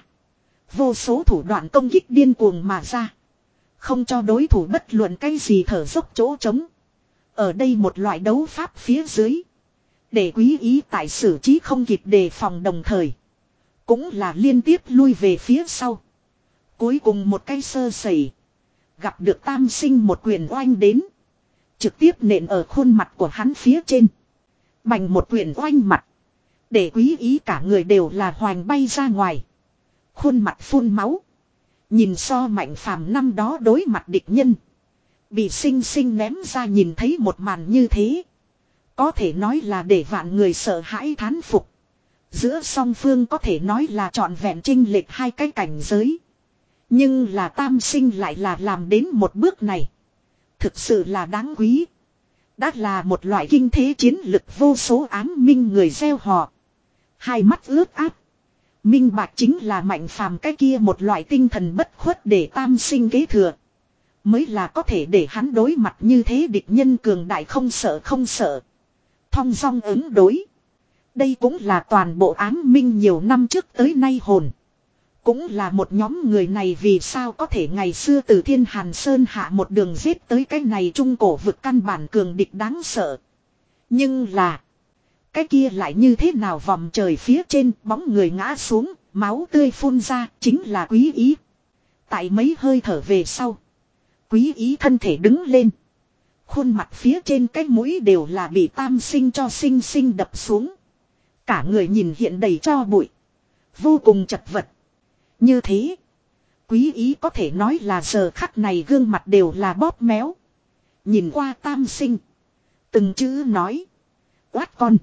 Speaker 1: Vô số thủ đoạn công kích điên cuồng mà ra. Không cho đối thủ bất luận cái gì thở dốc chỗ trống. Ở đây một loại đấu pháp phía dưới. Để Quý Ý tại xử trí không kịp đề phòng đồng thời. Cũng là liên tiếp lui về phía sau. Cuối cùng một cái sơ sẩy. Gặp được Tam Sinh một quyền oanh đến. Trực tiếp nện ở khuôn mặt của hắn phía trên. Bành một quyền oanh mặt. Để quý ý cả người đều là hoành bay ra ngoài. Khuôn mặt phun máu. Nhìn so Mạnh Phàm năm đó đối mặt địch nhân. Bị sinh sinh ném ra nhìn thấy một màn như thế. Có thể nói là để vạn người sợ hãi thán phục. Giữa song phương có thể nói là trọn vẹn chênh lệch hai cái cảnh giới. Nhưng là Tam Sinh lại là làm đến một bước này. Thực sự là đáng quý. Đã là một loại kinh thế chiến lực vô số ám minh người gieo họ. Hai mắt ướt áp. Minh bạch chính là Mạnh Phàm cái kia một loại tinh thần bất khuất để Tam Sinh kế thừa. Mới là có thể để hắn đối mặt như thế địch nhân cường đại không sợ không sợ. Thong dong ứng đối. Đây cũng là toàn bộ ám minh nhiều năm trước tới nay hồn. Cũng là một nhóm người này vì sao có thể ngày xưa từ Thiên Hàn Sơn hạ một đường giết tới cái này trung cổ vực căn bản cường địch đáng sợ. Nhưng là. Cái kia lại như thế nào vòng trời phía trên bóng người ngã xuống, máu tươi phun ra chính là Quý Ý. Tại mấy hơi thở về sau. Quý Ý thân thể đứng lên. Khuôn mặt phía trên cái mũi đều là bị Tam Sinh cho sinh sinh đập xuống. Cả người nhìn hiện đầy tro bụi. Vô cùng chật vật. Như thế. Quý Ý có thể nói là giờ khắc này gương mặt đều là bóp méo. Nhìn qua Tam Sinh. Từng chữ nói. Quát con.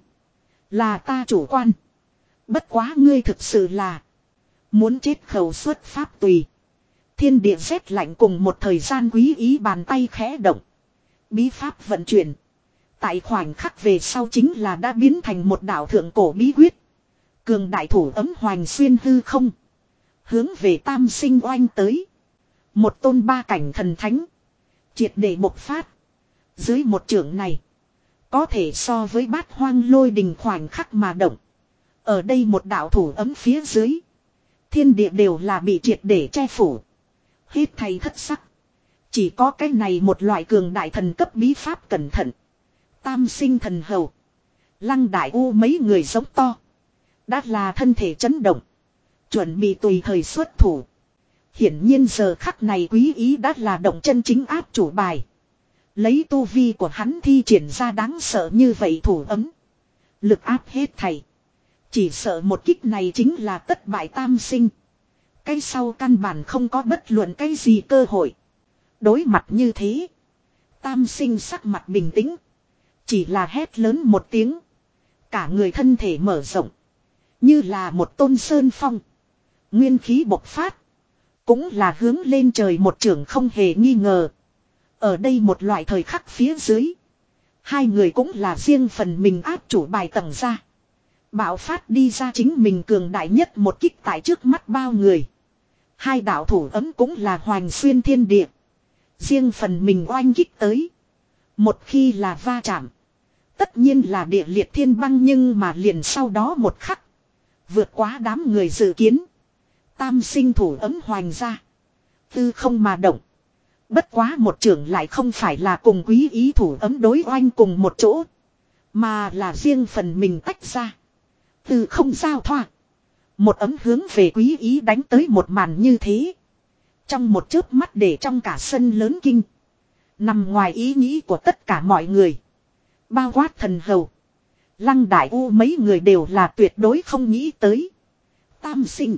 Speaker 1: Là ta chủ quan. Bất quá ngươi thực sự là. Muốn chết khẩu xuất pháp tùy. Thiên địa rét lạnh cùng một thời gian Quý Ý bàn tay khẽ động. Bí pháp vận chuyển. Tại khoảnh khắc về sau chính là đã biến thành một đạo thượng cổ bí quyết. Cường đại thủ ấm hoành xuyên hư không. Hướng về Tam Sinh oanh tới. Một tôn ba cảnh thần thánh. Triệt để bộc phát. Dưới một trưởng này. Có thể so với bát hoang lôi đình khoảnh khắc mà động. Ở đây một đạo thủ ấm phía dưới. Thiên địa đều là bị triệt để che phủ. Hết thầy thất sắc. Chỉ có cái này một loại cường đại thần cấp bí pháp cẩn thận. Tam Sinh thần hầu. Lăng Đại U mấy người giống to. Đã là thân thể chấn động. Chuẩn bị tùy thời xuất thủ. Hiển nhiên giờ khắc này Quý Ý đã là động chân chính áp chủ bài. Lấy tu vi của hắn thi triển ra đáng sợ như vậy thủ ấm. Lực áp hết thảy. Chỉ sợ một kích này chính là tất bại Tam Sinh. Cái sau căn bản không có bất luận cái gì cơ hội. Đối mặt như thế. Tam Sinh sắc mặt bình tĩnh. Chỉ là hét lớn một tiếng. Cả người thân thể mở rộng. Như là một tôn sơn phong. Nguyên khí bộc phát. Cũng là hướng lên trời một trường không hề nghi ngờ. Ở đây một loại thời khắc phía dưới. Hai người cũng là riêng phần mình áp chủ bài tầng ra. Bạo phát đi ra chính mình cường đại nhất một kích tại trước mắt bao người. Hai đạo thủ ấm cũng là hoành xuyên thiên địa. Riêng phần mình oanh kích tới. Một khi là va chạm. Tất nhiên là địa liệt thiên băng nhưng mà liền sau đó một khắc. Vượt quá đám người dự kiến. Tam Sinh thủ ấm hoành ra. Tư không mà động. Bất quá một trưởng lại không phải là cùng Quý Ý thủ ấm đối oanh cùng một chỗ. Mà là riêng phần mình tách ra. Từ không giao thoa. Một ấm hướng về Quý Ý đánh tới một màn như thế. Trong một chớp mắt để trong cả sân lớn kinh. Nằm ngoài ý nghĩ của tất cả mọi người. Bao quát thần hầu. Lăng Đại U mấy người đều là tuyệt đối không nghĩ tới. Tam Sinh.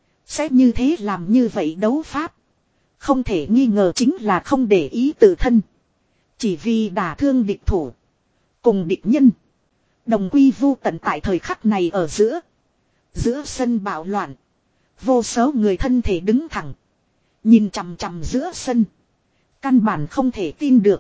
Speaker 1: Sẽ như thế làm như vậy đấu pháp. Không thể nghi ngờ chính là không để ý tự thân. Chỉ vì đả thương địch thủ. Cùng địch nhân. Đồng quy vu tận tại thời khắc này ở giữa. Giữa sân bạo loạn. Vô số người thân thể đứng thẳng. Nhìn chằm chằm giữa sân. Căn bản không thể tin được.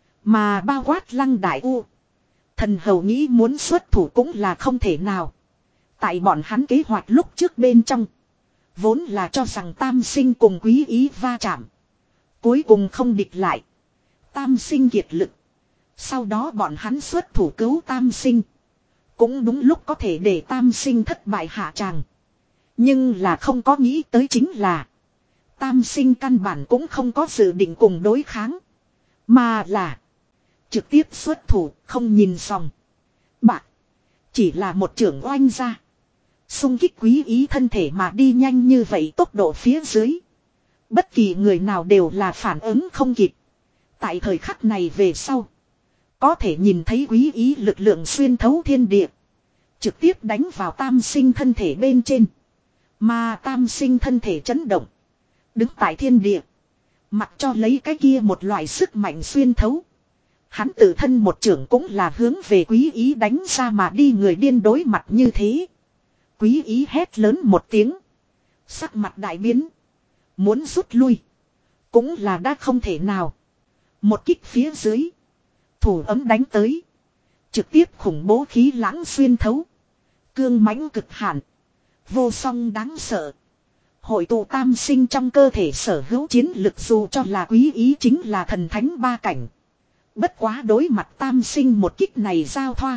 Speaker 1: Mà bao quát Lăng Đại U. Thần hầu nghĩ muốn xuất thủ cũng là không thể nào. Tại bọn hắn kế hoạch lúc trước bên trong. Vốn là cho rằng Tam Sinh cùng Quý Ý va chạm. Cuối cùng không địch lại. Tam Sinh kiệt lực. Sau đó bọn hắn xuất thủ cứu Tam Sinh. Cũng đúng lúc có thể để Tam Sinh thất bại hạ tràng. Nhưng là không có nghĩ tới chính là. Tam Sinh căn bản cũng không có dự định cùng đối kháng. Mà là. Trực tiếp xuất thủ không nhìn sòng. Bạc. Chỉ là một trưởng oanh ra. Xung kích Quý Ý thân thể mà đi nhanh như vậy tốc độ phía dưới. Bất kỳ người nào đều là phản ứng không kịp. Tại thời khắc này về sau. Có thể nhìn thấy quý ý lực lượng xuyên thấu thiên địa. Trực tiếp đánh vào tam sinh thân thể bên trên. Mà tam sinh thân thể chấn động. Đứng tại thiên địa. Mặc cho lấy cái kia một loại sức mạnh xuyên thấu. Hắn tự thân một trưởng cũng là hướng về quý ý đánh ra mà đi, người điên đối mặt như thế. Quý ý hét lớn một tiếng. Sắc mặt đại biến. Muốn rút lui. Cũng là đã không thể nào. Một kích phía dưới. Thủ ấm đánh tới. Trực tiếp khủng bố khí lãng xuyên thấu. Cương mãnh cực hạn. Vô song đáng sợ. Hội tụ tam sinh trong cơ thể sở hữu chiến lực, dù cho là quý ý chính là thần thánh ba cảnh. Bất quá đối mặt tam sinh một kích này giao thoa.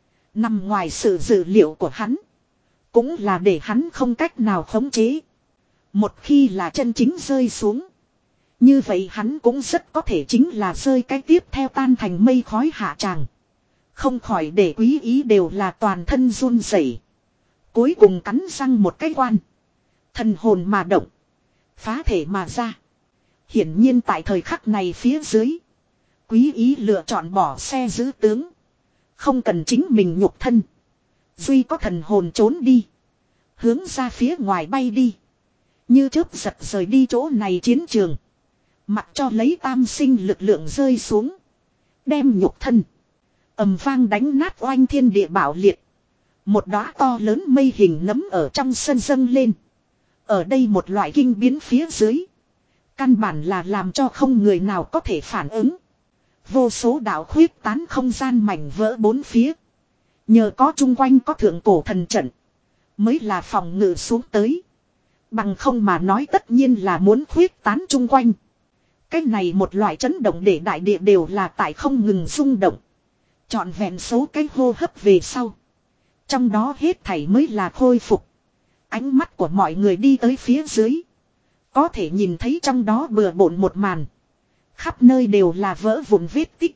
Speaker 1: Nằm ngoài sự dự liệu của hắn. Cũng là để hắn không cách nào khống chế. Một khi là chân chính rơi xuống. Như vậy hắn cũng rất có thể chính là rơi cái tiếp theo tan thành mây khói hạ tràng. Không khỏi để quý ý đều là toàn thân run rẩy. Cuối cùng cắn răng một cái quan. Thần hồn mà động. Phá thể mà ra. Hiển nhiên tại thời khắc này phía dưới. Quý ý lựa chọn bỏ xe giữ tướng. Không cần chính mình nhục thân. Duy có thần hồn trốn đi. Hướng ra phía ngoài bay đi. Như chớp giật rời đi chỗ này chiến trường. Mặc cho lấy tam sinh lực lượng rơi xuống. Đem nhục thân. Ầm vang đánh nát oanh thiên địa bảo liệt. Một đóa to lớn mây hình nấm ở trong sân dâng lên. Ở đây một loại kinh biến phía dưới. Căn bản là làm cho không người nào có thể phản ứng. Vô số đạo khuyết tán không gian mảnh vỡ bốn phía. Nhờ có chung quanh có thượng cổ thần trận. Mới là phòng ngự xuống tới. Bằng không mà nói tất nhiên là muốn khuyết tán chung quanh. Cái này một loại chấn động để đại địa đều là tại không ngừng rung động. Chọn vẹn số cái hô hấp về sau. Trong đó hết thảy mới là khôi phục. Ánh mắt của mọi người đi tới phía dưới. Có thể nhìn thấy trong đó bừa bộn một màn. Khắp nơi đều là vỡ vụn vết tích.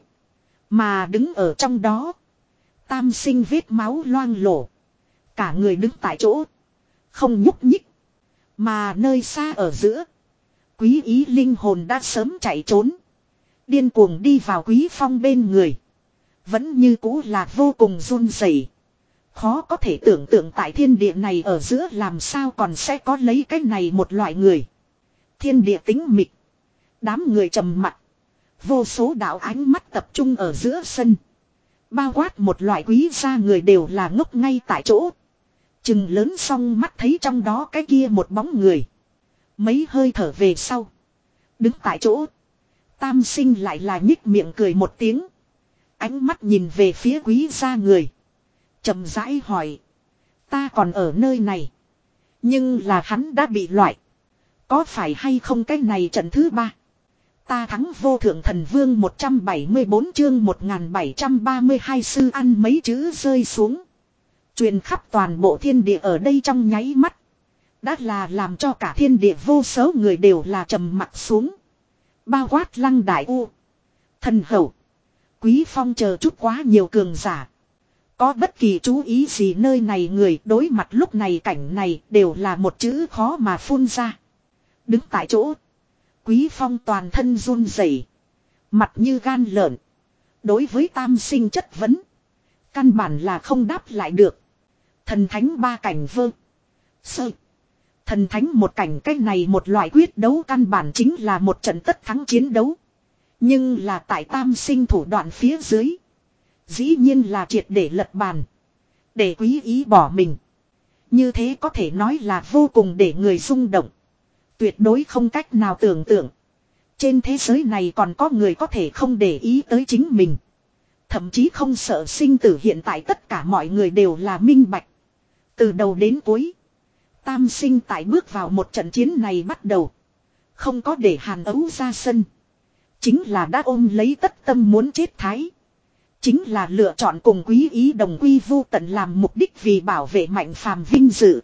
Speaker 1: Mà đứng ở trong đó. Tam sinh vết máu loang lổ. Cả người đứng tại chỗ. Không nhúc nhích. Mà nơi xa ở giữa. Quý ý linh hồn đã sớm chạy trốn. Điên cuồng đi vào Quý Phong bên người. Vẫn như cũ là vô cùng run rẩy. Khó có thể tưởng tượng tại thiên địa này ở giữa làm sao còn sẽ có lấy cái này một loại người. Thiên địa tĩnh mịch. Đám người trầm mặc. Vô số đạo ánh mắt tập trung ở giữa sân. Bao quát một loại quý gia người đều là ngốc ngay tại chỗ. Chừng lớn xong mắt thấy trong đó cái kia một bóng người. Mấy hơi thở về sau. Đứng tại chỗ. Tam sinh lại là nhích miệng cười một tiếng. Ánh mắt nhìn về phía quý gia người. Chậm rãi hỏi. Ta còn ở nơi này. Nhưng là hắn đã bị loại. Có phải hay không cái này trận thứ ba. Ta thắng vô thượng thần vương một trăm bảy mươi bốn chương một nghìn bảy trăm ba mươi hai sư ăn mấy chữ rơi xuống. Truyền khắp toàn bộ thiên địa ở đây trong nháy mắt. Đã là làm cho cả thiên địa vô số người đều là trầm mặc xuống. Bao quát Lăng Đại U. Thần Hậu. Quý Phong chờ chút quá nhiều cường giả. Có bất kỳ chú ý gì nơi này người đối mặt lúc này cảnh này đều là một chữ khó mà phun ra. Đứng tại chỗ. Quý Phong toàn thân run rẩy, mặt như gan lợn. Đối với tam sinh chất vấn. Căn bản là không đáp lại được. Thần thánh ba cảnh vơ. Sơ. Thần thánh một cảnh cách này một loại quyết đấu căn bản chính là một trận tất thắng chiến đấu. Nhưng là tại tam sinh thủ đoạn phía dưới. Dĩ nhiên là triệt để lật bàn. Để quý ý bỏ mình. Như thế có thể nói là vô cùng để người rung động. Tuyệt đối không cách nào tưởng tượng. Trên thế giới này còn có người có thể không để ý tới chính mình. Thậm chí không sợ sinh tử, hiện tại tất cả mọi người đều là minh bạch. Từ đầu đến cuối. Tam sinh tại bước vào một trận chiến này bắt đầu. Không có để Hàn Ấu ra sân. Chính là đã ôm lấy tất tâm muốn chết thái. Chính là lựa chọn cùng quý ý đồng quy vu tận làm mục đích vì bảo vệ mạnh phàm vinh dự.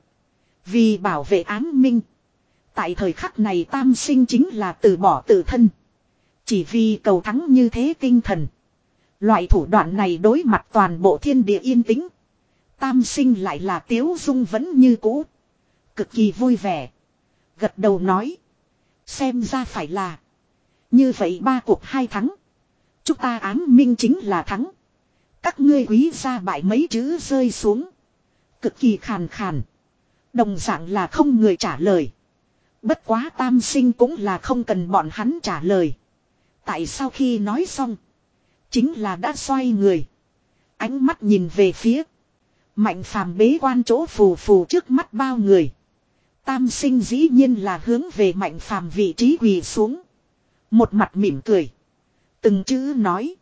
Speaker 1: Vì bảo vệ án minh. Tại thời khắc này tam sinh chính là từ bỏ tự thân. Chỉ vì cầu thắng như thế tinh thần. Loại thủ đoạn này đối mặt toàn bộ thiên địa yên tĩnh. Tam sinh lại là tiếu dung vẫn như cũ. Cực kỳ vui vẻ. Gật đầu nói. Xem ra phải là. Như vậy ba cuộc hai thắng. Chúng ta ám minh chính là thắng. Các ngươi quý gia bại mấy chữ rơi xuống. Cực kỳ khàn khàn. Đồng dạng là không người trả lời. Bất quá Tam Sinh cũng là không cần bọn hắn trả lời. Tại sau khi nói xong. Chính là đã xoay người. Ánh mắt nhìn về phía. Mạnh Phàm bế quan chỗ phù phù trước mắt bao người. Tam Sinh dĩ nhiên là hướng về Mạnh Phàm vị trí quỳ xuống. Một mặt mỉm cười. Từng chữ nói.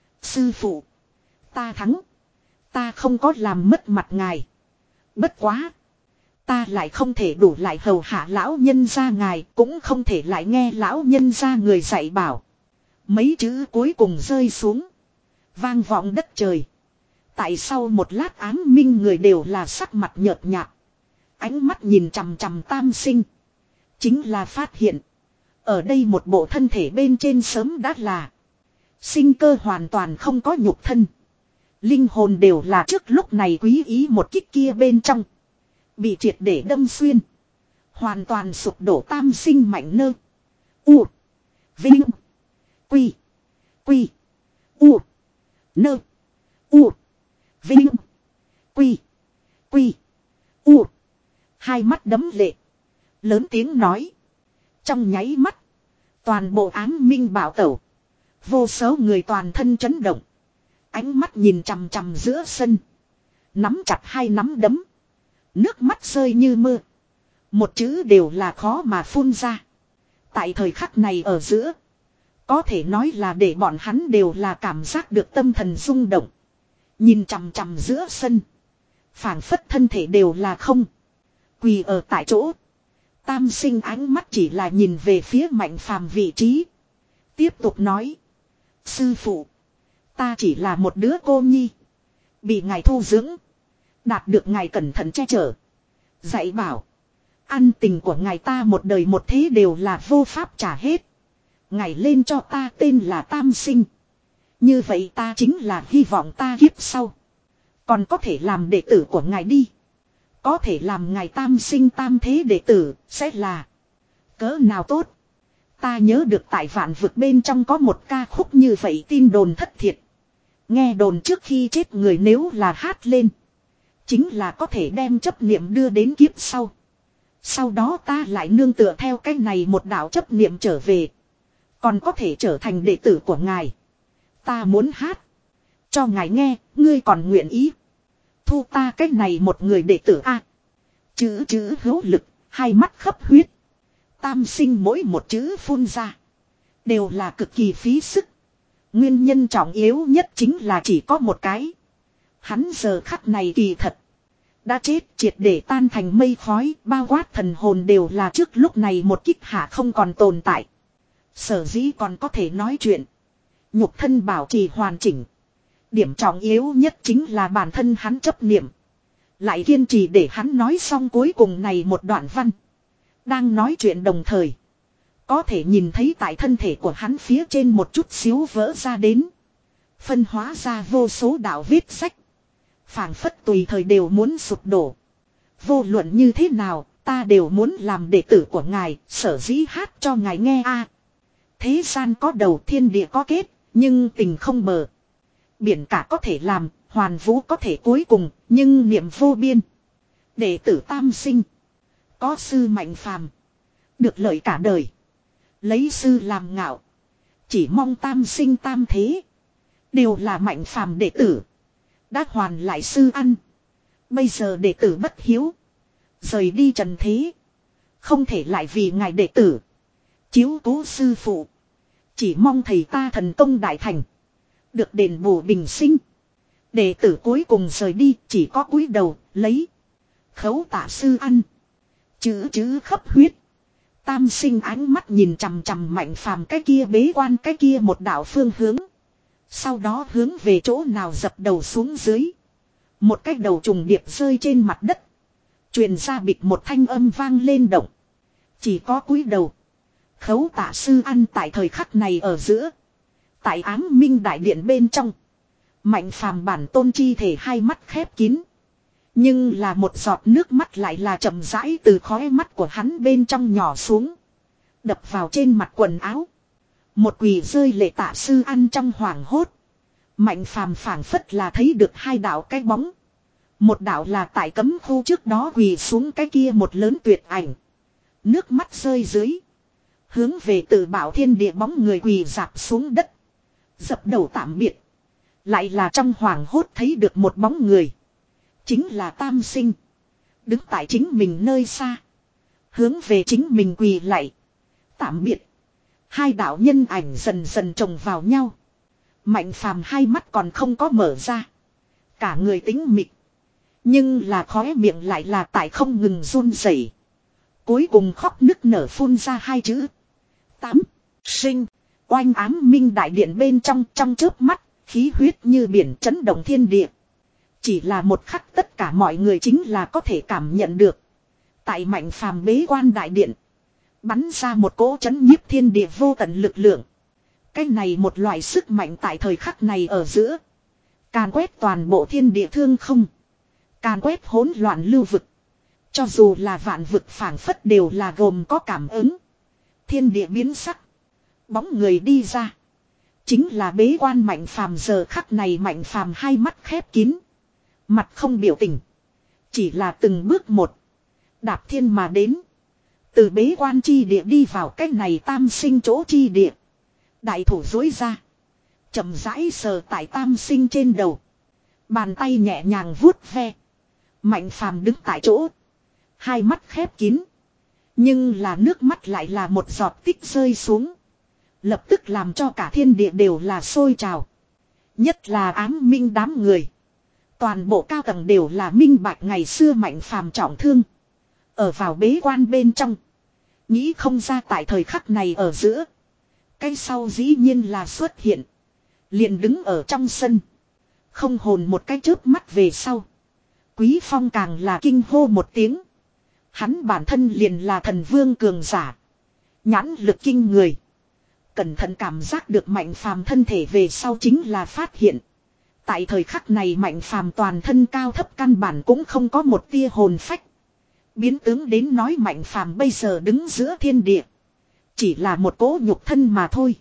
Speaker 1: Sư phụ. Ta thắng. Ta không có làm mất mặt ngài. Bất quá. Ta lại không thể đủ lại hầu hạ lão nhân gia ngài. Cũng không thể lại nghe lão nhân gia người dạy bảo. Mấy chữ cuối cùng rơi xuống. Vang vọng đất trời. Tại sau một lát ám minh người đều là sắc mặt nhợt nhạt. Ánh mắt nhìn chằm chằm Tam Sinh. Chính là phát hiện. Ở đây một bộ thân thể bên trên sớm đã là. Sinh cơ hoàn toàn không có nhục thân. Linh hồn đều là trước lúc này quý ý một kích kia bên trong. Bị triệt để đâm xuyên. Hoàn toàn sụp đổ Tam Sinh mạnh nơ. U. Vinh. Quy. Quy. U. Nơ. U. Vinh. Quy. Quy. U. Hai mắt đấm lệ. Lớn tiếng nói. Trong nháy mắt. Toàn bộ ám minh bảo tẩu. Vô số người toàn thân chấn động. Ánh mắt nhìn chằm chằm giữa sân. Nắm chặt hai nắm đấm. Nước mắt rơi như mưa. Một chữ đều là khó mà phun ra. Tại thời khắc này ở giữa. Có thể nói là để bọn hắn đều là cảm giác được tâm thần rung động. Nhìn chằm chằm giữa sân. Phảng phất thân thể đều là không. Quỳ ở tại chỗ. Tam Sinh ánh mắt chỉ là nhìn về phía Mạnh Phàm vị trí. Tiếp tục nói. Sư phụ. Ta chỉ là một đứa cô nhi. Bị ngài thu dưỡng. Đạt được ngài cẩn thận che chở. Dạy bảo. Ăn tình của ngài ta một đời một thế đều là vô pháp trả hết. Ngài lên cho ta tên là Tam Sinh. Như vậy ta chính là hy vọng ta kiếp sau. Còn có thể làm đệ tử của ngài đi. Có thể làm ngài Tam Sinh tam thế đệ tử sẽ là cỡ nào tốt. Ta nhớ được tại vạn vực bên trong có một ca khúc như vậy tin đồn thất thiệt. Nghe đồn trước khi chết người nếu là hát lên. Chính là có thể đem chấp niệm đưa đến kiếp sau. Sau đó ta lại nương tựa theo cái này một đạo chấp niệm trở về. Còn có thể trở thành đệ tử của ngài. Ta muốn hát. Cho ngài nghe, ngươi còn nguyện ý. Thu ta cái này một người đệ tử a. Chữ chữ hữu lực, hai mắt khắp huyết. Tam Sinh mỗi một chữ phun ra. Đều là cực kỳ phí sức. Nguyên nhân trọng yếu nhất chính là chỉ có một cái. Hắn giờ khắc này kỳ thật. Đã chết triệt để tan thành mây khói. Bao quát thần hồn đều là trước lúc này một kích hạ không còn tồn tại. Sở dĩ còn có thể nói chuyện. Nhục thân bảo trì hoàn chỉnh. Điểm trọng yếu nhất chính là bản thân hắn chấp niệm. Lại kiên trì để hắn nói xong cuối cùng này một đoạn văn. Đang nói chuyện đồng thời. Có thể nhìn thấy tại thân thể của hắn phía trên một chút xíu vỡ ra đến. Phân hóa ra vô số đạo viết sách. Phảng phất tùy thời đều muốn sụp đổ. Vô luận như thế nào, ta đều muốn làm đệ tử của ngài, sở dĩ hát cho ngài nghe a. Thế gian có đầu thiên địa có kết, nhưng tình không bờ. Biển cả có thể làm, hoàn vũ có thể cuối cùng, nhưng niệm vô biên. Đệ tử Tam Sinh. Có sư Mạnh Phàm. Được lợi cả đời. Lấy sư làm ngạo. Chỉ mong Tam Sinh tam thế. Đều là Mạnh Phàm đệ tử. Đã hoàn lại sư ăn. Bây giờ đệ tử bất hiếu. Rời đi trần thế. Không thể lại vì ngài đệ tử. Chiếu cố sư phụ. Chỉ mong thầy ta thần công đại thành. Được đền bù bình sinh. Đệ tử cuối cùng rời đi chỉ có cúi đầu lấy. Khấu tạ sư ăn. Chữ chữ khắp huyết. Tam Sinh ánh mắt nhìn chằm chằm Mạnh Phàm cái kia bế quan cái kia một đạo phương hướng. Sau đó hướng về chỗ nào dập đầu xuống dưới. Một cái đầu trùng điệp rơi trên mặt đất. Truyền ra bịch một thanh âm vang lên động. Chỉ có cúi đầu. Khấu tạ sư ăn tại thời khắc này ở giữa. Tại ám minh đại điện bên trong. Mạnh Phàm bản tôn chi thể hai mắt khép kín. Nhưng là một giọt nước mắt lại là chậm rãi từ khóe mắt của hắn bên trong nhỏ xuống. Đập vào trên mặt quần áo. Một quỳ rơi lệ tạ sư ăn trong hoảng hốt. Mạnh phàm phảng phất là thấy được hai đạo cái bóng. Một đạo là tại cấm khu trước đó quỳ xuống cái kia một lớn tuyệt ảnh. Nước mắt rơi dưới. Hướng về tự bảo thiên địa bóng người quỳ dạp xuống đất. Dập đầu tạm biệt. Lại là trong hoàng hốt thấy được một bóng người. Chính là Tam Sinh. Đứng tại chính mình nơi xa. Hướng về chính mình quỳ lạy. Tạm biệt. Hai đạo nhân ảnh dần dần chồng vào nhau. Mạnh phàm hai mắt còn không có mở ra. Cả người tính mịch. Nhưng là khóe miệng lại là tại không ngừng run rẩy. Cuối cùng khóc nức nở phun ra hai chữ. Tám. Sinh. Oanh ám minh đại điện bên trong trong chớp mắt. Khí huyết như biển chấn động thiên địa. Chỉ là một khắc tất cả mọi người chính là có thể cảm nhận được. Tại mạnh phàm bế quan đại điện. Bắn ra một cỗ chấn nhiếp thiên địa vô tận lực lượng. Cái này một loại sức mạnh tại thời khắc này ở giữa. Càn quét toàn bộ thiên địa thương không. Càn quét hỗn loạn lưu vực. Cho dù là vạn vực phảng phất đều là gồm có cảm ứng. Thiên địa biến sắc. Bóng người đi ra. Chính là bế quan mạnh phàm giờ khắc này mạnh phàm hai mắt khép kín. Mặt không biểu tình. Chỉ là từng bước một. Đạp thiên mà đến. Từ bế quan chi địa đi vào cách này Tam Sinh chỗ chi địa. Đại thủ dối ra. Chậm rãi sờ tại Tam Sinh trên đầu. Bàn tay nhẹ nhàng vuốt ve. Mạnh phàm đứng tại chỗ. Hai mắt khép kín. Nhưng là nước mắt lại là một giọt tích rơi xuống. Lập tức làm cho cả thiên địa đều là sôi trào. Nhất là ám minh đám người. Toàn bộ cao tầng đều là minh bạch ngày xưa mạnh phàm trọng thương. Ở vào bế quan bên trong. Nghĩ không ra tại thời khắc này ở giữa. Cái sau dĩ nhiên là xuất hiện. Liền đứng ở trong sân. Không hồn một cái chớp mắt về sau. Quý Phong càng là kinh hô một tiếng. Hắn bản thân liền là thần vương cường giả. Nhãn lực kinh người. Cẩn thận cảm giác được mạnh phàm thân thể về sau chính là phát hiện. Tại thời khắc này mạnh phàm toàn thân cao thấp căn bản cũng không có một tia hồn phách. Biến tướng đến nói mạnh phàm bây giờ đứng giữa thiên địa. Chỉ là một cỗ nhục thân mà thôi.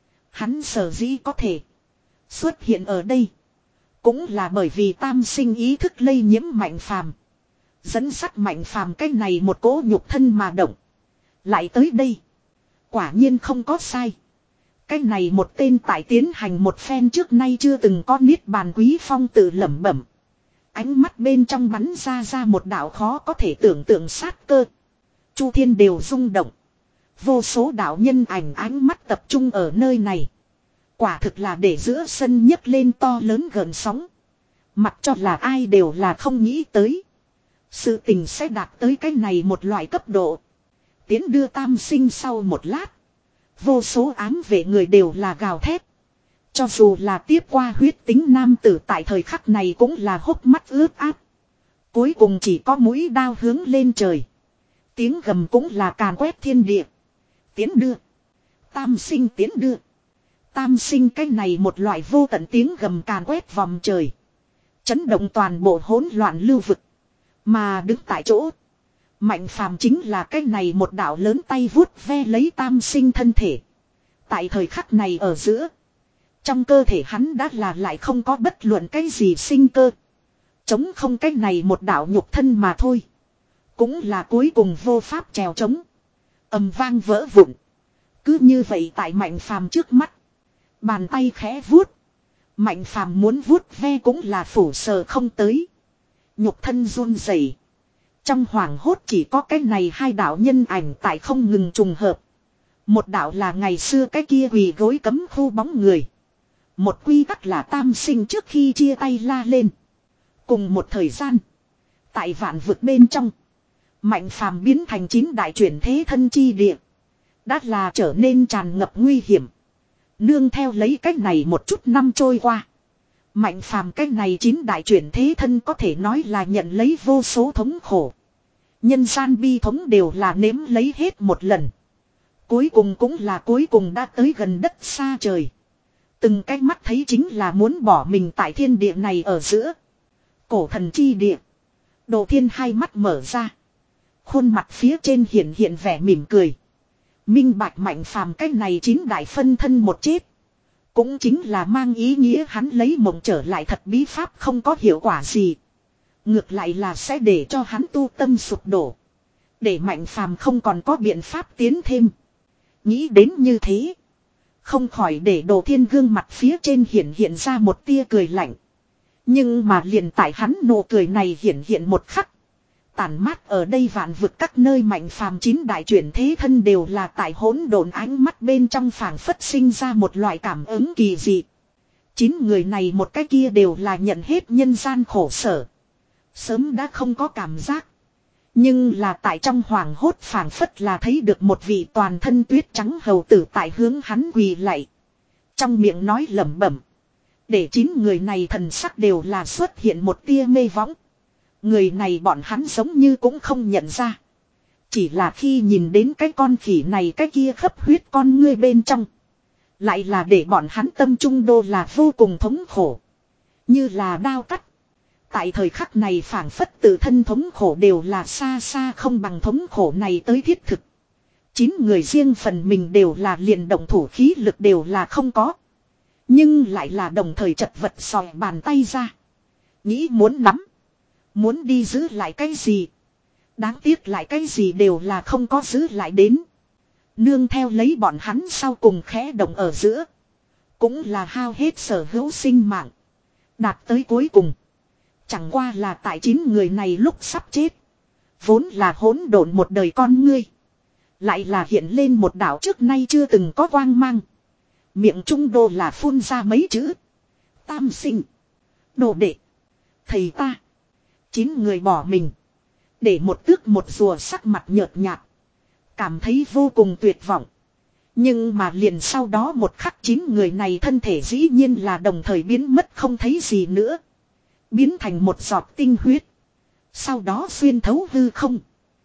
Speaker 1: Hắn sở dĩ có thể xuất hiện ở đây. Cũng là bởi vì Tam Sinh ý thức lây nhiễm mạnh phàm. Dẫn sắt mạnh phàm cái này một cỗ nhục thân mà động. Lại tới đây. Quả nhiên không có sai. Cái này một tên tại tiến hành một phen trước nay chưa từng có niết bàn Quý Phong tự lẩm bẩm. Ánh mắt bên trong bắn ra ra một đạo khó có thể tưởng tượng sát cơ. Chu thiên đều rung động. Vô số đạo nhân ảnh ánh mắt tập trung ở nơi này. Quả thực là để giữa sân nhấc lên to lớn gần sóng. Mặc cho là ai đều là không nghĩ tới. Sự tình sẽ đạt tới cái này một loại cấp độ. Tiến đưa Tam Sinh sau một lát. Vô số ám vệ người đều là gào thét. Cho dù là tiếp qua huyết tính nam tử tại thời khắc này cũng là hốc mắt ướt át. Cuối cùng chỉ có mũi đao hướng lên trời. Tiếng gầm cũng là càn quét thiên địa. Tiến đưa. Tam Sinh tiến đưa. Tam Sinh cái này một loại vô tận tiếng gầm càn quét vòng trời. Chấn động toàn bộ hỗn loạn lưu vực. Mà đứng tại chỗ. Mạnh phàm chính là cái này một đạo lớn tay vuốt ve lấy Tam Sinh thân thể. Tại thời khắc này ở giữa. Trong cơ thể hắn đã là lại không có bất luận cái gì sinh cơ. Chống không cái này một đạo nhục thân mà thôi. Cũng là cuối cùng vô pháp trèo chống. Ầm vang vỡ vụn. Cứ như vậy tại mạnh phàm trước mắt. Bàn tay khẽ vuốt. Mạnh phàm muốn vuốt ve cũng là phủ sờ không tới. Nhục thân run rẩy. Trong hoàng hốt chỉ có cái này hai đạo nhân ảnh tại không ngừng trùng hợp. Một đạo là ngày xưa cái kia quỳ gối cấm khu bóng người. Một quy tắc là Tam Sinh trước khi chia tay la lên. Cùng một thời gian. Tại vạn vực bên trong. Mạnh phàm biến thành chín đại chuyển thế thân chi địa. Đã là trở nên tràn ngập nguy hiểm. Nương theo lấy cách này một chút năm trôi qua. Mạnh phàm cách này chín đại chuyển thế thân có thể nói là nhận lấy vô số thống khổ. Nhân gian bi thống đều là nếm lấy hết một lần. Cuối cùng cũng là cuối cùng đã tới gần đất xa trời. Từng cái mắt thấy chính là muốn bỏ mình tại thiên địa này ở giữa. Cổ thần chi địa. Đồ Thiên hai mắt mở ra. Khuôn mặt phía trên hiện hiện vẻ mỉm cười. Minh bạch Mạnh Phàm cái này chín đại phân thân một chết. Cũng chính là mang ý nghĩa hắn lấy mộng trở lại thật bí pháp không có hiệu quả gì. Ngược lại là sẽ để cho hắn tu tâm sụp đổ. Để Mạnh Phàm không còn có biện pháp tiến thêm. Nghĩ đến như thế. Không khỏi để Đồ Thiên gương mặt phía trên hiện hiện ra một tia cười lạnh. Nhưng mà liền tại hắn nụ cười này hiện hiện một khắc. Tản mát ở đây vạn vực các nơi Mạnh Phàm chín đại chuyển thế thân đều là tại hỗn độn ánh mắt bên trong phảng phất sinh ra một loại cảm ứng kỳ dị. Chín người này một cái kia đều là nhận hết nhân gian khổ sở. Sớm đã không có cảm giác. Nhưng là tại trong hoàng hốt phảng phất là thấy được một vị toàn thân tuyết trắng hầu tử tại hướng hắn quỳ lạy. Trong miệng nói lẩm bẩm. Để chín người này thần sắc đều là xuất hiện một tia mê võng. Người này bọn hắn giống như cũng không nhận ra. Chỉ là khi nhìn đến cái con khỉ này cái kia khắp huyết con ngươi bên trong. Lại là để bọn hắn tâm trung đô là vô cùng thống khổ. Như là đao cắt. Tại thời khắc này phảng phất tự thân thống khổ đều là xa xa không bằng thống khổ này tới thiết thực. Chín người riêng phần mình đều là liền động thủ khí lực đều là không có. Nhưng lại là đồng thời chật vật sòi bàn tay ra. Nghĩ muốn nắm. Muốn đi giữ lại cái gì. Đáng tiếc lại cái gì đều là không có giữ lại đến. Nương theo lấy bọn hắn sau cùng khẽ động ở giữa. Cũng là hao hết sở hữu sinh mạng. Đạt tới cuối cùng. Chẳng qua là tại chín người này lúc sắp chết. Vốn là hỗn độn một đời con ngươi. Lại là hiện lên một đảo trước nay chưa từng có quang mang. Miệng trung đô là phun ra mấy chữ. Tam sinh. Đồ đệ. Thầy ta. Chín người bỏ mình. Để một tước một rùa sắc mặt nhợt nhạt. Cảm thấy vô cùng tuyệt vọng. Nhưng mà liền sau đó một khắc chín người này thân thể dĩ nhiên là đồng thời biến mất không thấy gì nữa. Biến thành một giọt tinh huyết. Sau đó xuyên thấu hư không.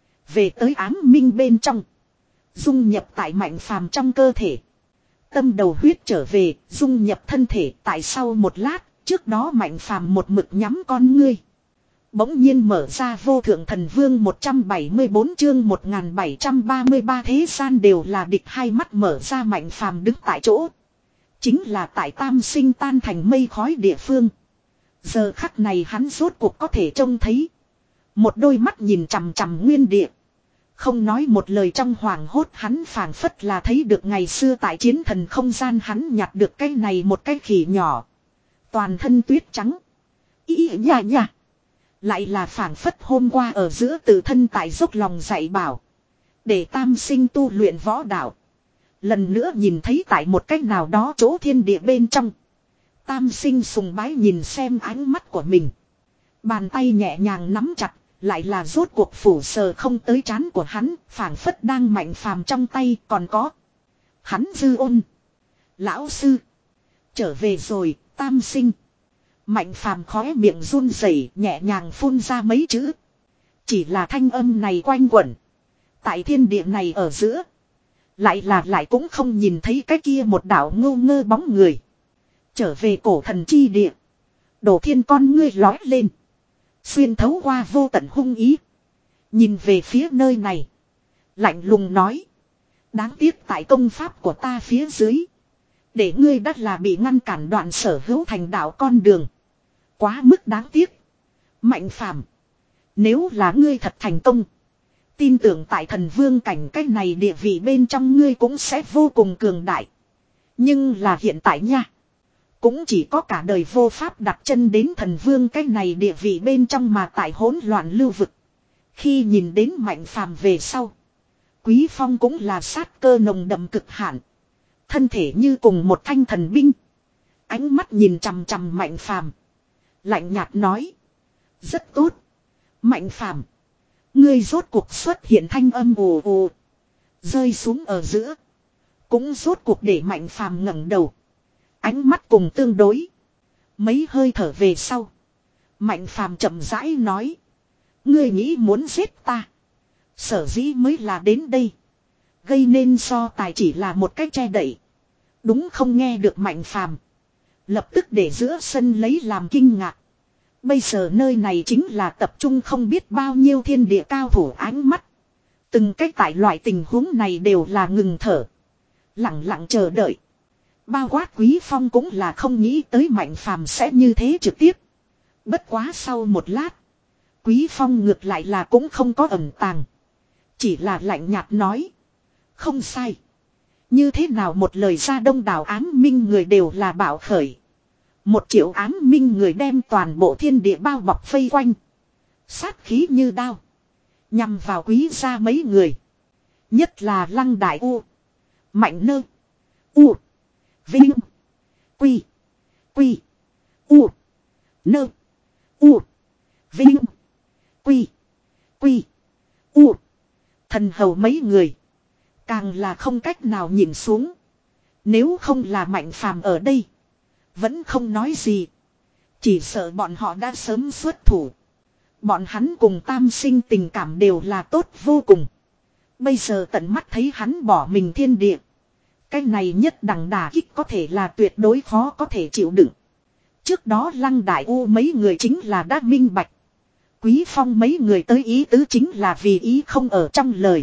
Speaker 1: Về tới ám minh bên trong. Dung nhập tại Mạnh Phàm trong cơ thể. Tâm đầu huyết trở về, dung nhập thân thể tại sau một lát, trước đó Mạnh Phàm một mực nhắm con ngươi. Bỗng nhiên mở ra vô thượng thần vương một trăm bảy mươi bốn chương một nghìn bảy trăm ba mươi ba thế gian đều là địch hai mắt mở ra Mạnh Phàm đứng tại chỗ. Chính là tại tam sinh tan thành mây khói địa phương. Giờ khắc này hắn rốt cuộc có thể trông thấy. Một đôi mắt nhìn chằm chằm nguyên địa. Không nói một lời trong hoàng hốt hắn phảng phất là thấy được ngày xưa tại chiến thần không gian hắn nhặt được cái này một cái khỉ nhỏ. Toàn thân tuyết trắng. Ý nhà nhà. Lại là phảng phất hôm qua ở giữa tự thân tại dốc lòng dạy bảo. Để tam sinh tu luyện võ đạo. Lần nữa nhìn thấy tại một cách nào đó chỗ thiên địa bên trong. Tam sinh sùng bái nhìn xem ánh mắt của mình. Bàn tay nhẹ nhàng nắm chặt. Lại là rốt cuộc phủ sờ không tới trán của hắn. Phảng phất đang Mạnh Phàm trong tay còn có. Hắn dư ôn. Lão sư. Trở về rồi tam sinh. Mạnh Phàm khóe miệng run rẩy nhẹ nhàng phun ra mấy chữ. Chỉ là thanh âm này quanh quẩn. Tại thiên địa này ở giữa. Lại là lại cũng không nhìn thấy cái kia một đảo ngô ngơ bóng người. Trở về cổ thần chi địa. Đổ thiên con ngươi lói lên. Xuyên thấu qua vô tận hung ý. Nhìn về phía nơi này. Lạnh lùng nói. Đáng tiếc tại công pháp của ta phía dưới. Để ngươi đắt là bị ngăn cản đoạn sở hữu thành đạo con đường. Quá mức đáng tiếc. Mạnh Phàm, nếu là ngươi thật thành công. Tin tưởng tại thần vương cảnh cái này địa vị bên trong ngươi cũng sẽ vô cùng cường đại. Nhưng là hiện tại nha. Cũng chỉ có cả đời vô pháp đặt chân đến thần vương cái này địa vị bên trong mà tại hỗn loạn lưu vực. Khi nhìn đến Mạnh Phàm về sau. Quý Phong cũng là sát cơ nồng đậm cực hạn. Thân thể như cùng một thanh thần binh. Ánh mắt nhìn chằm chằm Mạnh Phàm. Lạnh nhạt nói. Rất tốt. Mạnh Phàm, ngươi rốt cuộc xuất hiện thanh âm ồ ồ. Rơi xuống ở giữa. Cũng rốt cuộc để Mạnh Phàm ngẩng đầu. Ánh mắt cùng tương đối. Mấy hơi thở về sau. Mạnh Phàm chậm rãi nói. Ngươi nghĩ muốn giết ta. Sở dĩ mới là đến đây. Gây nên so tài chỉ là một cách che đậy. Đúng không nghe được Mạnh Phàm. Lập tức để giữa sân lấy làm kinh ngạc. Bây giờ nơi này chính là tập trung không biết bao nhiêu thiên địa cao thủ ánh mắt. Từng cách tại loại tình huống này đều là ngừng thở. Lặng lặng chờ đợi. Bao quát Quý Phong cũng là không nghĩ tới Mạnh Phàm sẽ như thế trực tiếp. Bất quá sau một lát. Quý Phong ngược lại là cũng không có ẩn tàng. Chỉ là lạnh nhạt nói. Không sai. Như thế nào một lời ra đông đảo ám minh người đều là bạo khởi. Một triệu ám minh người đem toàn bộ thiên địa bao bọc vây quanh. Sát khí như đao. Nhằm vào quý gia mấy người. Nhất là Lăng Đại U. Mạnh Nơ. U. Vinh. Quy. Quy. U. Nơ. U. Vinh. Quy. Quy. U. Thần hầu mấy người. Càng là không cách nào nhìn xuống. Nếu không là Mạnh Phàm ở đây. Vẫn không nói gì. Chỉ sợ bọn họ đã sớm xuất thủ. Bọn hắn cùng Tam Sinh tình cảm đều là tốt vô cùng. Bây giờ tận mắt thấy hắn bỏ mình thiên địa. Cái này nhất đẳng đả kích có thể là tuyệt đối khó có thể chịu đựng. Trước đó Lăng Đại U mấy người chính là đã minh bạch. Quý Phong mấy người tới ý tứ chính là vì ý không ở trong lời.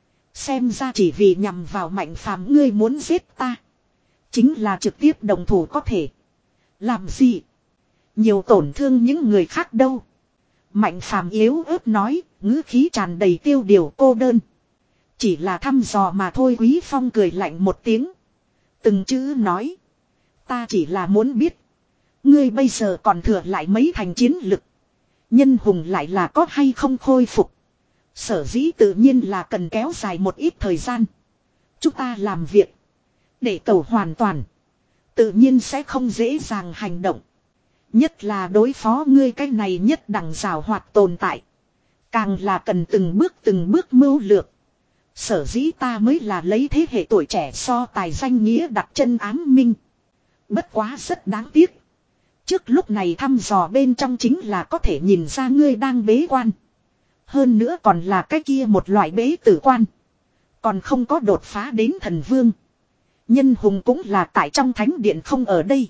Speaker 1: Xem ra chỉ vì nhằm vào Mạnh Phàm ngươi muốn giết ta. Chính là trực tiếp đồng thủ có thể. Làm gì? Nhiều tổn thương những người khác đâu. Mạnh Phàm yếu ớt nói, ngữ khí tràn đầy tiêu điều cô đơn. Chỉ là thăm dò mà thôi. Quý Phong cười lạnh một tiếng. Từng chữ nói. Ta chỉ là muốn biết. Ngươi bây giờ còn thừa lại mấy thành chiến lực. Nhân hùng lại là có hay không khôi phục. Sở dĩ tự nhiên là cần kéo dài một ít thời gian. Chúng ta làm việc. Để cầu hoàn toàn. Tự nhiên sẽ không dễ dàng hành động. Nhất là đối phó ngươi cái này nhất đẳng rào hoạt tồn tại. Càng là cần từng bước từng bước mưu lược. Sở dĩ ta mới là lấy thế hệ tuổi trẻ so tài danh nghĩa đặt chân ám minh. Bất quá rất đáng tiếc. Trước lúc này thăm dò bên trong chính là có thể nhìn ra ngươi đang bế quan. Hơn nữa còn là cái kia một loại bế tử quan. Còn không có đột phá đến thần vương. Nhân hùng cũng là tại trong thánh điện không ở đây.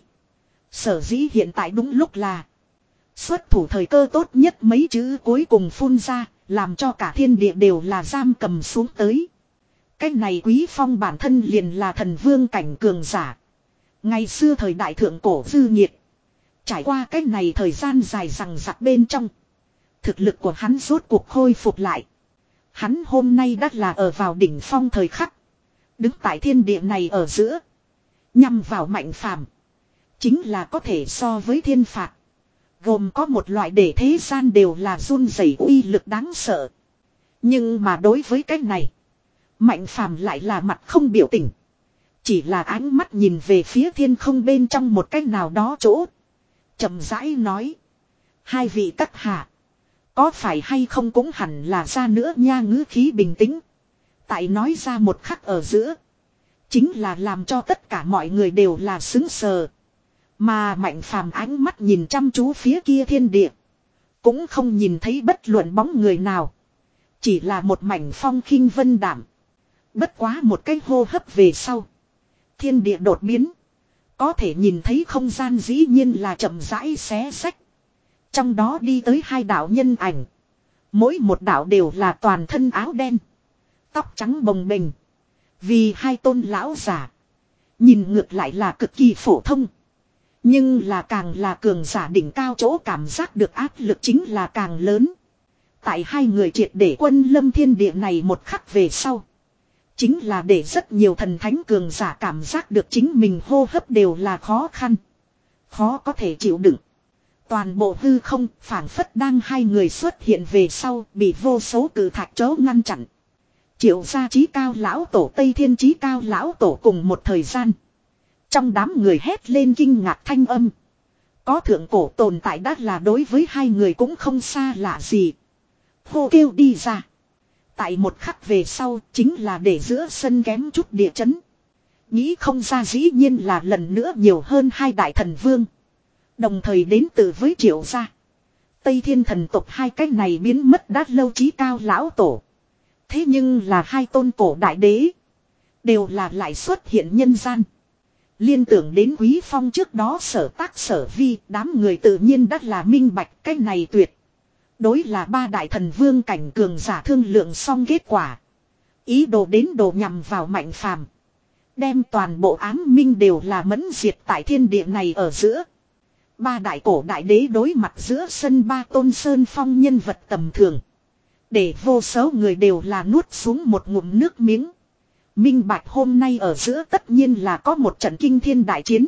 Speaker 1: Sở dĩ hiện tại đúng lúc là xuất thủ thời cơ tốt nhất mấy chữ cuối cùng phun ra. Làm cho cả thiên địa đều là giam cầm xuống tới. Cái này Quý Phong bản thân liền là thần vương cảnh cường giả. Ngày xưa thời đại thượng cổ dư nhiệt. Trải qua cái này thời gian dài rằng rặc bên trong. Thực lực của hắn rốt cuộc khôi phục lại. Hắn hôm nay đã là ở vào đỉnh phong thời khắc. Đứng tại thiên địa này ở giữa. Nhằm vào Mạnh Phàm. Chính là có thể so với thiên phạt. Gồm có một loại để thế gian đều là run rẩy uy lực đáng sợ. Nhưng mà đối với cái này. Mạnh Phàm lại là mặt không biểu tình. Chỉ là ánh mắt nhìn về phía thiên không bên trong một cái nào đó chỗ. Chậm rãi nói. Hai vị các hạ. Có phải hay không cũng hẳn là ra nữa nha, ngữ khí bình tĩnh. Tại nói ra một khắc ở giữa. Chính là làm cho tất cả mọi người đều là sững sờ. Mà Mạnh Phàm ánh mắt nhìn chăm chú phía kia thiên địa. Cũng không nhìn thấy bất luận bóng người nào. Chỉ là một mảnh phong khinh vân đảm. Bất quá một cái hô hấp về sau. Thiên địa đột biến. Có thể nhìn thấy không gian dĩ nhiên là chậm rãi xé xách. Trong đó đi tới hai đạo nhân ảnh. Mỗi một đạo đều là toàn thân áo đen. Tóc trắng bồng bềnh. Vì hai tôn lão giả. Nhìn ngược lại là cực kỳ phổ thông. Nhưng là càng là cường giả đỉnh cao chỗ cảm giác được áp lực chính là càng lớn. Tại hai người triệt để quân lâm thiên địa này một khắc về sau. Chính là để rất nhiều thần thánh cường giả cảm giác được chính mình hô hấp đều là khó khăn. Khó có thể chịu đựng. Toàn bộ hư không phảng phất đang hai người xuất hiện về sau bị vô số cử thạch chớ ngăn chặn. Triệu gia chí cao lão tổ Tây Thiên chí cao lão tổ cùng một thời gian. Trong đám người hét lên kinh ngạc thanh âm. Có thượng cổ tồn tại đã là đối với hai người cũng không xa lạ gì. Hô kêu đi ra. Tại một khắc về sau chính là để giữa sân kém chút địa chấn. Nghĩ không ra dĩ nhiên là lần nữa nhiều hơn hai đại thần vương. Đồng thời đến từ với Triệu gia. Tây Thiên thần tộc hai cái này biến mất đã lâu chí cao lão tổ. Thế nhưng là hai tôn cổ đại đế. Đều là lại xuất hiện nhân gian. Liên tưởng đến Quý Phong trước đó sở tác sở vi, đám người tự nhiên đã là minh bạch cái này tuyệt. Đối là ba đại thần vương cảnh cường giả thương lượng xong kết quả. Ý đồ đến đồ nhằm vào Mạnh Phàm, đem toàn bộ ám minh đều là mẫn diệt tại thiên địa này ở giữa. Ba đại cổ đại đế đối mặt giữa sân ba tôn sơn phong nhân vật tầm thường. Để vô số người đều là nuốt xuống một ngụm nước miếng. Minh bạch hôm nay ở giữa tất nhiên là có một trận kinh thiên đại chiến.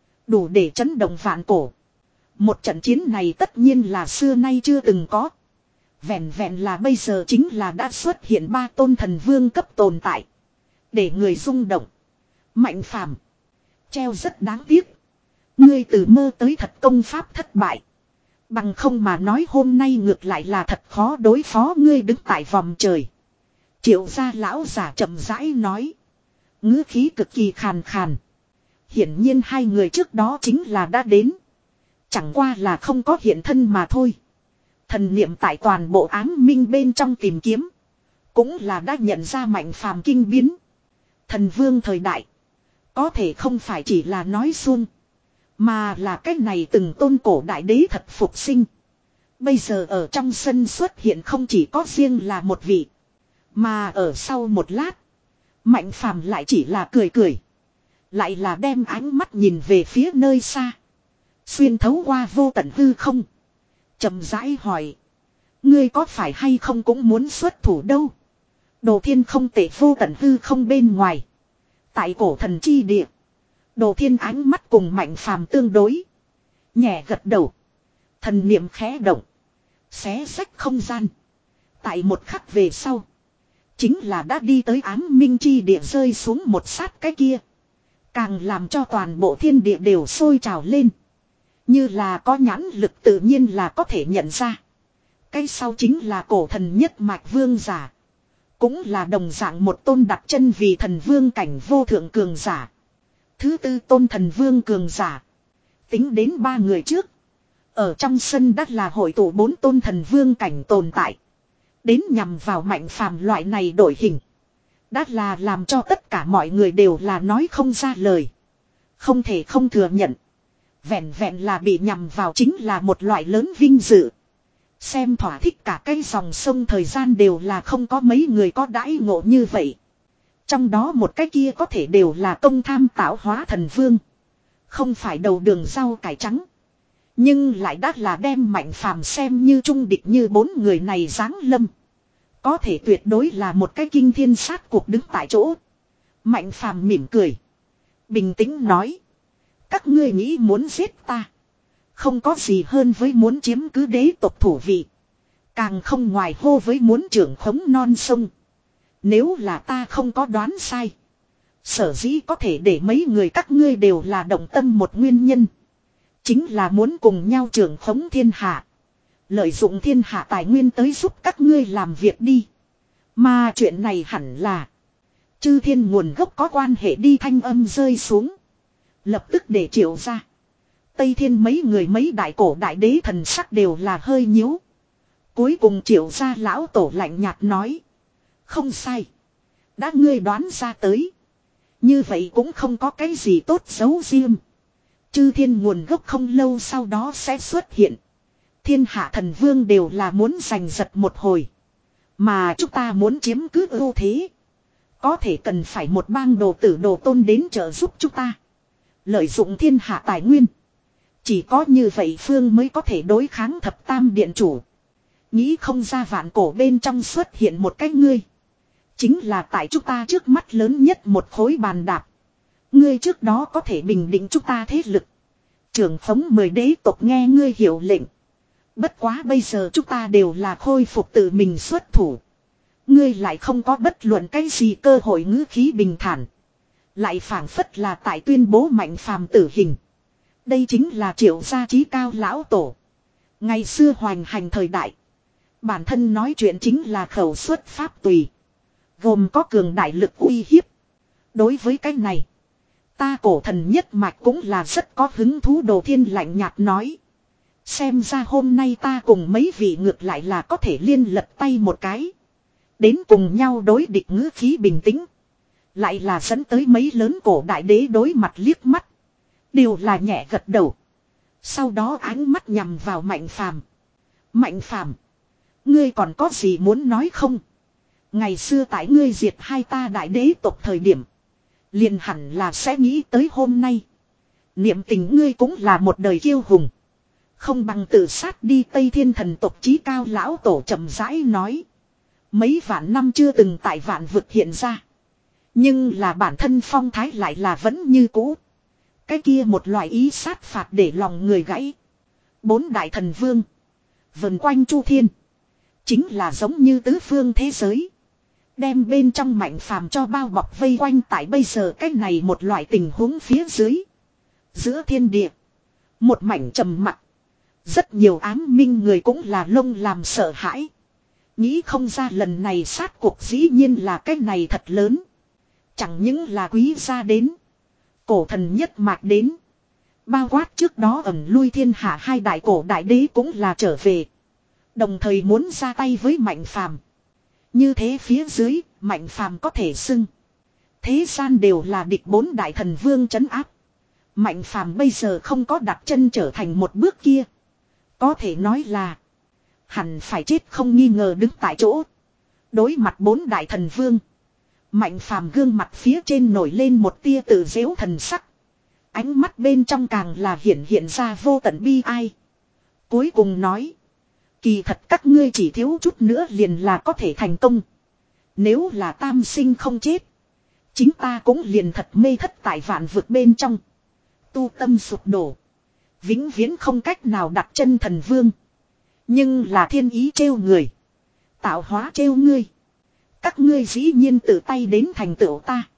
Speaker 1: Đủ để chấn động vạn cổ. Một trận chiến này tất nhiên là xưa nay chưa từng có. Vẹn vẹn là bây giờ chính là đã xuất hiện ba tôn thần vương cấp tồn tại. Để người rung động. Mạnh Phàm, treo rất đáng tiếc. Ngươi từ mơ tới thật công pháp thất bại. Bằng không mà nói hôm nay ngược lại là thật khó đối phó ngươi đứng tại vòng trời. Triệu gia lão giả chậm rãi nói. Ngữ khí cực kỳ khàn khàn. Hiển nhiên hai người trước đó chính là đã đến. Chẳng qua là không có hiện thân mà thôi. Thần niệm tại toàn bộ ám minh bên trong tìm kiếm. Cũng là đã nhận ra Mạnh Phàm kinh biến. Thần vương thời đại. Có thể không phải chỉ là nói suông. Mà là cái này từng tôn cổ đại đế thật phục sinh. Bây giờ ở trong sân xuất hiện không chỉ có riêng là một vị. Mà ở sau một lát. Mạnh Phàm lại chỉ là cười cười. Lại là đem ánh mắt nhìn về phía nơi xa. Xuyên thấu qua vô tận hư không. Chậm rãi hỏi. Ngươi có phải hay không cũng muốn xuất thủ đâu. Đồ Thiên không tệ vô tận hư không bên ngoài. Tại cổ thần chi địa. Đồ Thiên ánh mắt cùng Mạnh Phàm tương đối. Nhẹ gật đầu. Thần niệm khẽ động. Xé sách không gian. Tại một khắc về sau. Chính là đã đi tới ám minh chi địa rơi xuống một sát cái kia. Càng làm cho toàn bộ thiên địa đều sôi trào lên. Như là có nhãn lực tự nhiên là có thể nhận ra. Cái sau chính là cổ thần nhất mạch vương giả. Cũng là đồng dạng một tôn đặt chân vì thần vương cảnh vô thượng cường giả. Thứ tư tôn thần vương cường giả. Tính đến ba người trước. Ở trong sân đất là hội tụ bốn tôn thần vương cảnh tồn tại. Đến nhằm vào Mạnh Phàm loại này đổi hình. Đã là làm cho tất cả mọi người đều là nói không ra lời. Không thể không thừa nhận. Vẹn vẹn là bị nhằm vào chính là một loại lớn vinh dự. Xem thỏa thích cả cái dòng sông thời gian đều là không có mấy người có đãi ngộ như vậy. Trong đó một cái kia có thể đều là công tham tạo hóa thần vương. Không phải đầu đường rau cải trắng. Nhưng lại đã là đem Mạnh Phàm xem như trung địch như bốn người này giáng lâm. Có thể tuyệt đối là một cái kinh thiên sát cuộc đứng tại chỗ. Mạnh Phàm mỉm cười. Bình tĩnh nói. Các ngươi nghĩ muốn giết ta. Không có gì hơn với muốn chiếm cứ đế tộc thủ vị. Càng không ngoài hô với muốn trưởng khống non sông. Nếu là ta không có đoán sai. Sở dĩ có thể để mấy người các ngươi đều là động tâm một nguyên nhân. Chính là muốn cùng nhau trưởng khống thiên hạ. Lợi dụng thiên hạ tài nguyên tới giúp các ngươi làm việc đi. Mà chuyện này hẳn là. Chư thiên nguồn gốc có quan hệ đi thanh âm rơi xuống. Lập tức để triệu ra. Tây thiên mấy người mấy đại cổ đại đế thần sắc đều là hơi nhíu. Cuối cùng triệu ra lão tổ lạnh nhạt nói. Không sai. Đã ngươi đoán ra tới. Như vậy cũng không có cái gì tốt xấu riêng. Chư thiên nguồn gốc không lâu sau đó sẽ xuất hiện. Thiên hạ thần vương đều là muốn giành giật một hồi. Mà chúng ta muốn chiếm cứ ưu thế. Có thể cần phải một bang đồ tử đồ tôn đến trợ giúp chúng ta. Lợi dụng thiên hạ tài nguyên. Chỉ có như vậy phương mới có thể đối kháng thập tam điện chủ. Nghĩ không ra vạn cổ bên trong xuất hiện một cái ngươi. Chính là tại chúng ta trước mắt lớn nhất một khối bàn đạp. Ngươi trước đó có thể bình định chúng ta thế lực. Trưởng phóng mười đế tộc nghe ngươi hiệu lệnh. Bất quá bây giờ chúng ta đều là khôi phục tự mình xuất thủ. Ngươi lại không có bất luận cái gì cơ hội ngữ khí bình thản. Lại phảng phất là tại tuyên bố Mạnh Phàm tử hình. Đây chính là triệu gia chí cao lão tổ. Ngày xưa hoành hành thời đại. Bản thân nói chuyện chính là khẩu xuất pháp tùy. Gồm có cường đại lực uy hiếp. Đối với cái này. Ta cổ thần nhất mạch cũng là rất có hứng thú. Đồ Thiên lạnh nhạt nói. Xem ra hôm nay ta cùng mấy vị ngược lại là có thể liên lật tay một cái. Đến cùng nhau đối địch ngữ khí bình tĩnh. Lại là dẫn tới mấy lớn cổ đại đế đối mặt liếc mắt. Đều là nhẹ gật đầu. Sau đó ánh mắt nhằm vào Mạnh Phàm. Mạnh Phàm, ngươi còn có gì muốn nói không? Ngày xưa tại ngươi diệt hai ta đại đế tộc thời điểm. Liền hẳn là sẽ nghĩ tới hôm nay. Niệm tình ngươi cũng là một đời kiêu hùng. Không bằng tự sát đi. Tây Thiên thần tộc chí cao lão tổ chậm rãi nói. Mấy vạn năm chưa từng tại vạn vực hiện ra. Nhưng là bản thân phong thái lại là vẫn như cũ. Cái kia một loại ý sát phạt để lòng người gãy. Bốn đại thần vương. Vần quanh chu thiên. Chính là giống như tứ phương thế giới. Đem bên trong mạnh phàm cho bao bọc vây quanh tại bây giờ cách này một loại tình huống phía dưới. Giữa thiên địa. Một mảnh trầm mặc. Rất nhiều ám minh người cũng là lông làm sợ hãi. Nghĩ không ra lần này sát cuộc dĩ nhiên là cái này thật lớn. Chẳng những là quý gia đến. Cổ thần nhất mạch đến. Bao quát trước đó ẩn lui thiên hạ hai đại cổ đại đế cũng là trở về. Đồng thời muốn ra tay với mạnh phàm. Như thế phía dưới, mạnh phàm có thể xưng. Thế gian đều là địch bốn đại thần vương trấn áp. Mạnh phàm bây giờ không có đặt chân trở thành một bước kia. Có thể nói là hẳn phải chết không nghi ngờ đứng tại chỗ. Đối mặt bốn đại thần vương. Mạnh phàm gương mặt phía trên nổi lên một tia tự dễu thần sắc. Ánh mắt bên trong càng là hiện hiện ra vô tận bi ai. Cuối cùng nói. Kỳ thật các ngươi chỉ thiếu chút nữa liền là có thể thành công. Nếu là tam sinh không chết. Chính ta cũng liền thật mê thất tại vạn vực bên trong. Tu tâm sụp đổ. Vĩnh viễn không cách nào đặt chân thần vương. Nhưng là thiên ý trêu người. Tạo hóa trêu ngươi. Các ngươi dĩ nhiên tự tay đến thành tựu ta.